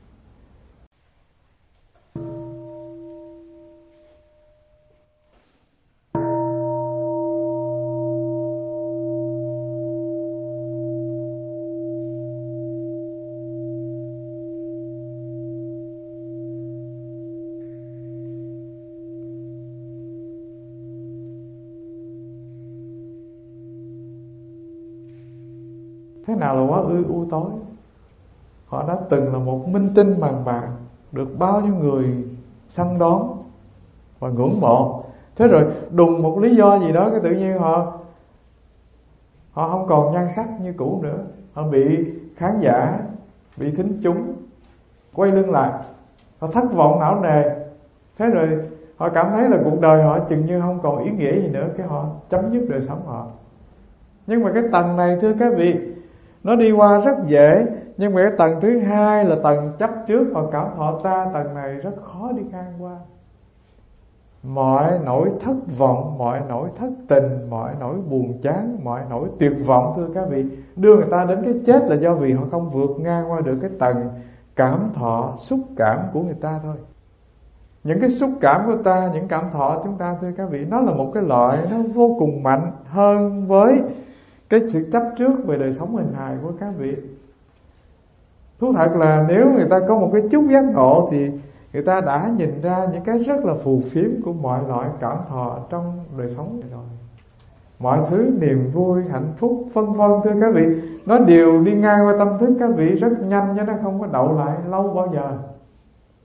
Thế nào là quá ư u tối? Họ đã từng là một minh tinh bằng bạc, được bao nhiêu người săn đón và ngưỡng mộ. Thế rồi đùng một lý do gì đó, cái tự nhiên họ Họ không còn nhan sắc như cũ nữa. Họ bị khán giả, bị thính chúng quay lưng lại. Họ thất vọng não nề. Thế rồi họ cảm thấy là cuộc đời họ chừng như không còn ý nghĩa gì nữa, cái họ chấm dứt đời sống họ. Nhưng mà cái tầng này, thưa các vị, nó đi qua rất dễ. Nhưng mà cái tầng thứ hai là tầng chấp trước và cảm thọ ta, tầng này rất khó đi ngang qua. Mọi nỗi thất vọng, mọi nỗi thất tình, mọi nỗi buồn chán, mọi nỗi tuyệt vọng, thưa các vị, đưa người ta đến cái chết là do vì họ không vượt ngang qua được cái tầng cảm thọ, xúc cảm của người ta thôi. Những cái xúc cảm của ta, những cảm thọ chúng ta, thưa các vị, nó là một cái loại nó vô cùng mạnh hơn với cái sự chấp trước về đời sống hình hài của các vị. Thú thật là nếu người ta có một cái chút giác ngộ thì người ta đã nhìn ra những cái rất là phù phiếm của mọi loại cảm thọ trong đời sống này rồi. Mọi thứ niềm vui, hạnh phúc, vân vân, thưa các vị, nó đều đi ngang qua tâm thức các vị rất nhanh, chứ nó không có đậu lại lâu bao giờ.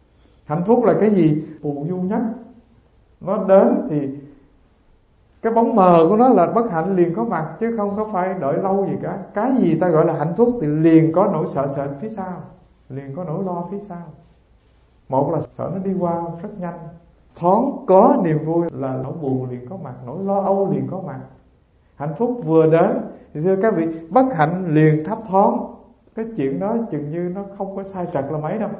Hạnh phúc là cái gì? Phù du nhất. Nó đến thì cái bóng mờ của nó là bất hạnh liền có mặt, chứ không có phải đợi lâu gì cả. Cái gì ta gọi là hạnh phúc thì liền có nỗi sợ sệt phía sau, liền có nỗi lo phía sau. Một là sợ nó đi qua rất nhanh, thoáng có niềm vui là nỗi buồn liền có mặt, nỗi lo âu liền có mặt. Hạnh phúc vừa đến thì thưa các vị, bất hạnh liền thấp thoáng. Cái chuyện đó chừng như nó không có sai trật là mấy đâu.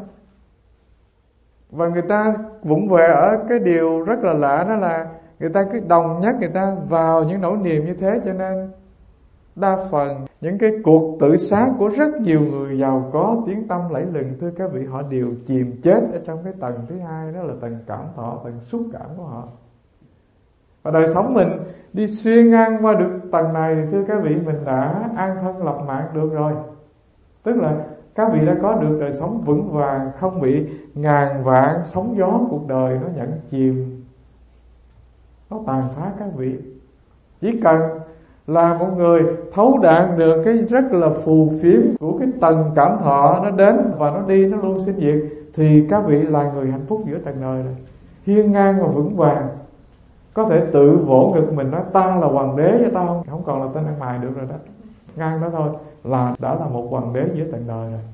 Và người ta vụng về ở cái điều rất là lạ, đó là người ta cứ đồng nhất người ta vào những nỗi niềm như thế. Cho nên đa phần những cái cuộc tự sát của rất nhiều người giàu có tiếng tăm lẫy lừng, thưa các vị, họ đều chìm chết ở trong cái tầng thứ hai, đó là tầng cảm thọ, tầng xúc cảm của họ. Và đời sống mình đi xuyên ngang qua được tầng này thì thưa các vị, mình đã an thân lập mạng được rồi. Tức là các vị đã có được đời sống vững vàng, không bị ngàn vạn sóng gió cuộc đời nó nhận chìm, nó tàn phá các vị. Chỉ cần là một người thấu đạt được cái rất là phù phiếm của cái tầng cảm thọ, nó đến và nó đi, nó luôn sinh diệt, thì các vị là người hạnh phúc giữa trần đời rồi, hiên ngang và vững vàng. Có thể tự vỗ ngực mình nói ta là hoàng đế, chứ ta không, không còn là tên ăn mày được rồi đó. Ngang đó thôi là đã là một hoàng đế giữa trần đời rồi.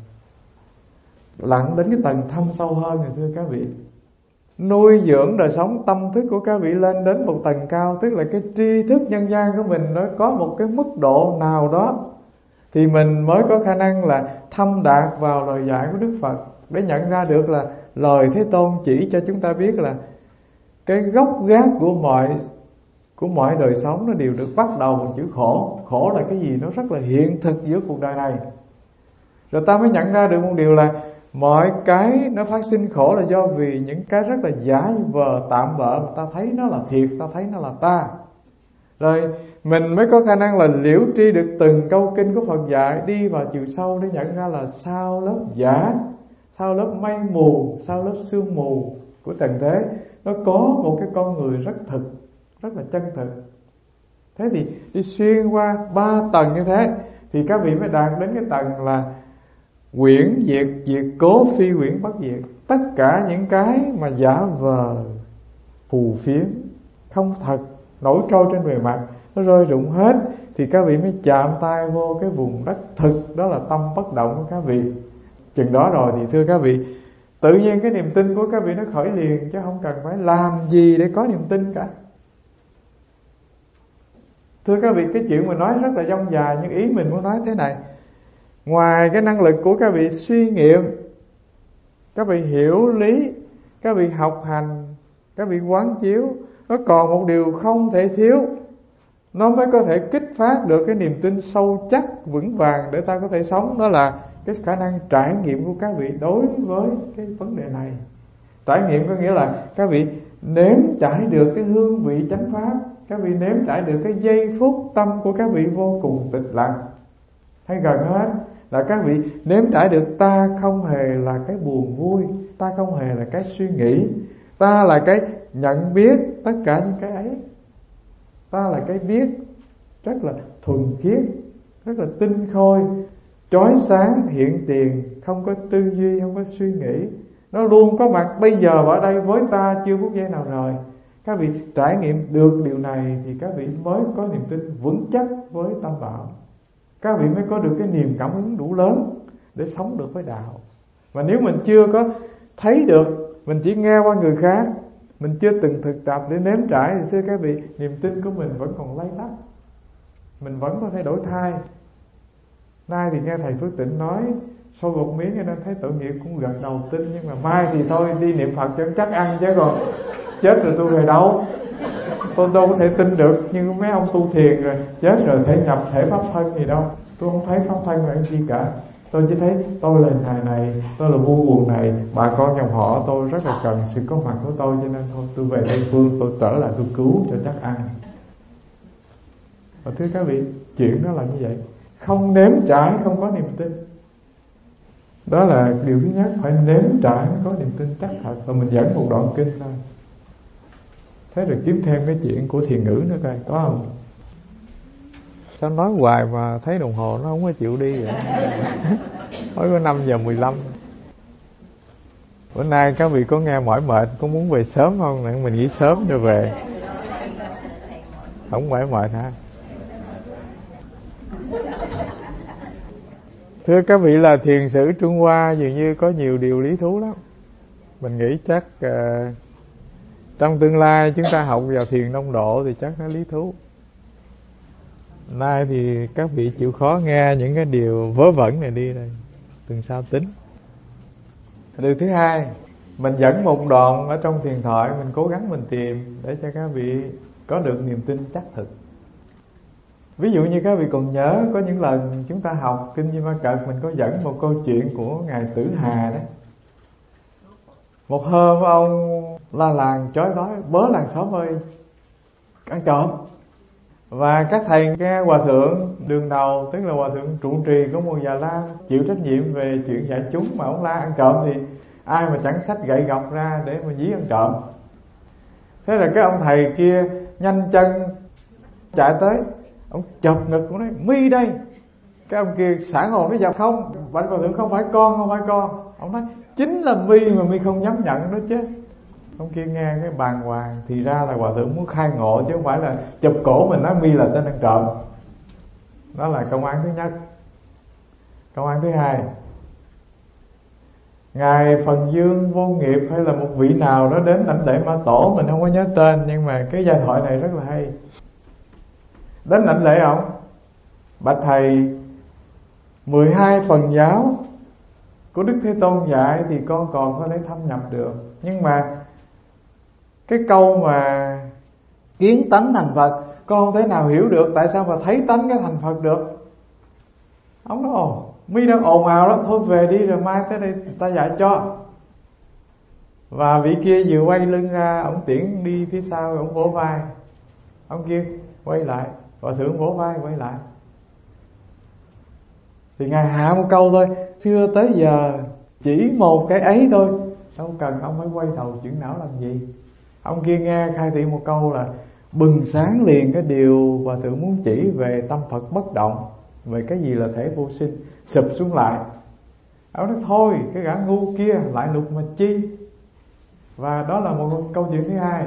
Lặn đến cái tầng thâm sâu hơn thì thưa các vị, nuôi dưỡng đời sống tâm thức của các vị lên đến một tầng cao, tức là cái tri thức nhân gian của mình nó có một cái mức độ nào đó thì mình mới có khả năng là thâm đạt vào lời dạy của Đức Phật, để nhận ra được là lời Thế Tôn chỉ cho chúng ta biết là cái gốc gác của mọi của mọi đời sống nó đều được bắt đầu bằng chữ khổ. Khổ là cái gì? Nó rất là hiện thực giữa cuộc đời này. Rồi ta mới nhận ra được một điều là mọi cái nó phát sinh khổ là do vì những cái rất là giả vờ tạm bợ mà ta thấy nó là thiệt, ta thấy nó là ta. Rồi mình mới có khả năng là liễu tri được từng câu kinh của Phật dạy, đi vào chiều sâu để nhận ra là sau lớp giả, sau lớp mây mù, sau lớp sương mù của trần thế, nó có một cái con người rất thực, rất là chân thực. Thế thì đi xuyên qua ba tầng như thế thì các vị mới đạt đến cái tầng là quyển diệt, diệt cố, phi quyển bất diệt. Tất cả những cái mà giả vờ, phù phiếm, không thật, nổi trôi trên bề mặt, nó rơi rụng hết, thì các vị mới chạm tay vô cái vùng đất thực, đó là tâm bất động của các vị. Chừng đó rồi thì thưa các vị, tự nhiên cái niềm tin của các vị nó khởi liền, chứ không cần phải làm gì để có niềm tin cả. Thưa các vị, cái chuyện mình nói rất là dông dài, nhưng ý mình muốn nói thế này. Ngoài cái năng lực của các vị suy nghiệm, các vị hiểu lý, các vị học hành, các vị quán chiếu, nó còn một điều không thể thiếu, nó mới có thể kích phát được cái niềm tin sâu chắc, vững vàng để ta có thể sống. Đó là cái khả năng trải nghiệm của các vị đối với cái vấn đề này. Trải nghiệm có nghĩa là các vị nếm trải được cái hương vị chánh pháp, các vị nếm trải được cái giây phút tâm của các vị vô cùng tịch lặng. Hay gần hết là các vị nếm trải được ta không hề là cái buồn vui, ta không hề là cái suy nghĩ, ta là cái nhận biết tất cả những cái ấy. Ta là cái biết rất là thuần khiết, rất là tinh khôi, chói sáng, hiện tiền, không có tư duy, không có suy nghĩ. Nó luôn có mặt bây giờ ở đây với ta, chưa phút giây nào rời. Các vị trải nghiệm được điều này thì các vị mới có niềm tin vững chắc với Tam Bảo. Các vị mới có được cái niềm cảm hứng đủ lớn để sống được với đạo. Và nếu mình chưa có thấy được, mình chỉ nghe qua người khác, mình chưa từng thực tập để nếm trải, thì thưa các vị, niềm tin của mình vẫn còn lay lắt, mình vẫn có thể đổi thay. Nay thì nghe thầy Phước Tịnh nói sôi một miếng cho nên thấy tội nghiệp, cũng gật đầu tin. Nhưng mà mai thì thôi, đi niệm Phật cho chắc ăn, chứ còn chết rồi tôi về đâu. Tôi đâu có thể tin được. Nhưng mấy ông tu thiền rồi chết rồi thể nhập thể pháp thân gì đâu. Tôi không thấy pháp thân là cái gì cả. Tôi chỉ thấy tôi là thầy này, tôi là vua quần này, bà con dòng họ tôi rất là cần sự có mặt của tôi, cho nên thôi tôi về Tây Phương, tôi trở lại tôi cứu cho chắc ăn. Và thưa các vị, chuyện đó là như vậy. Không nếm trải không có niềm tin. Đó là điều thứ nhất, phải nếm trải có niềm tin chắc thật. Và mình dẫn một đoạn kinh thôi. Thế rồi kiếm thêm cái chuyện của thiền ngữ nữa coi, có không? Sao nói hoài mà thấy đồng hồ nó không có chịu đi vậy? Mới có năm giờ mười lăm. Bữa nay các vị có nghe mỏi mệt, có muốn về sớm không? Để mình nghỉ sớm cho về. Không mỏi mệt hả? Thưa các vị, là thiền sử Trung Hoa dường như có nhiều điều lý thú lắm. Mình nghĩ chắc uh, trong tương lai chúng ta học vào thiền đông độ thì chắc nó lý thú. Nay thì các vị chịu khó nghe những cái điều vớ vẩn này đi đây, tuần sau tính. Điều thứ hai, mình dẫn một đoạn ở trong thiền thoại, mình cố gắng mình tìm để cho các vị có được niềm tin chắc thực. Ví dụ như các vị còn nhớ có những lần chúng ta học Kinh Di Ma Cật, mình có dẫn một câu chuyện của Ngài Tử Hà đó. Một hôm ông la làng chói đói, bớ làng xóm ơi, ăn trộm. Và các thầy nghe hòa thượng đường đầu, tức là hòa thượng trụ trì của Mùa Già Lam, chịu trách nhiệm về chuyện dạy chúng, mà ông la ăn trộm thì ai mà chẳng xách gậy gọc ra để mà dí ăn trộm. Thế là cái ông thầy kia nhanh chân chạy tới, ông chộp ngực, ông nói mi đây. Cái ông kia sảng hồn nói dập không, bạch hòa thượng không phải con, không phải con. Ông nói chính là mi mà mi không dám nhận đó chứ. Ông kia nghe cái bàng hoàng, thì ra là hòa thượng muốn khai ngộ chứ không phải là chụp cổ mình nói mi là tên ăn trộm. Đó là công án thứ nhất. Công án thứ hai, Ngài Phần Dương Vô Nghiệp hay là một vị nào đó đến lãnh lễ Ma Tổ, mình không có nhớ tên, nhưng mà cái giai thoại này rất là hay. Đến lãnh lễ ông, bạch thầy, mười hai phần giáo của Đức Thế Tôn dạy thì con còn có thể thâm nhập được, nhưng mà cái câu mà kiến tánh thành Phật con không thể nào hiểu được, tại sao mà thấy tánh cái thành Phật được. Ông nói ồ, mi đang ồn ào lắm, thôi về đi rồi mai tới đây ta dạy cho. Và vị kia vừa quay lưng ra, ông tiễn đi phía sau, ông vỗ vai. Ông kia quay lại, hòa thượng vỗ vai quay lại. Thì Ngài hạ một câu thôi, xưa tới giờ chỉ một cái ấy thôi, sao cần ông phải quay đầu chuyển não làm gì. Ông kia nghe khai thị một câu là bừng sáng liền cái điều hòa thượng muốn chỉ về tâm Phật bất động, về cái gì là thể vô sinh, sụp xuống lại. Ông nói thôi, cái gã ngu kia lại lục mà chi. Và đó là một câu chuyện thứ hai.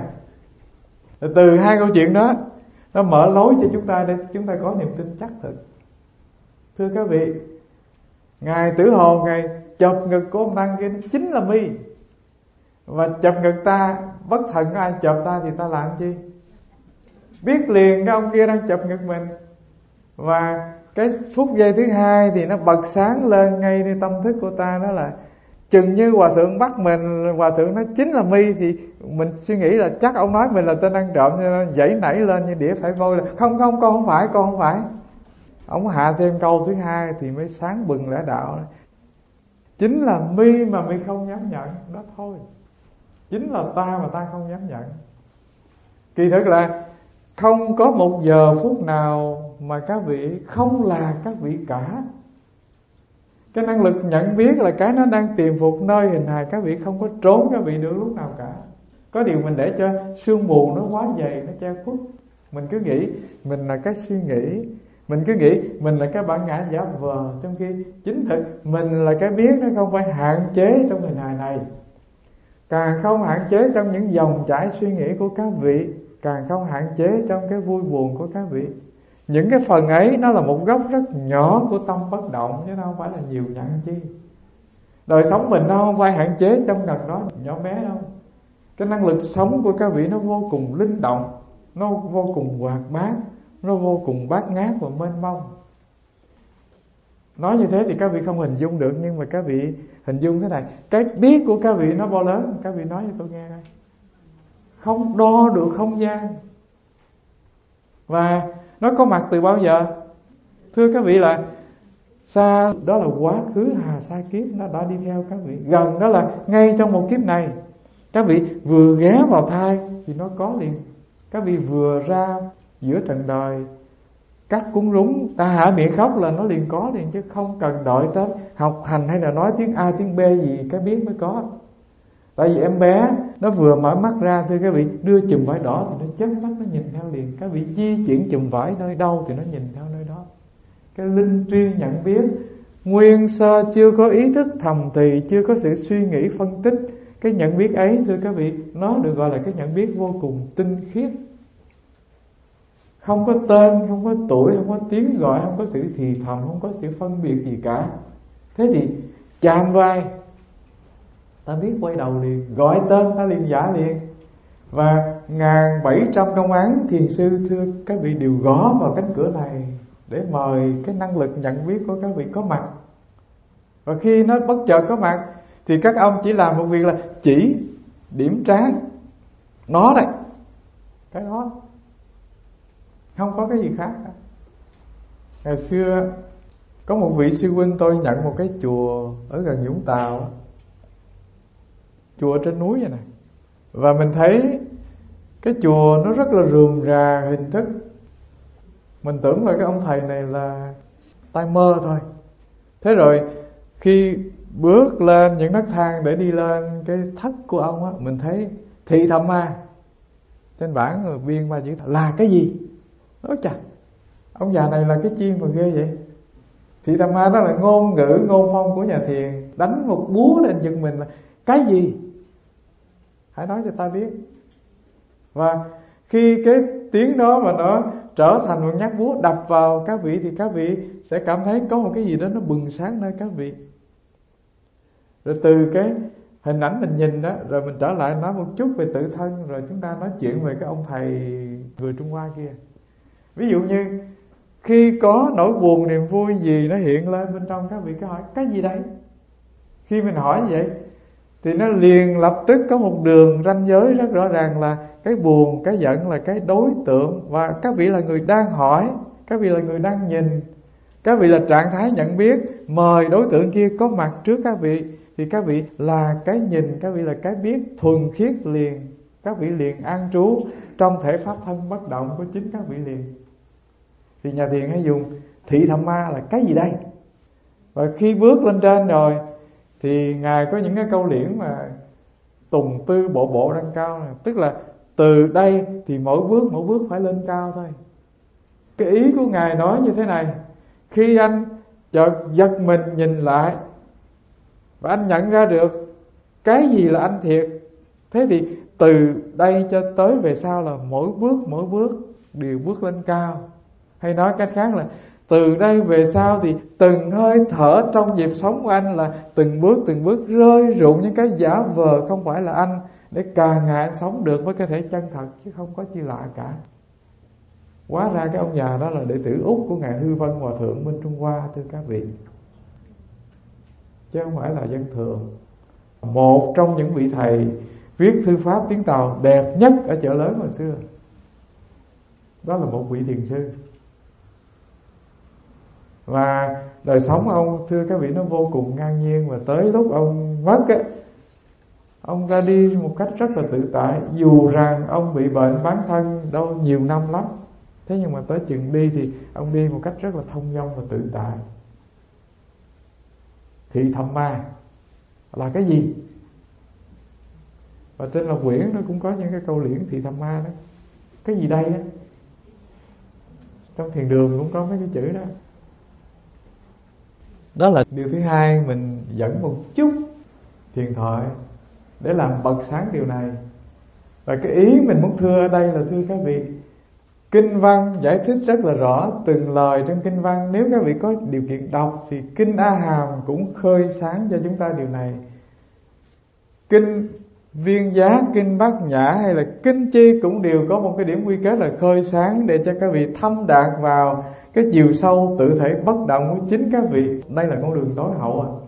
Từ hai câu chuyện đó, nó mở lối cho chúng ta để chúng ta có niềm tin chắc thực. Thưa các vị, Ngài Tử Hồ, Ngài chộp ngực của ông Tăng kia chính là mi. Và chộp ngực ta, bất thần ai chộp ta thì ta làm chi? Biết liền cái ông kia đang chộp ngực mình. Và cái phút giây thứ hai thì nó bật sáng lên ngayในtâm thức của ta, đó là chừng như hòa thượng bắt mình, hòa thượng nói chính là mi, thì mình suy nghĩ là chắc ông nói mình là tên ăn trộm, cho nên dãy nảy lên như đĩa phải vôi là không không con không phải, con không phải. Ông hạ thêm câu thứ hai thì mới sáng bừng lẽ đạo. Chính là mi mà mi không dám nhận đó thôi. Chính là ta mà ta không dám nhận. Kỳ thực là không có một giờ phút nào mà các vị không là các vị cả. Cái năng lực nhận biết là cái nó đang tìm phục nơi hình hài các vị, không có trốn các vị được lúc nào cả. Có điều mình để cho sương mù nó quá dày, nó che khuất. Mình cứ nghĩ mình là cái suy nghĩ, mình cứ nghĩ mình là cái bản ngã giả vờ, trong khi chính thực mình là cái biết, nó không phải hạn chế trong hình hài này. Càng không hạn chế trong những dòng chảy suy nghĩ của các vị, càng không hạn chế trong cái vui buồn của các vị. Những cái phần ấy nó là một góc rất nhỏ của tâm bất động, chứ nó không phải là nhiều nhận chi. Đời sống mình nó không phải hạn chế trong ngần đó nhỏ bé đâu. Cái năng lực sống của các vị nó vô cùng linh động, nó vô cùng hoạt bát, nó vô cùng bát ngát và mênh mông. Nói như thế thì các vị không hình dung được, nhưng mà các vị hình dung thế này. Cái biết của các vị nó bao lớn, các vị nói cho tôi nghe đây. Không đo được không gian. Và nó có mặt từ bao giờ? Thưa các vị, là xa đó là quá khứ hà sa kiếp, nó đã đi theo các vị. Gần đó là ngay trong một kiếp này. Các vị vừa ghé vào thai thì nó có liền. Các vị vừa ra giữa trần đời cắt cuốn rúng, ta hả miệng khóc là nó liền có liền, chứ không cần đợi tới học hành hay là nói tiếng A tiếng B gì cái biết mới có. Tại vì em bé nó vừa mở mắt ra, thưa các vị, đưa chùm vải đỏ thì nó chớp mắt nó nhìn theo liền. Các vị di chuyển chùm vải nơi đâu thì nó nhìn theo nơi đó. Cái linh tri nhận biết Nguyên sơ chưa có ý thức thầm thì, chưa có sự suy nghĩ phân tích. Cái nhận biết ấy thưa các vị, nó được gọi là cái nhận biết vô cùng tinh khiết. Không có tên, không có tuổi, không có tiếng gọi, không có sự thì thầm, không có sự phân biệt gì cả. Thế thì chạm vai, ta biết quay đầu liền, gọi tên ta liền giả liền. Và ngàn bảy trăm công án thiền sư thưa các vị đều gõ vào cánh cửa này để mời cái năng lực nhận biết của các vị có mặt. Và khi nó bất chợt có mặt thì các ông chỉ làm một việc là chỉ điểm trán nó đây, cái đó, không có cái gì khác cả. Ngày xưa có một vị sư huynh tôi nhận một cái chùa ở gần Vũng Tàu, chùa trên núi vậy này. Và mình thấy cái chùa nó rất là rườm rà hình thức. Mình tưởng là cái ông thầy này là tai mơ thôi. Thế rồi khi bước lên những nấc thang để đi lên cái thất của ông á, mình thấy thị thầm ma. Trên bảng người biên ba chữ là cái gì? Nói chà, ông già này là cái chiên mà ghê vậy. Thị thầm ma đó là ngôn ngữ, ngôn phong của nhà thiền. Đánh một búa lên giật mình là cái gì? Hãy nói cho ta biết. Và khi cái tiếng đó mà nó trở thành một nhát búa đập vào các vị thì các vị sẽ cảm thấy có một cái gì đó nó bừng sáng nơi các vị. Rồi từ cái hình ảnh mình nhìn đó, rồi mình trở lại nói một chút về tự thân, rồi chúng ta nói chuyện về cái ông thầy người Trung Hoa kia. Ví dụ như khi có nỗi buồn niềm vui gì nó hiện lên bên trong, các vị cứ hỏi cái gì đấy. Khi mình hỏi như vậy thì nó liền lập tức có một đường ranh giới rất rõ ràng là cái buồn, cái giận là cái đối tượng. Và các vị là người đang hỏi, các vị là người đang nhìn, các vị là trạng thái nhận biết. Mời đối tượng kia có mặt trước các vị thì các vị là cái nhìn, các vị là cái biết thuần khiết liền. Các vị liền an trú trong thể pháp thân bất động của chính các vị liền. Thì nhà thiền hay dùng thị thầm ma là cái gì đây. Và khi bước lên trên rồi thì Ngài có những cái câu liễn mà tùng tư bộ bộ đăng cao này. Tức là từ đây thì mỗi bước mỗi bước phải lên cao thôi. Cái ý của Ngài nói như thế này: khi anh chợt giật mình nhìn lại và anh nhận ra được cái gì là anh thiệt, thế thì từ đây cho tới về sau là mỗi bước mỗi bước đều bước lên cao. Hay nói cách khác là từ đây về sau thì từng hơi thở trong nhịp sống của anh là từng bước từng bước rơi rụng những cái giả vờ không phải là anh, để càng ngày anh sống được với cái thể chân thật, chứ không có chi lạ cả. Hóa ra cái ông già đó là đệ tử út của Ngài Hư Vân Hòa Thượng bên Trung Hoa, thưa các vị, chứ không phải là dân thường. Một trong những vị thầy viết thư pháp tiếng Tàu đẹp nhất ở Chợ Lớn hồi xưa, đó là một vị thiền sư. Và đời sống ông thưa các vị nó vô cùng ngang nhiên. Và tới lúc ông mất á, ông ra đi một cách rất là tự tại. Dù rằng ông bị bệnh bán thân đâu nhiều năm lắm, thế nhưng mà tới chừng đi thì ông đi một cách rất là thông dong và tự tại. Thị thầm ma là cái gì? Và trên Lộc Quyển nó cũng có những cái câu liễn thị thầm ma đó. Cái gì đây á? Trong thiền đường cũng có mấy cái chữ đó. Đó là điều thứ hai, mình dẫn một chút thiền thoại để làm bật sáng điều này. Và cái ý mình muốn thưa ở đây là thưa các vị, kinh văn giải thích rất là rõ từng lời trong kinh văn. Nếu các vị có điều kiện đọc thì kinh A Hàm cũng khơi sáng cho chúng ta điều này. Kinh Viên Giá, kinh Bát Nhã hay là kinh chi cũng đều có một cái điểm quy kết là khơi sáng để cho các vị thâm đạt vào cái chiều sâu tự thể bất động của chính các vị. Đây là con đường tối hậu à.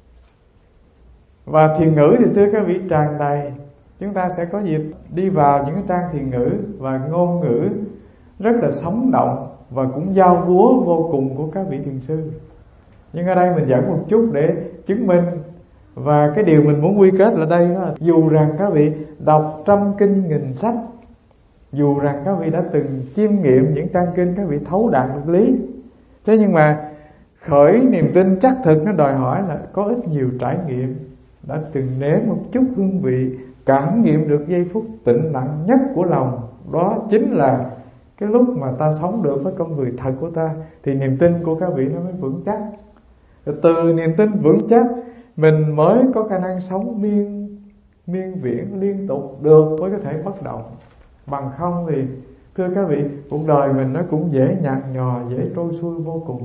Và thiền ngữ thì thưa các vị tràn đầy. Chúng ta sẽ có dịp đi vào những cái trang thiền ngữ và ngôn ngữ rất là sống động và cũng giao búa vô cùng của các vị thiền sư. Nhưng ở đây mình dẫn một chút để chứng minh. Và cái điều mình muốn quy kết là đây đó là dù rằng các vị đọc trăm kinh nghìn sách, dù rằng các vị đã từng chiêm nghiệm những trang kinh, các vị thấu đạt được lý, thế nhưng mà khởi niềm tin chắc thực nó đòi hỏi là có ít nhiều trải nghiệm, đã từng nếm một chút hương vị, cảm nghiệm được giây phút tĩnh lặng nhất của lòng. Đó chính là cái lúc mà ta sống được với con người thật của ta, thì niềm tin của các vị nó mới vững chắc. Từ niềm tin vững chắc mình mới có khả năng sống miên miên viễn liên tục được, mới có thể bất động. Bằng không thì thưa các vị, cuộc đời mình nó cũng dễ nhạt nhòa, dễ trôi xuôi vô cùng.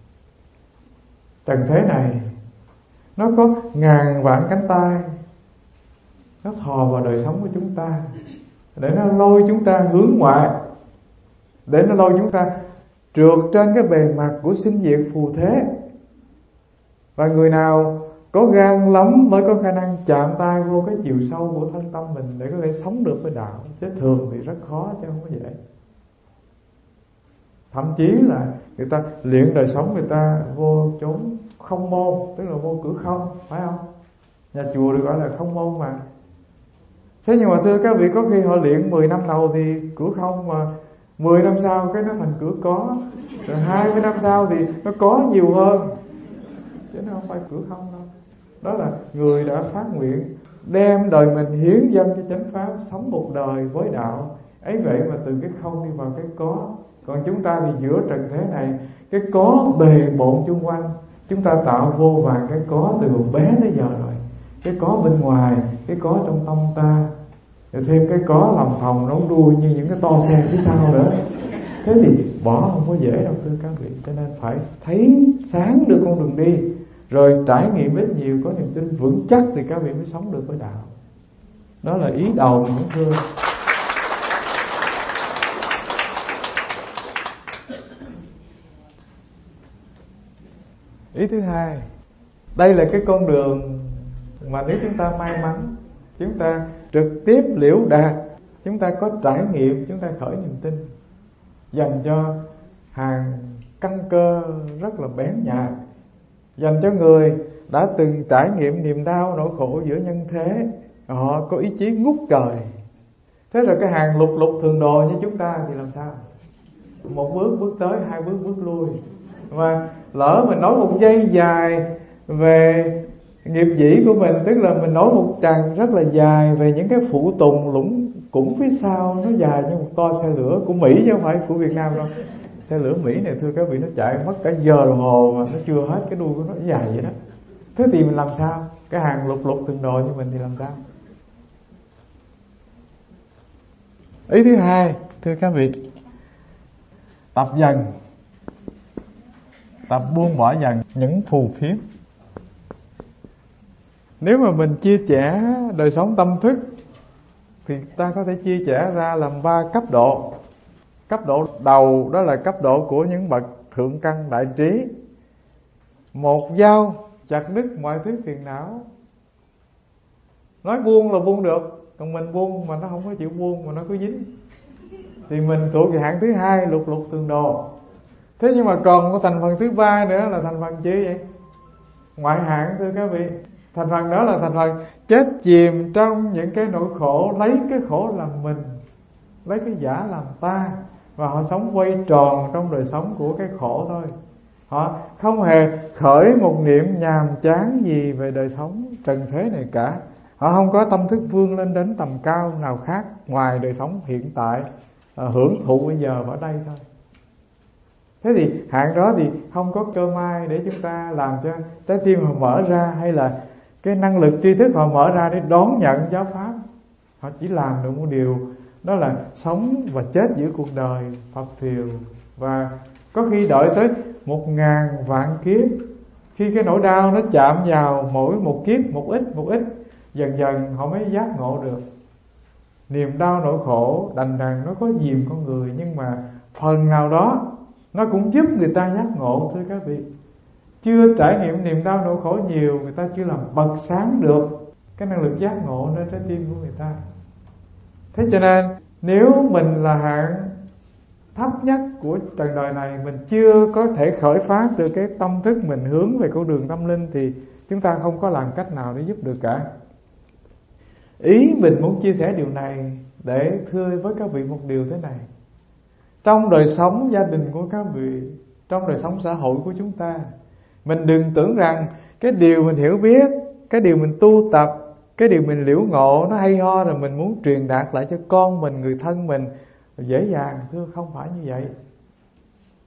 Trần thế này nó có ngàn vạn cánh tay, nó thò vào đời sống của chúng ta để nó lôi chúng ta hướng ngoại, để nó lôi chúng ta trượt trên cái bề mặt của sinh diệt phù thế. Và người nào có gan lắm mới có khả năng chạm tay vô cái chiều sâu của thân tâm mình để có thể sống được với đạo. Chứ thường thì rất khó, chứ không có dễ. Thậm chí là người ta luyện đời sống, người ta vô chốn không môn, tức là vô cửa không, phải không? Nhà chùa được gọi là không môn mà. Thế nhưng mà thưa các vị, có khi họ luyện mười năm đầu thì cửa không, mà mười năm sau cái nó thành cửa có, rồi hai mươi năm sau thì nó có nhiều hơn, chứ nó không phải cửa không đâu. Đó là người đã phát nguyện đem đời mình hiến dâng cho chánh pháp, sống một đời với đạo. Ấy vậy mà từ cái không đi vào cái có. Còn chúng ta thì giữa trần thế này, cái có bề bộn chung quanh, chúng ta tạo vô vàn cái có từ hồi bé tới giờ rồi. Cái có bên ngoài, cái có trong tâm ta, rồi thêm cái có lòng thòng nóng đuôi như những cái to xe phía sau nữa. Thế thì bỏ không có dễ đâu thưa các vị. Cho nên phải thấy sáng được con đường đi, rồi trải nghiệm ít nhiều, có niềm tin vững chắc thì các vị mới sống được với đạo. Đó là ý đầu mà muốn thưa. Ý thứ hai, đây là cái con đường mà nếu chúng ta may mắn, chúng ta trực tiếp liễu đạt, chúng ta có trải nghiệm, chúng ta khởi niềm tin, dành cho hàng căn cơ rất là bén nhạy, dành cho người đã từng trải nghiệm niềm đau nỗi khổ giữa nhân thế, họ có ý chí ngút trời. Thế rồi cái hàng lục lục thường đồ như chúng ta thì làm sao? Một bước bước tới, hai bước bước lui. Và lỡ mình nói một giây dài về nghiệp dĩ của mình, tức là mình nói một tràng rất là dài về những cái phụ tùng lũng cũng phía sau, nó dài như một to xe lửa của Mỹ chứ không phải của Việt Nam đâu. Xe lửa Mỹ này thưa các vị, nó chạy mất cả giờ đồng hồ mà nó chưa hết cái đuôi của nó dài vậy đó. Thế thì mình làm sao? Cái hàng lục lục từng đồ như mình thì làm sao? Ý thứ hai, thưa các vị, tập dần, tập buông bỏ dần những phù phiếm. Nếu mà mình chia sẻ đời sống tâm thức thì ta có thể chia sẻ ra làm ba cấp độ. Cấp độ đầu đó là cấp độ của những bậc thượng căn đại trí. Một dao chặt đứt mọi thứ phiền não. Nói buông là buông được, còn mình buông mà nó không có chịu buông mà nó cứ dính thì mình thuộc về hạng thứ hai, lục lục thường đồ. Thế nhưng mà còn có thành phần thứ ba nữa là thành phần chi vậy? Ngoại hạng thưa các vị. Thành phần đó là thành phần chết chìm trong những cái nỗi khổ, lấy cái khổ làm mình, lấy cái giả làm ta, và họ sống quay tròn trong đời sống của cái khổ thôi. Họ không hề khởi một niệm nhàm chán gì về đời sống trần thế này cả. Họ không có tâm thức vươn lên đến tầm cao nào khác ngoài đời sống hiện tại, hưởng thụ bây giờ ở đây thôi. Thế thì hạng đó thì không có cơ may để chúng ta làm cho trái tim họ mở ra, hay là cái năng lực tri thức họ mở ra để đón nhận giáo pháp. Họ chỉ làm được một điều, đó là sống và chết giữa cuộc đời phập phìu. Và có khi đợi tới một ngàn vạn kiếp, khi cái nỗi đau nó chạm vào mỗi một kiếp một ít một ít, dần dần họ mới giác ngộ được. Niềm đau nỗi khổ đành rằng nó có dìm con người, nhưng mà phần nào đó nó cũng giúp người ta giác ngộ thưa các vị. Chưa trải nghiệm niềm đau nỗi khổ nhiều, người ta chưa làm bật sáng được cái năng lực giác ngộ nơi trái tim của người ta. Thế cho nên nếu mình là hạng thấp nhất của trần đời này, mình chưa có thể khởi phát được cái tâm thức mình hướng về con đường tâm linh, thì chúng ta không có làm cách nào để giúp được cả. Ý mình muốn chia sẻ điều này để thưa với các vị một điều thế này. Trong đời sống gia đình của các vị, trong đời sống xã hội của chúng ta, mình đừng tưởng rằng cái điều mình hiểu biết, cái điều mình tu tập, cái điều mình liễu ngộ nó hay ho rồi mình muốn truyền đạt lại cho con mình, người thân mình dễ dàng. Thưa, không phải như vậy.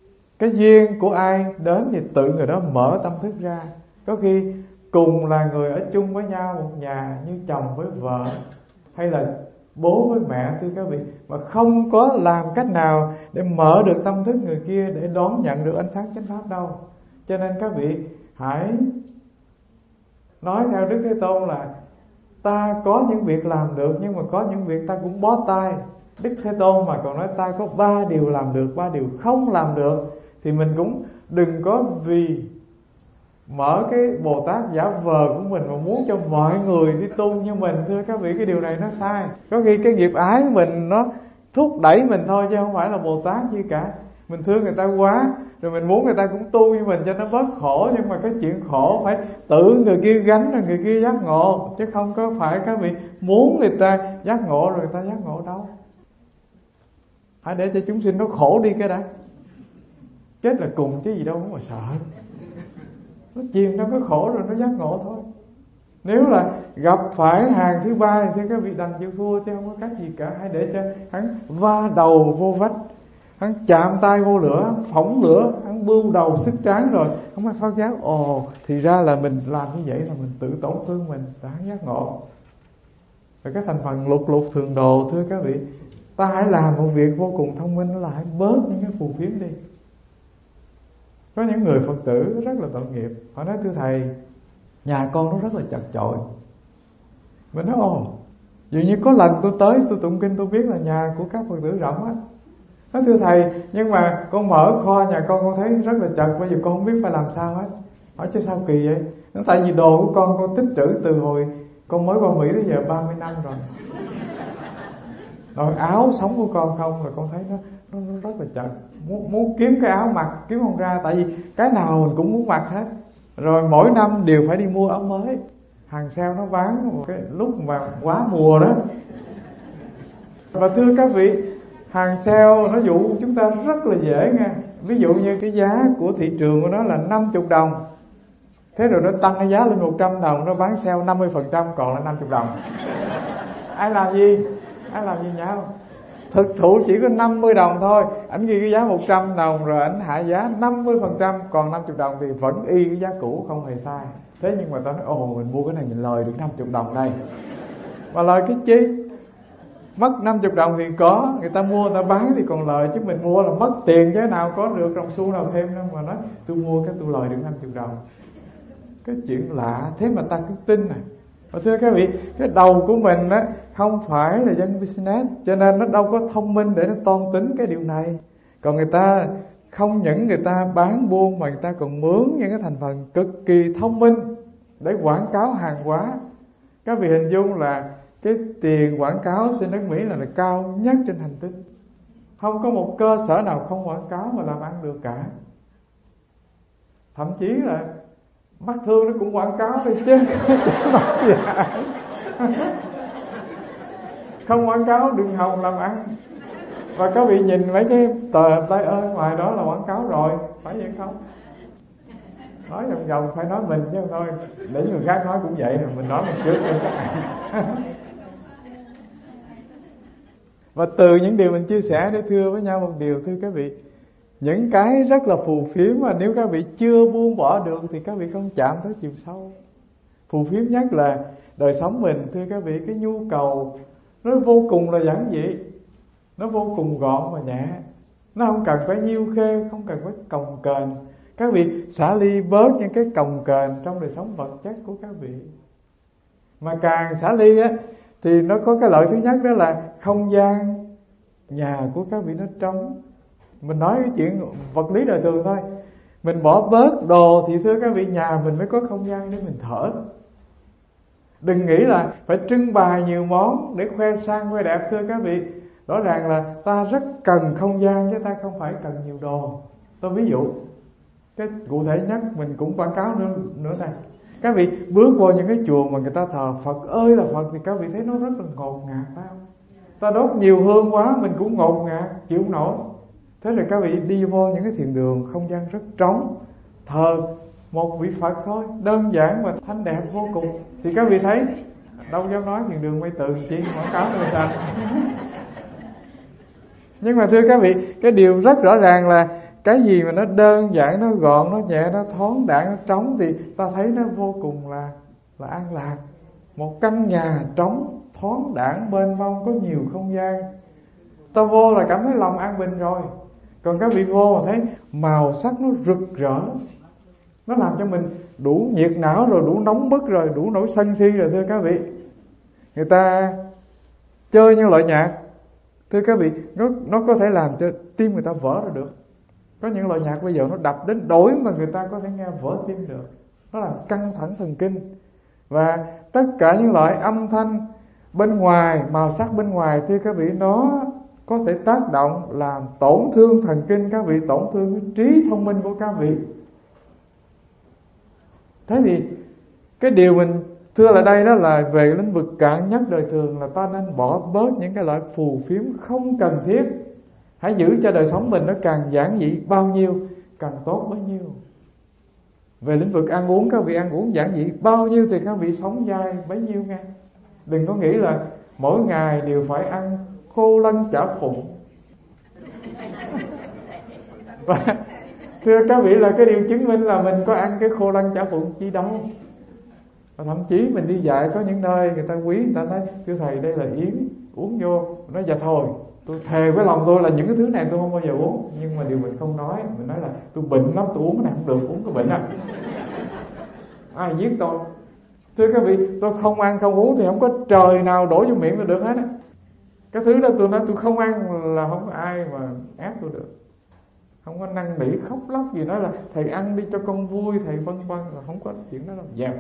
Cái duyên của ai đến thì tự người đó mở tâm thức ra. Có khi cùng là người ở chung với nhau một nhà, như chồng với vợ hay là bố với mẹ, thưa các vị, mà không có làm cách nào để mở được tâm thức người kia để đón nhận được ánh sáng chánh pháp đâu. Cho nên các vị hãy nói theo Đức Thế Tôn là ta có những việc làm được, nhưng mà có những việc ta cũng bó tay. Đức Thế Tôn mà còn nói ta có ba điều làm được, ba điều không làm được, thì mình cũng đừng có vì mở cái Bồ Tát giả vờ của mình mà muốn cho mọi người đi tu như mình. Thưa các vị, cái điều này nó sai. Có khi cái nghiệp ái của mình nó thúc đẩy mình thôi, chứ không phải là Bồ Tát gì cả. Mình thương người ta quá, rồi mình muốn người ta cũng tu như mình cho nó bớt khổ. Nhưng mà cái chuyện khổ phải tự người kia gánh rồi người kia giác ngộ, chứ không có phải các vị muốn người ta giác ngộ rồi người ta giác ngộ đâu. Hãy để cho chúng sinh nó khổ đi cái đã. Chết là cùng chứ gì đâu mà sợ. Nó chìm trong cái khổ rồi nó giác ngộ thôi. Nếu là gặp phải hàng thứ ba thì các vị đành chịu thua, chứ không có cách gì cả. Hãy để cho hắn va đầu vô vách, hắn chạm tay vô lửa, hắn phỏng lửa, hắn bưu đầu sức tráng rồi không phải phát giác ồ thì ra là mình làm như vậy là mình tự tổn thương mình, đã hắn giác ngộ. Rồi cái thành phần lục lục thường đồ, thưa các vị, ta hãy làm một việc vô cùng thông minh, là hãy bớt những cái phù phiếm đi. Có những người Phật tử rất là tội nghiệp, họ nói thưa thầy, nhà con nó rất là chật chội. Mình nói ồ, dường như có lần tôi tới tôi tụng kinh tôi biết là nhà của các Phật tử rộng á. Nói thưa thầy, nhưng mà con mở kho nhà con con thấy rất là chật, bây giờ con không biết phải làm sao hết. Hỏi chứ sao kỳ vậy? Nói tại vì đồ của con con tích trữ từ hồi con mới qua Mỹ tới giờ ba mươi năm rồi. Rồi áo sống của con không, rồi con thấy nó, nó, nó rất là chật. Muốn, muốn kiếm cái áo mặc kiếm không ra, tại vì cái nào mình cũng muốn mặc hết. Rồi mỗi năm đều phải đi mua áo mới. Hàng sale nó bán một cái lúc mà quá mùa đó. Và thưa các vị, hàng sale nó dụ chúng ta rất là dễ nha. Ví dụ như cái giá của thị trường của nó là năm mươi đồng, thế rồi nó tăng cái giá lên một trăm đồng, nó bán sale năm mươi phần trăm còn là năm mươi đồng. Ai làm gì? Ai làm gì nhau? Thực thụ chỉ có năm mươi đồng thôi, ảnh ghi cái giá một trăm đồng rồi ảnh hạ giá năm mươi phần trăm còn năm mươi đồng thì vẫn y cái giá cũ, không hề sai. Thế nhưng mà ta nói ồ mình mua cái này mình lời được năm mươi đồng đây. Mà lời cái chi? Mất năm mươi đồng thì có, người ta mua người ta bán thì còn lời, chứ mình mua là mất tiền chứ nào có được đồng xu nào thêm đâu. Mà nói tôi mua cái tôi lời được năm mươi đồng. Cái chuyện lạ thế mà ta cứ tin này. Và thưa các vị, cái đầu của mình á không phải là dân business, cho nên nó đâu có thông minh để nó toan tính cái điều này. Còn người ta không những người ta bán buôn mà người ta còn mướn những cái thành phần cực kỳ thông minh để quảng cáo hàng hóa. Các vị hình dung là cái tiền quảng cáo trên đất Mỹ là, là cao nhất trên hành tinh. Không có một cơ sở nào không quảng cáo mà làm ăn được cả. Thậm chí là mắt thương nó cũng quảng cáo đi chứ. Không quảng cáo đừng hòng làm ăn. Và các vị nhìn mấy cái tờ tay ơi ngoài đó là quảng cáo rồi, phải vậy không? Nói vòng vòng phải nói mình chứ thôi, để người khác nói cũng vậy, mình nói một trước cho các bạn. Và từ những điều mình chia sẻ để thưa với nhau một điều, thưa các vị, những cái rất là phù phiếm mà nếu các vị chưa buông bỏ được thì các vị không chạm tới chiều sâu. Phù phiếm nhất là đời sống mình, thưa các vị, cái nhu cầu nó vô cùng là giản dị, nó vô cùng gọn và nhẹ. Nó không cần phải nhiêu khê, không cần phải cồng kềnh. Các vị xả ly bớt những cái cồng kềnh trong đời sống vật chất của các vị. Mà càng xả ly á thì nó có cái lợi thứ nhất, đó là không gian nhà của các vị nó trống. Mình nói cái chuyện vật lý đời thường thôi. Mình bỏ bớt đồ thì thưa các vị, nhà mình mới có không gian để mình thở. Đừng nghĩ là phải trưng bày nhiều món để khoe sang khoe đẹp, thưa các vị. Rõ ràng là ta rất cần không gian chứ ta không phải cần nhiều đồ. Tôi ví dụ cái cụ thể nhất mình cũng quảng cáo nữa, nữa này. Các vị bước vô những cái chùa mà người ta thờ Phật ơi là Phật thì các vị thấy nó rất là ngột ngạt, phải không? Ta đốt nhiều hương quá mình cũng ngột ngạt, chịu không nổi. Thế rồi các vị đi vô những cái thiền đường, không gian rất trống, thờ một vị Phật thôi, đơn giản và thanh đẹp vô cùng, thì các vị thấy đâu dám nói thiền đường Mây Từ chi quảng cáo người ta. Nhưng mà thưa các vị, cái điều rất rõ ràng là cái gì mà nó đơn giản, nó gọn, nó nhẹ, nó thoáng đãng, nó trống thì ta thấy nó vô cùng là là an lạc. Một căn nhà trống, thoáng đãng, mênh mông, có nhiều không gian, ta vô là cảm thấy lòng an bình rồi. Còn các vị vô mà thấy màu sắc nó rực rỡ, nó làm cho mình đủ nhiệt não rồi, đủ nóng bức rồi, đủ nỗi sân si rồi thưa các vị. Người ta chơi những loại nhạc, thưa các vị, nó, nó có thể làm cho tim người ta vỡ ra được. Có những loại nhạc bây giờ nó đập đến đổi mà người ta có thể nghe vỡ tim được. Nó làm căng thẳng thần kinh. Và tất cả những loại âm thanh bên ngoài, màu sắc bên ngoài, thưa các vị, nó có thể tác động làm tổn thương thần kinh các vị, tổn thương cái trí thông minh của các vị. Thế thì cái điều mình thưa là đây đó là về lĩnh vực cạn nhất đời thường, là ta nên bỏ bớt những cái loại phù phiếm không cần thiết. Hãy giữ cho đời sống mình nó càng giản dị bao nhiêu càng tốt bấy nhiêu. Về lĩnh vực ăn uống, các vị ăn uống giản dị bao nhiêu thì các vị sống dai bấy nhiêu nghe. Đừng có nghĩ là mỗi ngày đều phải ăn khô lân chả phụng. Và thưa các vị, là cái điều chứng minh là mình có ăn cái khô lân chả phụng chi đâu. Và thậm chí mình đi dạy có những nơi người ta quý, người ta nói thưa thầy đây là yến, uống vô. Nói dạ thôi, tôi thề với lòng tôi là những cái thứ này tôi không bao giờ uống. Nhưng mà điều mình không nói, mình nói là tôi bệnh lắm, tôi uống cái này không được, uống cái bệnh à. Ai giết tôi. Thưa các vị, tôi không ăn không uống thì không có trời nào đổ vô miệng là được hết á. Cái thứ đó tôi nói tôi không ăn là không có ai mà ép tôi được. Không có năn nỉ khóc lóc gì, nói là thầy ăn đi cho con vui, thầy vân vân, là không có chuyện đó đâu. Dẹp.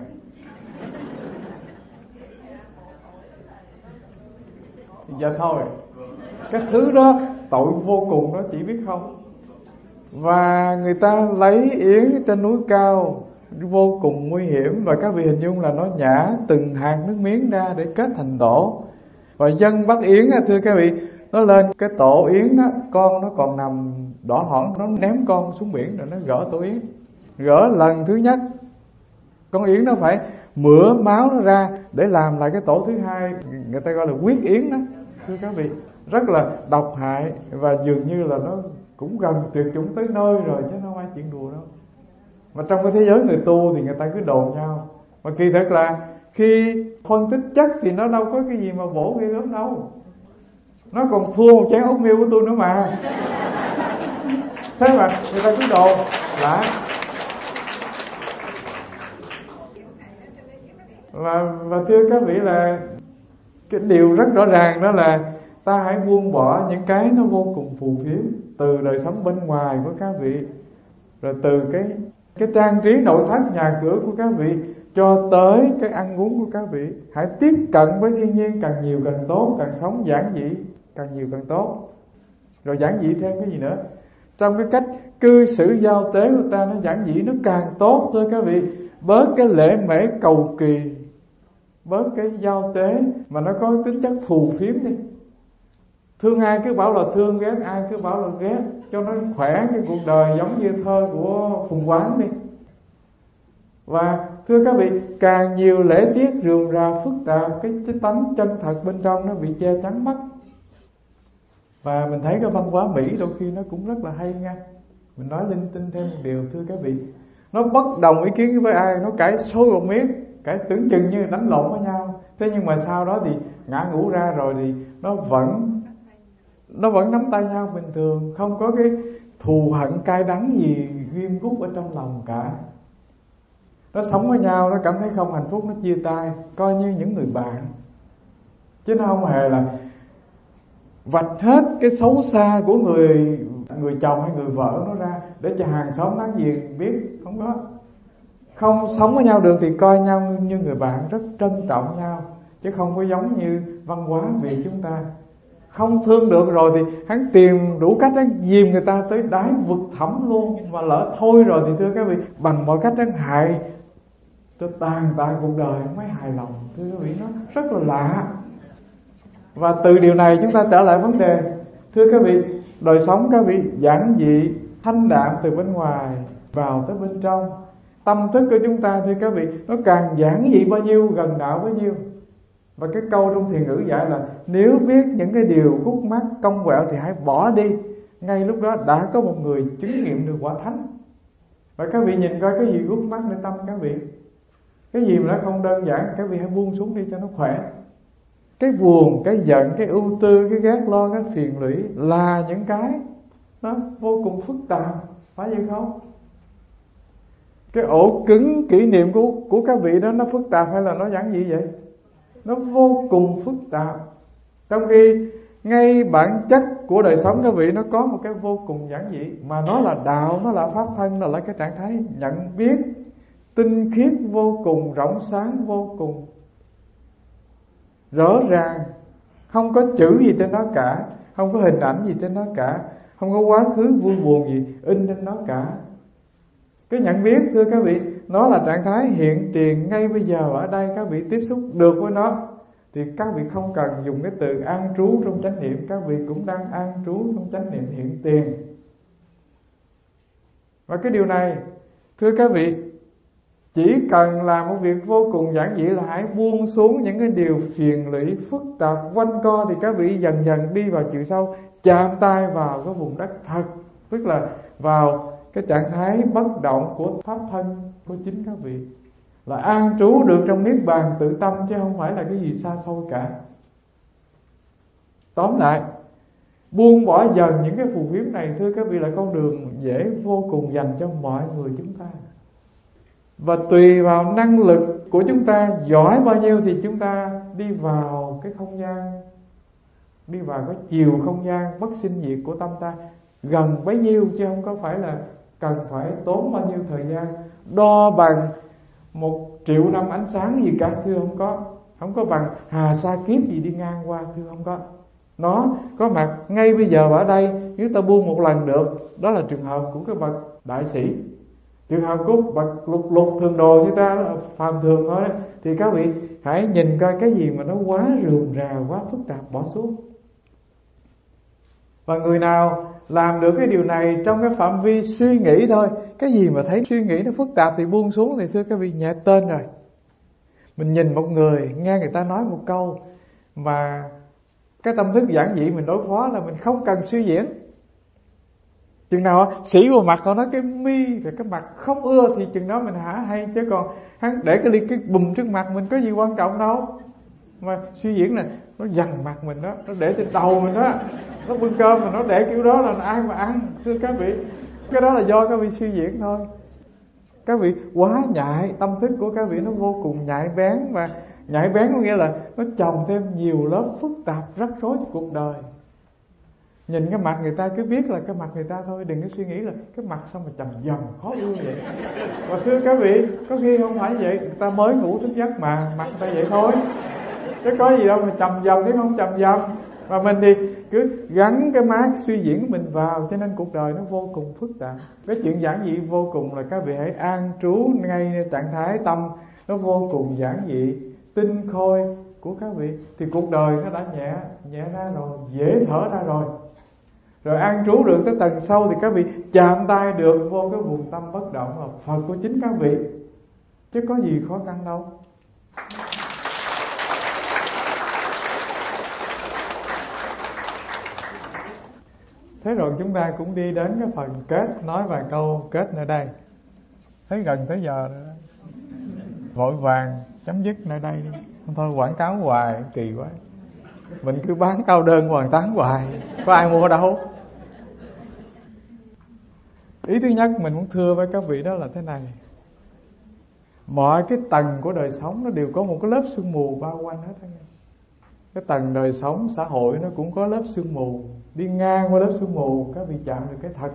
Dạ thôi, cái thứ đó tội vô cùng đó, chỉ biết không. Và người ta lấy yến trên núi cao vô cùng nguy hiểm, và các vị hình dung là nó nhả từng hạt nước miếng ra để kết thành tổ. Và dân bắt yến, thưa các vị, nó lên cái tổ yến đó, con nó còn nằm đỏ hỏn, nó ném con xuống biển rồi nó gỡ tổ yến. Gỡ lần thứ nhất, con yến nó phải mửa máu nó ra để làm lại cái tổ thứ hai, người ta gọi là huyết yến đó. Thưa các vị, rất là độc hại, và dường như là nó cũng gần tuyệt chủng tới nơi rồi, chứ không ai chuyện đùa đâu. Mà trong cái thế giới người tu thì người ta cứ đồn nhau, mà kỳ thực là khi phân tích chất thì nó đâu có cái gì mà bổ ghê gớm đâu. Nó còn thua một chén ốc miêu của tôi nữa mà. Thế mà người ta cứ đồn lạ. Và, và thưa các vị, là cái điều rất rõ ràng đó là ta hãy buông bỏ những cái nó vô cùng phù phiếm, từ đời sống bên ngoài của các vị, rồi từ cái cái trang trí nội thất nhà cửa của các vị, cho tới cái ăn uống của các vị. Hãy tiếp cận với thiên nhiên càng nhiều càng tốt, càng sống giản dị càng nhiều càng tốt. Rồi giản dị thêm cái gì nữa? Trong cái cách cư xử giao tế của ta nó giản dị, nó càng tốt thôi các vị. Bớt cái lễ mễ cầu kỳ, bớt cái giao tế mà nó có tính chất phù phiếm đi. Thương ai cứ bảo là thương, ghét ai cứ bảo là ghét, cho nó khỏe cái cuộc đời, giống như thơ của Phùng Quán đi. Và thưa các vị, càng nhiều lễ tiết rườm rà phức tạp, cái, cái tánh chân thật bên trong nó bị che chắn mất. Và mình thấy cái văn hóa Mỹ đôi khi nó cũng rất là hay nha. Mình nói linh tinh thêm một điều, thưa các vị, nó bất đồng ý kiến với ai, nó cãi sôi một miếng, cãi tưởng chừng như đánh lộn với nhau. Thế nhưng mà sau đó thì ngã ngũ ra rồi thì nó vẫn Nó vẫn nắm tay nhau bình thường, không có cái thù hận cay đắng gì ghim gút ở trong lòng cả. Nó sống với nhau, nó cảm thấy không hạnh phúc, nó chia tay, coi như những người bạn. Chứ nó không hề là vạch hết cái xấu xa của người người chồng hay người vợ nó ra để cho hàng xóm láng giềng biết. Không có. Không sống với nhau được thì coi nhau như người bạn, rất trân trọng nhau, chứ không có giống như văn hóa Việt chúng ta. Không thương được rồi thì hắn tìm đủ cách hắn dìm người ta tới đáy vực thẳm luôn. Mà lỡ thôi rồi thì thưa các vị, bằng mọi cách hắn hại cho tàn tạ cuộc đời, mới hài lòng. Thưa các vị, nó rất là lạ. Và từ điều này chúng ta trở lại vấn đề. Thưa các vị, đời sống các vị giản dị, thanh đạm từ bên ngoài vào tới bên trong. Tâm thức của chúng ta thưa các vị, nó càng giản dị bao nhiêu, gần đạo bấy nhiêu. Và cái câu trong thiền ngữ dạy là nếu biết những cái điều khúc mắc cong quẹo thì hãy bỏ đi. ngay lúc đó đã có một người chứng nghiệm được quả thánh. Và các vị nhìn coi cái gì rút mắt nơi tâm các vị. Cái gì mà nó không đơn giản, các vị hãy buông xuống đi cho nó khỏe. Cái buồn, cái giận, cái ưu tư, cái ghét lo, cái phiền lũy là những cái nó vô cùng phức tạp, phải vậy không? Cái ổ cứng kỷ niệm của, của các vị đó nó phức tạp hay là nó giản dị vậy? Nó vô cùng phức tạp. Trong khi ngay bản chất của đời sống các vị nó có một cái vô cùng giản dị, mà nó là đạo, nó là pháp thân, nó là cái trạng thái nhận biết tinh khiết vô cùng, rộng sáng vô cùng, rõ ràng, không có chữ gì trên đó cả, không có hình ảnh gì trên đó cả, không có quá khứ vui buồn gì in trên đó cả. Cái nhận biết thưa các vị, nó là trạng thái hiện tiền ngay bây giờ ở đây. Các vị tiếp xúc được với nó thì các vị không cần dùng cái từ an trú trong chánh niệm, các vị cũng đang an trú trong chánh niệm hiện tiền. Và cái điều này thưa các vị, chỉ cần làm một việc vô cùng giản dị là hãy buông xuống những cái điều phiền lụy phức tạp quanh co, thì các vị dần dần đi vào chiều sâu, chạm tay vào cái vùng đất thật, tức là vào cái trạng thái bất động của pháp thân của chính các vị, là an trú được trong niết bàn tự tâm, chứ không phải là cái gì xa xôi cả. Tóm lại, buông bỏ dần những cái phù phiếm này thưa các vị là con đường dễ vô cùng dành cho mọi người chúng ta. Và tùy vào năng lực của chúng ta giỏi bao nhiêu thì chúng ta đi vào cái không gian, đi vào cái chiều không gian bất sinh diệt của tâm ta gần bấy nhiêu, chứ không có phải là cần phải tốn bao nhiêu thời gian đo bằng một triệu năm ánh sáng gì cả, thưa không có. Không có bằng hà sa kiếp gì đi ngang qua, thưa không có. Nó có mặt ngay bây giờ ở đây, nếu ta buông một lần được. Đó là trường hợp của cái bậc đại sĩ. Trường hợp của bậc lục lục thường đồ như ta là phàm thường thôi đó, thì các vị hãy nhìn coi cái gì mà nó quá rườm rà, quá phức tạp bỏ xuống. Và người nào làm được cái điều này trong cái phạm vi suy nghĩ thôi, cái gì mà thấy suy nghĩ nó phức tạp thì buông xuống, thì thưa các vị nhẹ tên rồi. Mình nhìn một người, nghe người ta nói một câu mà cái tâm thức giản dị mình đối phó là mình không cần suy diễn. Chừng nào sĩ vào mặt họ nói cái mi rồi cái mặt không ưa thì chừng đó mình hả hay, chứ còn hắn để cái ly cái bùm trước mặt mình có gì quan trọng đâu. Mà suy diễn là nó dằn mặt mình đó, nó để trên đầu mình đó, nó bưng cơm mà nó để kiểu đó là ai mà ăn, thưa các vị. Cái đó là do các vị suy diễn thôi. Các vị quá nhạy, tâm thức của các vị nó vô cùng nhạy bén. Mà nhạy bén có nghĩa là nó chồng thêm nhiều lớp phức tạp rắc rối cho cuộc đời. Nhìn cái mặt người ta cứ biết là cái mặt người ta thôi, đừng có suy nghĩ là cái mặt sao mà trầm dầm khó yêu vậy. Và thưa các vị, có khi không phải vậy, người ta mới ngủ thức giấc mà mặt người ta vậy thôi, chứ có gì đâu mà trầm dầm chứ không trầm dầm. Và mình thì cứ gắn cái mác suy diễn của mình vào, cho nên cuộc đời nó vô cùng phức tạp. Cái chuyện giản dị vô cùng là các vị hãy an trú ngay trạng thái tâm nó vô cùng giản dị, tinh khôi của các vị, thì cuộc đời nó đã nhẹ nhẹ ra rồi, dễ thở ra rồi. Rồi an trú được tới tầng sâu thì các vị chạm tay được vô cái vùng tâm bất động là Phật của chính các vị, chứ có gì khó khăn đâu. Thế rồi chúng ta cũng đi đến cái phần kết, nói vài câu kết nơi đây. Thấy gần tới giờ rồi đó, vội vàng chấm dứt nơi đây đi. Không thôi quảng cáo hoài kỳ quá. Mình cứ bán cao đơn hoàn tán hoài, có ai mua đâu. Ý thứ nhất mình muốn thưa với các vị đó là thế này. Mọi cái tầng của đời sống nó đều có một cái lớp sương mù bao quanh hết. Cái tầng đời sống xã hội nó cũng có lớp sương mù. Đi ngang qua lớp sương mù các vị chạm được cái thật.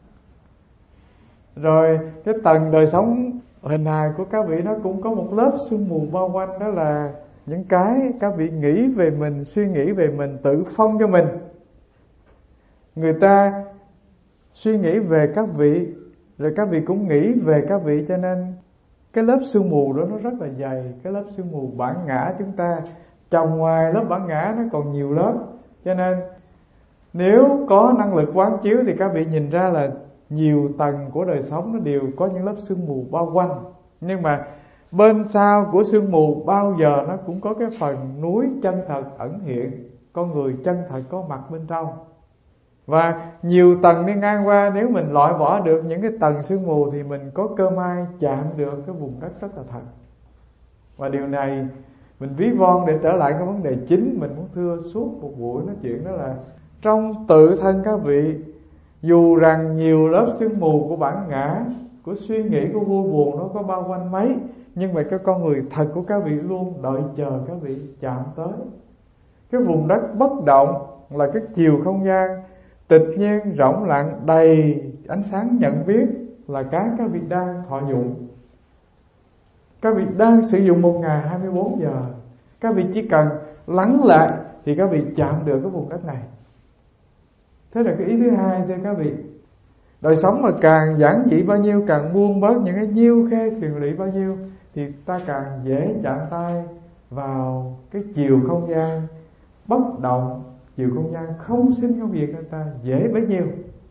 Rồi cái tầng đời sống hình hài của các vị nó cũng có một lớp sương mù bao quanh. Đó là những cái các vị nghĩ về mình, suy nghĩ về mình, tự phong cho mình. Người ta suy nghĩ về các vị, rồi các vị cũng nghĩ về các vị, cho nên cái lớp sương mù đó nó rất là dày. Cái lớp sương mù bản ngã chúng ta, trong ngoài lớp bản ngã nó còn nhiều lớp. Cho nên nếu có năng lực quán chiếu thì các vị nhìn ra là nhiều tầng của đời sống nó đều có những lớp sương mù bao quanh. Nhưng mà bên sau của sương mù bao giờ nó cũng có cái phần núi chân thật ẩn hiện, con người chân thật có mặt bên trong. Và nhiều tầng đi ngang qua, nếu mình loại bỏ được những cái tầng sương mù thì mình có cơ may chạm được cái vùng đất rất là thật. Và điều này mình ví von để trở lại cái vấn đề chính mình muốn thưa suốt một buổi nói chuyện, đó là trong tự thân các vị, dù rằng nhiều lớp sương mù của bản ngã, của suy nghĩ, của vui buồn nó có bao quanh mấy, nhưng mà cái con người thật của các vị luôn đợi chờ các vị chạm tới cái vùng đất bất động, là cái chiều không gian tịch nhiên rỗng lặng đầy ánh sáng nhận biết, là cái các vị đang thọ dụng. Các vị đang sử dụng một ngày hai mươi bốn giờ. Các vị chỉ cần lắng lại thì các vị chạm được cái vùng đất này. Thế là cái ý thứ hai thưa các vị. Đời sống mà càng giản dị bao nhiêu, càng buông bớt những cái nhiêu khê phiền lụy bao nhiêu, thì ta càng dễ chạm tay vào cái chiều không gian bất động, chiều không gian không sinh không diệt, nên ta dễ bấy nhiêu.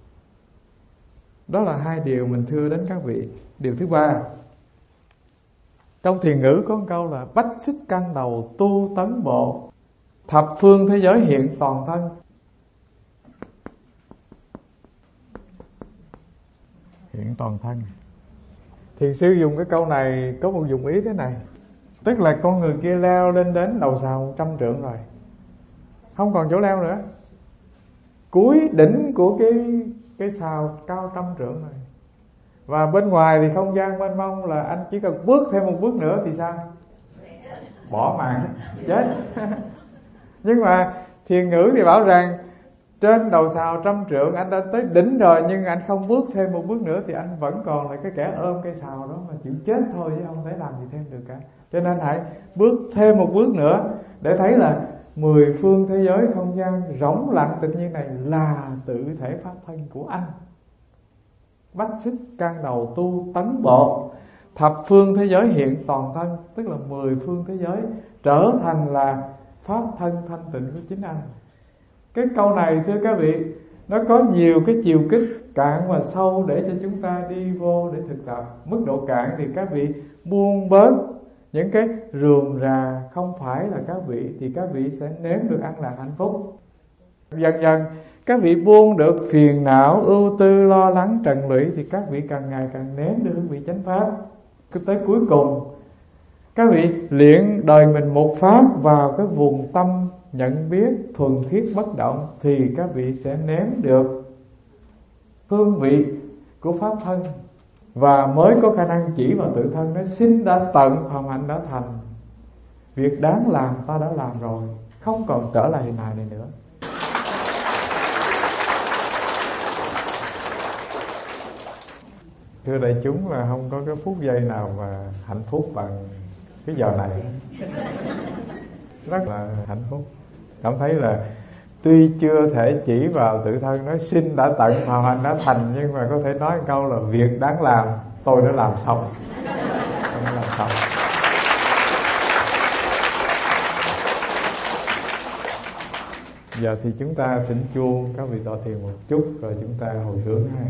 Đó là hai điều mình thưa đến các vị. Điều thứ ba, trong thiền ngữ có một câu là bách xích căn đầu tu tấn bộ, thập phương thế giới hiện toàn thân. Hiện toàn thân. Thiền sư dùng cái câu này có một dụng ý thế này, tức là con người kia leo lên đến đầu sào một trăm trượng rồi, không còn chỗ leo nữa, cuối đỉnh của cái cái sào cao trăm trượng rồi, và bên ngoài thì không gian mênh mông, là anh chỉ cần bước thêm một bước nữa thì sao? Bỏ mạng, chết. Nhưng mà thiền ngữ thì bảo rằng trên đầu sào trăm trượng anh đã tới đỉnh rồi, nhưng anh không bước thêm một bước nữa thì anh vẫn còn là cái kẻ ôm cây sào đó mà chịu chết thôi, chứ không thể làm gì thêm được cả. Cho nên hãy bước thêm một bước nữa để thấy là mười phương thế giới không gian rỗng lặng tự nhiên này là tự thể pháp thân của anh. Bách xích can đầu tu tấn bộ, thập phương thế giới hiện toàn thân, tức là mười phương thế giới trở thành là pháp thân thanh tịnh của chính anh. Cái câu này thưa các vị, nó có nhiều cái chiều kích cạn và sâu để cho chúng ta đi vô để thực tập. Mức độ cạn thì các vị buông bớt những cái rườm rà không phải là các vị, thì các vị sẽ nếm được an lạc hạnh phúc. Dần dần các vị buông được phiền não, ưu tư, lo lắng, trần lụy, thì các vị càng ngày càng nếm được hương vị chánh pháp. Cứ tới cuối cùng các vị luyện đời mình một phát vào cái vùng tâm nhận biết thuần khiết bất động, thì các vị sẽ nếm được hương vị của pháp thân, và mới có khả năng chỉ vào tự thân. Nó sinh đã tận, phạm hạnh đã thành, việc đáng làm ta đã làm rồi, không còn trở lại hình hài này nữa. Thưa đại chúng, là không có cái phút giây nào mà hạnh phúc bằng cái giờ này. Rất là hạnh phúc. Cảm thấy là tuy chưa thể chỉ vào tự thân, nói sinh đã tận, phạm hạnh đã thành, nhưng mà có thể nói một câu là việc đáng làm tôi đã làm xong. Tôi đã làm xong. Giờ thì chúng ta thỉnh chuông, các vị tọa thiền một chút, rồi chúng ta hồi hướng ha.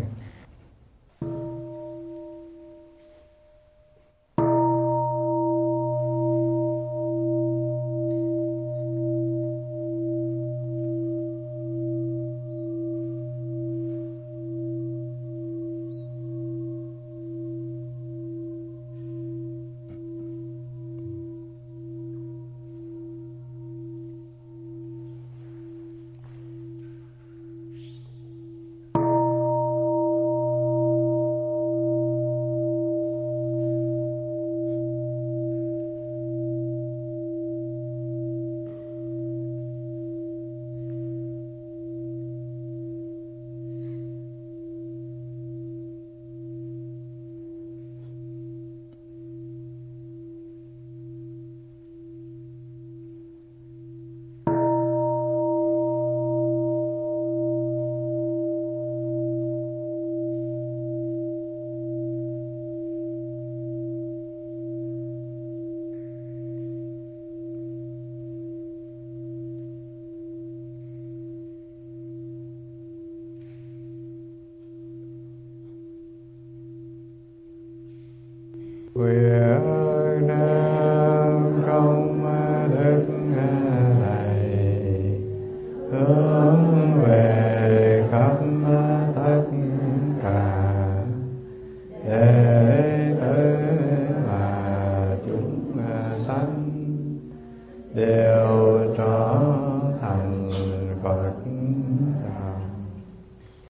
Nguyện